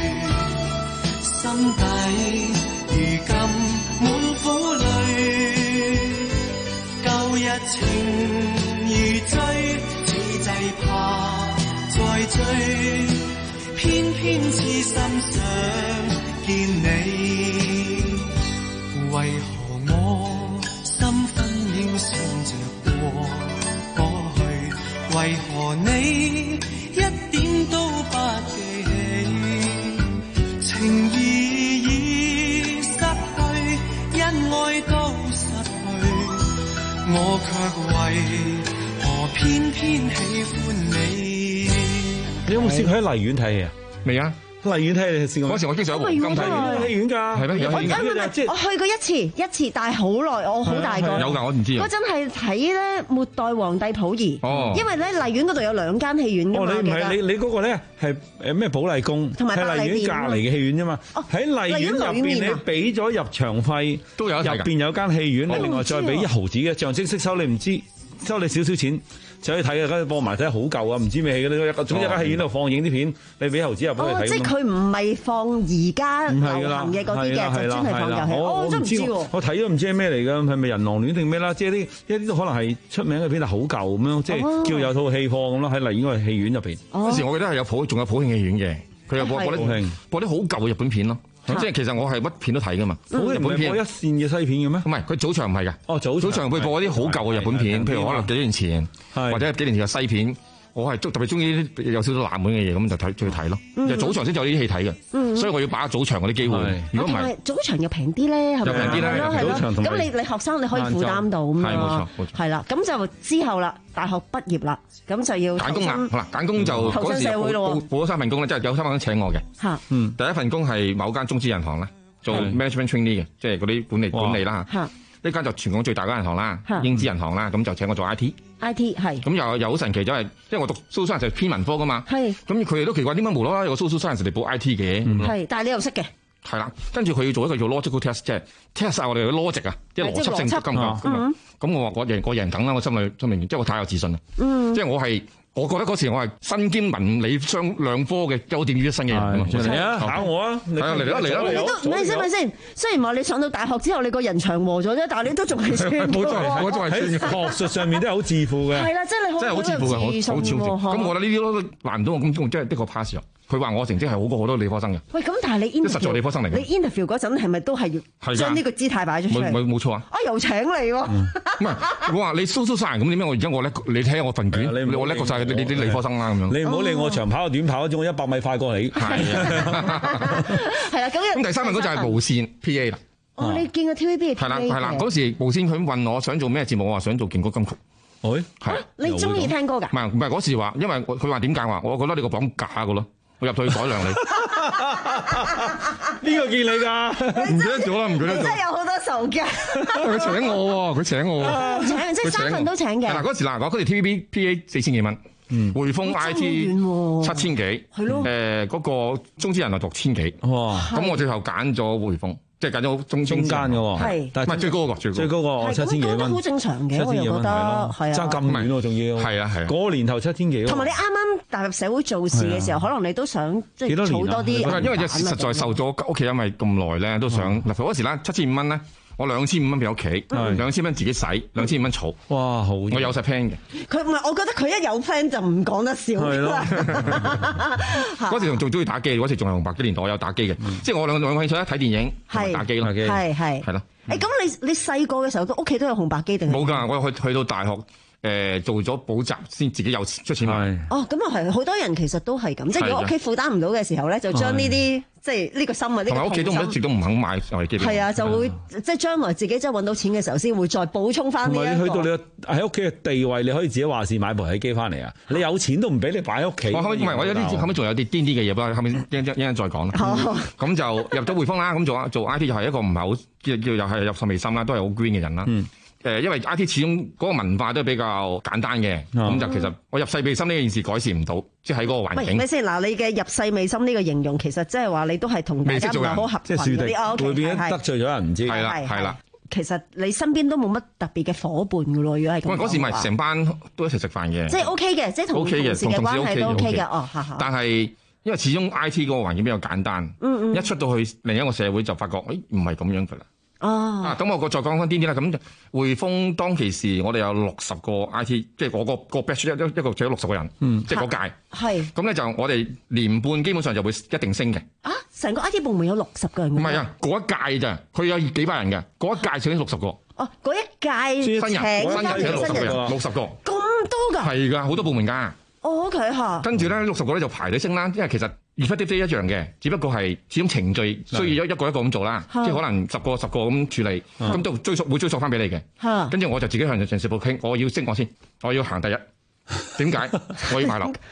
心底如今滿苦淚。舊日情如醉，此際怕再追，偏偏痴心想見你。為何我心分秒想着過過去？為何你一點都不記起？情義已失去，恩愛都失去，我卻為何偏偏喜歡你？ 你有冇試過喺荔園睇戲啊？ 未啊？ 荔園睇你試過？ 嗰時我經常喺黃金睇戲院㗎， 係咩？有戲院㗎？我去過一次，一次，但係好耐，我好大個。 有㗎，我唔知啊。 嗰陣係睇咧末代皇帝溥儀， 哦， 因為咧荔園嗰度有兩間戲院㗎嘛。 哦，你唔係你你嗰個咧係誒咩寶麗宮， 同埋係荔園隔離嘅戲院啫嘛。喺荔園入邊你俾咗入場費， 都有入邊有間戲院，你另外再俾一毫子嘅象徵式收，你唔知收你少少錢。就可以睇嘅，跟住播埋睇好舊啊！唔知咩戲嘅咧，總之一間戲院度放映啲片，你俾投資入去睇。 哦，即係佢唔係放而家流行嘅嗰啲嘅，就專係放舊戲。哦，真唔知喎。 我睇都唔知係咩嚟㗎，係咪人狼戀定咩啦？即係啲一啲都可能係出名嘅片，但好舊咁樣，即係叫有套戲放咁咯，喺荔園個戲院入邊。 嗰時我記得係有普，仲有普慶戲院嘅，佢有播播啲播啲好舊嘅日本片咯。即係其實我係乜片都睇噶嘛，日本片播一線嘅西片嘅咩？ 唔係，佢早場唔係㗎。 哦，早早場會播啲好舊嘅日本片，譬如可能幾年前或者幾年前嘅西片。我係特別中意啲有少少冷門嘅嘢，咁就睇去睇咯。就早場先有呢啲戲睇嘅，所以我要把握早場嗰啲機會。如果唔係， 早場又平啲咧，係咪？ 又平啲咧， 早場同咁你你學生你可以負擔到啊嘛。 係冇錯，冇錯。 係啦，咁就之後啦，大學畢業啦，咁就要揀工啦。好啦，揀工就嗰時報報報咗三份工咧，即係有三份工請我嘅。 嚇， 嗯，第一份工係某間中資銀行咧，做 management trainee 嘅，即係嗰啲管理管理啦嚇。呢間就全港最大間銀行啦，英資銀行啦，咁就請我做 I T。I T 係。咁又又好神奇，就係因為我讀 social science 就偏文科噶嘛。係。咁佢哋都奇怪點解無啦啦有個 social science 嚟報 I T 嘅？ 係，但係你又識嘅。 係啦，跟住佢要做一個叫 logical test，即係 test 曬我哋嘅 logic 啊，即係邏輯性得唔得？咁我話我贏我贏梗啦，我心裏心裏面，即係我太有自信啦。即係我係。我覺得嗰時我係身兼文理雙兩科嘅優點於一身嘅人啊嘛， 嚟啊考我啊， 係啊嚟啦嚟啦嚟啦！ 咪先咪先，雖然話你上到大學之後你個人祥和咗啫，但係你都仲係算冇錯，我仲係喺學術上面都係好自負嘅。 係啦，即係你真係好自負嘅，好超值。咁我覺得呢啲都難唔到我咁，即係的確 pass 咗。佢話我成績係好過好多理科生嘅。 喂，咁但係你 interview 實在理科生嚟嘅。 你 interview 嗰陣係咪都係要將呢個姿態擺咗出嚟？ 冇冇錯啊！ 啊，又請你喎！ 唔係，我話你 social science咁點解？我而家我叻，你睇下我份卷，我叻過晒你啲理科生啦咁樣。 你唔好理我長跑短跑，總我一百米快過你。係啊，係啊，咁咁第三份嗰就係無線 P A 啦。 哦，你見過 T V B 嘅 P A 係啦係啦，嗰時無線佢問我想做咩節目，我話想做勁歌金曲。 誒， 係。 你中意聽歌㗎？ 唔係唔係嗰時話，因為佢話點解話？我覺得你個榜假㗎咯。我入去改良你， 呢個見你㗎， 唔記得咗啦，唔記得咗。 真係有好多仇家。 佢請我喎，佢請我喎。 請即係三份都請嘅。 嗱嗰時嗱，我嗰時 T V B P A 四千幾蚊，匯豐 I T 七千幾， 係咯。 誒嗰個中資人係六千幾，哇！咁我最後揀咗匯豐。即係揀咗中中間嘅喎，係，但係最高個最高個七千幾蚊， 都好正常嘅，我又覺得係啊， 爭咁遠喎，仲要係啊係啊， 嗰年頭七千幾， 同埋你啱啱踏入社會做事嘅時候，可能你都想即係儲多啲， 因為實在受咗屋企因為咁耐咧，都想嗱嗰時咧七千五蚊咧。我兩千五蚊俾屋企，兩千蚊自己使，兩千五蚊儲。 哇，好！ 我有晒 plan 嘅。 佢唔係，我覺得佢一有 plan 就唔講得笑。係咯。 嗰時仲仲中意打機，嗰時仲係紅白機年代，我有打機嘅。即係我兩兩個興趣咧，睇電影同埋打機咯。 係係係咯。 誒，咁你你細個嘅時候都屋企都有紅白機定？ 冇㗎，我去去到大學。誒做咗補習先自己有出錢買。 哦，咁啊係，好多人其實都係咁，即係如果屋企負擔唔到嘅時候咧，就將呢啲即係呢個心啊，呢個同埋屋企都一直都唔肯買遊戲機。 係啊，就會即係將來自己真係揾到錢嘅時候，先會再補充翻呢一個。 同埋你去到你喺屋企嘅地位，你可以自己話事買部遊戲機翻嚟啊！你有錢都唔俾你擺喺屋企。 我後尾唔係，我有啲後尾仲有啲癲啲嘅嘢，不過後尾一陣一陣再講啦。咁就入咗匯豐啦，咁做做 I T 又係一個唔係好叫叫又係入世未深啦，都係好 green 嘅人啦。誒，因為 I T 始終嗰個文化都係比較簡單嘅，咁、嗯、就其實我入世未深呢件事改善唔到，即係喺嗰個環境。 咪先嗱，你嘅入世未深呢個形容，其實即係話你都係同大家唔係好合群嗰啲， 會變得罪咗人唔知。 係啦，係啦。 其實你身邊都冇乜特別嘅伙伴㗎咯，如果係咁。 嗰時咪成班都一齊食飯嘅。 即係 OK 嘅，即係同同事嘅關係都 OK 嘅。哦，嚇嚇。 但係因為始終 I T 嗰個環境比較簡單，嗯嗯，一出到去另一個社會就發覺，誒唔係咁樣㗎啦。 哦， 啊，咁我個再講翻啲啲啦，咁匯豐當其時我哋有六十個 I T，即係我個個 batch 一一一個做咗六十個人，嗯，即係嗰屆，係，咁咧就我哋年半基本上就會一定升嘅。 啊，成個 I T 部門有六十個人？唔係啊，嗰一屆咋，佢有幾百人嘅，嗰一屆請六十個。 哦，嗰一屆新人，新人請六十個人，六十個。 咁多㗎？ 係㗎，好多部門㗎。 哦 OK 嚇。跟住咧，六十個咧就排隊升啦，因為其實。effective 一樣嘅，只不過係始終程序需要一一個一個咁做啦，即係可能十個十個咁處理，咁都追溯會追溯翻俾你嘅。跟住我就自己向人事部傾，我要升我先，我要行第一。點解？我要買樓。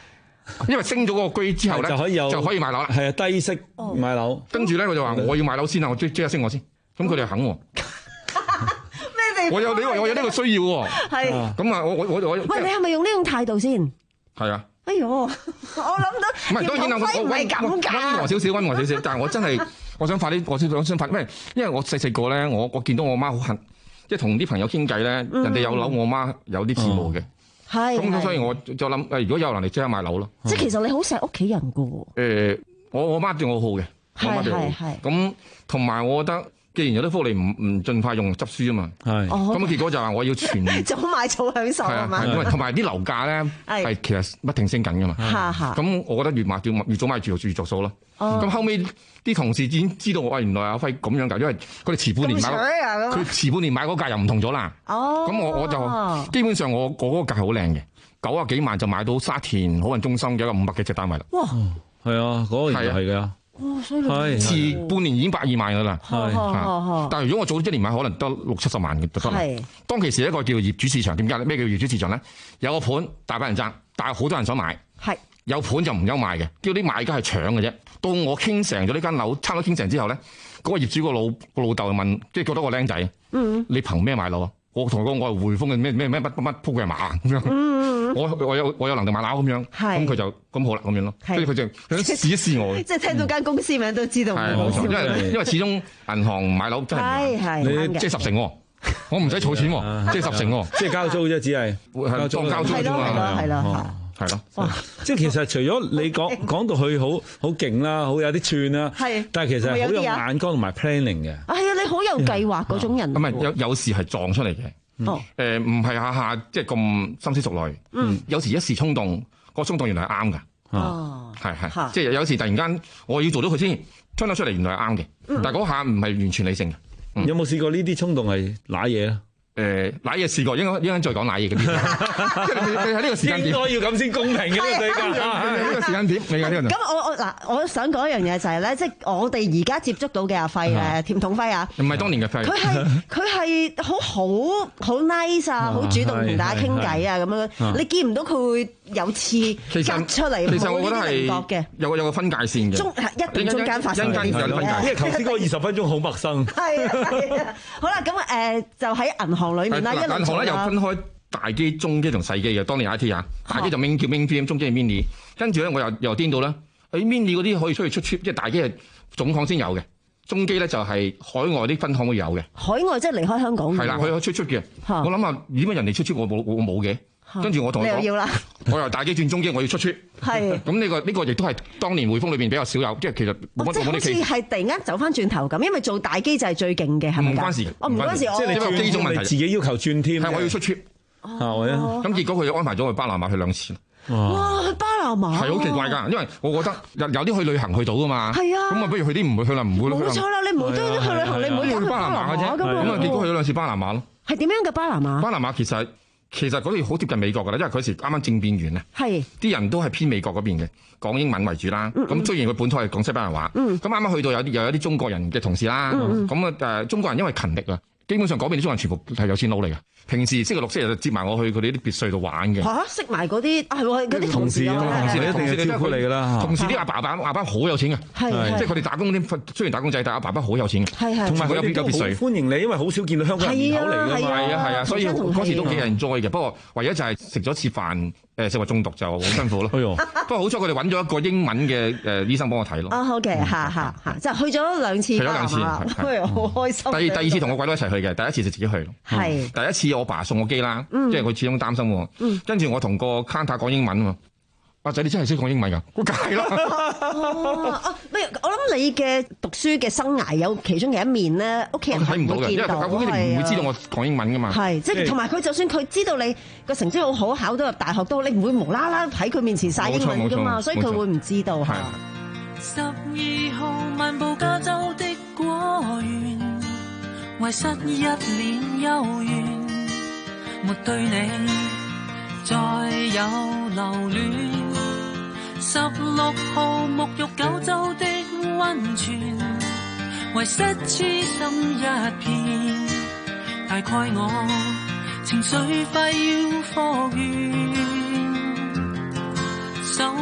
因為升咗嗰個居之後咧， 就可以有就可以買樓啦。 係啊，低息買樓。 跟住咧，我就話我要買樓先啊，我即即刻升我先。咁佢哋肯喎。 咩地方？ 我有呢個，我有呢個需要喎。 係。 咁啊，我我我我。 喂，你係咪用呢種態度先？ 係啊。 哎呦，我諗到。 唔係當然啦，我我溫溫和少少，溫和少少。但係我真係，我想快啲，我想想快，因為因為我細細個咧，我我見到我媽好恨，即係同啲朋友傾偈咧，人哋有樓，我媽有啲羨慕嘅。係。咁所以我就諗誒，如果有能力即刻買樓咯。 即係其實你好錫屋企人噶喎。 誒，我我媽對我好嘅，我媽對我好。咁同埋我覺得。既然有啲福利，唔唔盡快用執輸啊嘛，係咁結果就係我要全早買早享受係嘛， 因為同埋啲樓價咧係其實不停升緊噶嘛，咁我覺得越買越越早買住越着數咯。咁後尾啲同事已經知道我話原來阿輝咁樣㗎，因為佢哋遲半年買，佢遲半年買嗰價又唔同咗啦。咁我我就基本上我我嗰個價係好靚嘅，九啊幾萬就買到沙田好運中心嘅一個五百幾尺單位啦。哇，係啊，嗰個係係㗎。 哇！所以係遲半年已經百二萬噶啦，但係如果我早一年買，可能得六七十萬嘅就得。係當其時一個叫業主市場，點解咧？咩叫業主市場咧？有個盤大把人爭，但係好多人想買。係有盤就唔憂賣嘅，叫啲買家係搶嘅啫。到我傾成咗呢間樓，差唔多傾成之後咧，嗰個業主個老個老豆就問，即係覺得個僆仔，嗯，你憑咩買樓啊？我同佢講，我係匯豐嘅咩咩咩乜乜鋪嘅馬咁樣。我我有我有能力買樓咁樣，咁佢就咁好啦咁樣咯。所以佢就想試一試我。即係聽到間公司名都知道。係冇錯，因為因為始終銀行買樓真係你即係十成喎，我唔使儲錢喎，即係十成喎，即係交租啫，只係係當交租啫嘛。係咯係咯係咯。哇！即係其實除咗你講講到佢好好勁啦，好有啲串啦，係，但係其實好有眼光同埋 planning 嘅。係啊，你好有計劃嗰種人。唔係有有時係撞出嚟嘅。哦，誒唔係下下即係咁深思熟慮，嗯，有時一時衝動，個衝動原來係啱㗎，哦，係係，即係有時突然間我要做到佢先，推得出嚟原來係啱嘅，但係嗰下唔係完全理性嘅。有冇試過呢啲衝動係揦嘢咧？誒揦嘢試過，應該應該再講揦嘢嗰啲，即係你你喺呢個時間點應該要咁先公平嘅呢個世界，呢個時間點，你講呢個。咁我我嗱，我想講一樣嘢就係咧，即係我哋而家接觸到嘅阿輝誒，甜筒輝啊，唔係當年嘅輝，佢係佢係好好好 nice 啊，好主動同大家傾偈啊，咁樣你見唔到佢會有刺夾出嚟，其實我覺得係有有個分界線嘅，中一定中間發生嘅，因為頭先嗰二十分鐘好陌生。係啊，好啦，咁誒就喺銀行裏面啦，銀行咧又分開大機、中機同細機嘅。當年 I T 啊，大機就 min 叫 min film， 中機係 mini。跟住咧我又又顛到啦，誒 mini 嗰啲可以出去出 trip， 即係大機係總行先有嘅，中機咧就係海外啲分行會有嘅。海外即係離開香港。係啦，佢可以出出嘅。我諗下點解人哋出出我冇我冇嘅？跟住我同佢講，要我由大機轉中機，我要出出。係。咁呢個呢個亦都係當年匯豐裏邊比較少有，即係其實冇乜冇乜。即係好似係突然間走翻轉頭咁，因為做大機就係最勁嘅，係咪？唔關事，我唔關事，即係你轉機種問題，自己要求轉添。係我要出出。係啊。咁結果佢安排咗去巴拿馬去兩次。哇！去巴拿馬係好奇怪㗎，因為我覺得有有啲去旅行去到㗎嘛。係啊。咁啊，不如去啲唔會去啦，唔會。冇錯啦，你無端端去旅行，你唔會去巴拿馬嘅啫。咁啊，結果去咗兩次巴拿馬咯。係點樣嘅巴拿馬？巴拿馬其實。其實嗰度好接近美國㗎啦，因為嗰時啱啱政變完咧，係啲人都係偏美國嗰邊嘅，講英文為主啦。咁、嗯嗯、雖然佢本土係講西班牙話，咁啱啱去到有啲又有啲中國人嘅同事啦。咁啊誒，中國人因為勤力啊，基本上嗰邊啲中國人全部係有錢佬嚟嘅。平時星期六、星期日就接埋我去佢哋啲別墅度玩嘅。嚇，識埋嗰啲係喎，嗰啲同事啊，同事你一定係招呼你㗎啦。同事啲阿爸阿爸阿爸好有錢嘅，即係佢哋打工啲雖然打工仔，但阿爸爸好有錢嘅。係係，同埋佢有有別墅。歡迎你，因為好少見到香港人面口嚟㗎嘛。係啊係啊，所以嗰時都幾人 enjoy嘅。不過唯一就係食咗次飯。誒食物中毒就好辛苦咯。不過好彩佢哋揾咗一個英文嘅誒醫生幫我睇咯。啊好嘅，嚇嚇嚇，即係去咗兩次。去咗兩次，係好開心。第第二次同我鬼佬一齊去嘅，第一次就自己去。係。第一次我爸送我機啦，即係佢始終擔心喎。跟住我同個 counter 講英文喎。阿仔你真係識講英文㗎？好解咯。哦，不如我諗你嘅讀書嘅生涯有其中嘅一面咧，屋企人睇唔到嘅，因為佢根本唔會知道我講英文㗎嘛。係，即係同埋佢就算佢知道你個成績好好，考到入大學都好，你唔會無啦啦喺佢面前晒英文㗎嘛，所以佢會唔知道。係。十二號漫步加州的果園，遺失一年幽怨，沒對你再有留戀。十六號沐浴九州的溫泉，遺失痴心一片，大概我情緒快要復原，手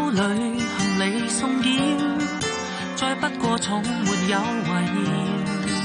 裏行李送檢，再不過重沒有遺言。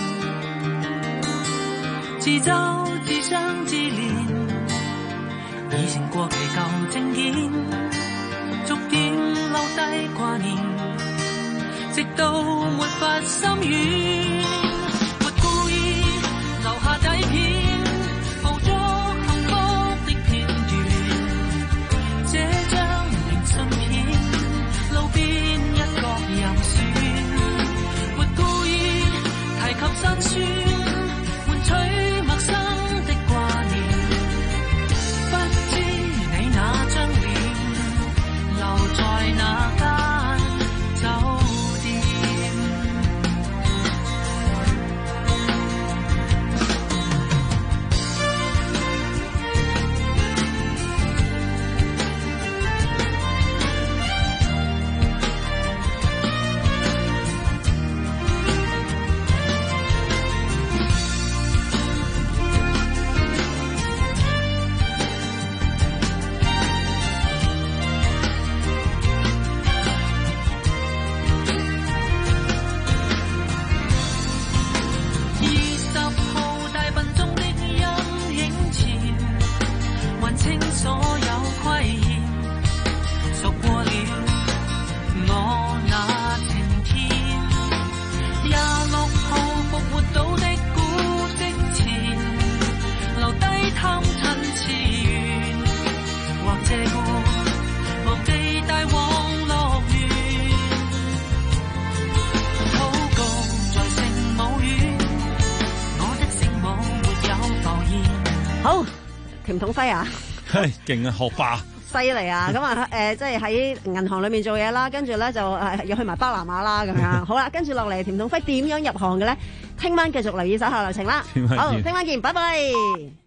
自奏自相自憐，已成過期舊證件，逐漸留低掛念，直到沒法心軟。沒故意留下底片，捕捉幸福的片段。這張明信片，路邊一角又選。沒故意提及辛酸，換取陌生的掛念。不知你那張臉留在那間酒店。所有虧欠，贖過了我那晴天。廿六號復活島的古蹟前，留低探親詞緣，或借過忘記帶往樂園。禱告在聖母院，我的聖母沒有浮現。 好，甜筒輝啊！ 係勁啊，學霸犀利啊！咁啊誒，即係喺銀行裏面做嘢啦，跟住咧就誒要去埋巴拿馬啦咁樣。好啦，跟住落嚟，甜筒輝點樣入行嘅咧？聽晚繼續留意手下留情啦。好，聽晚見，拜拜。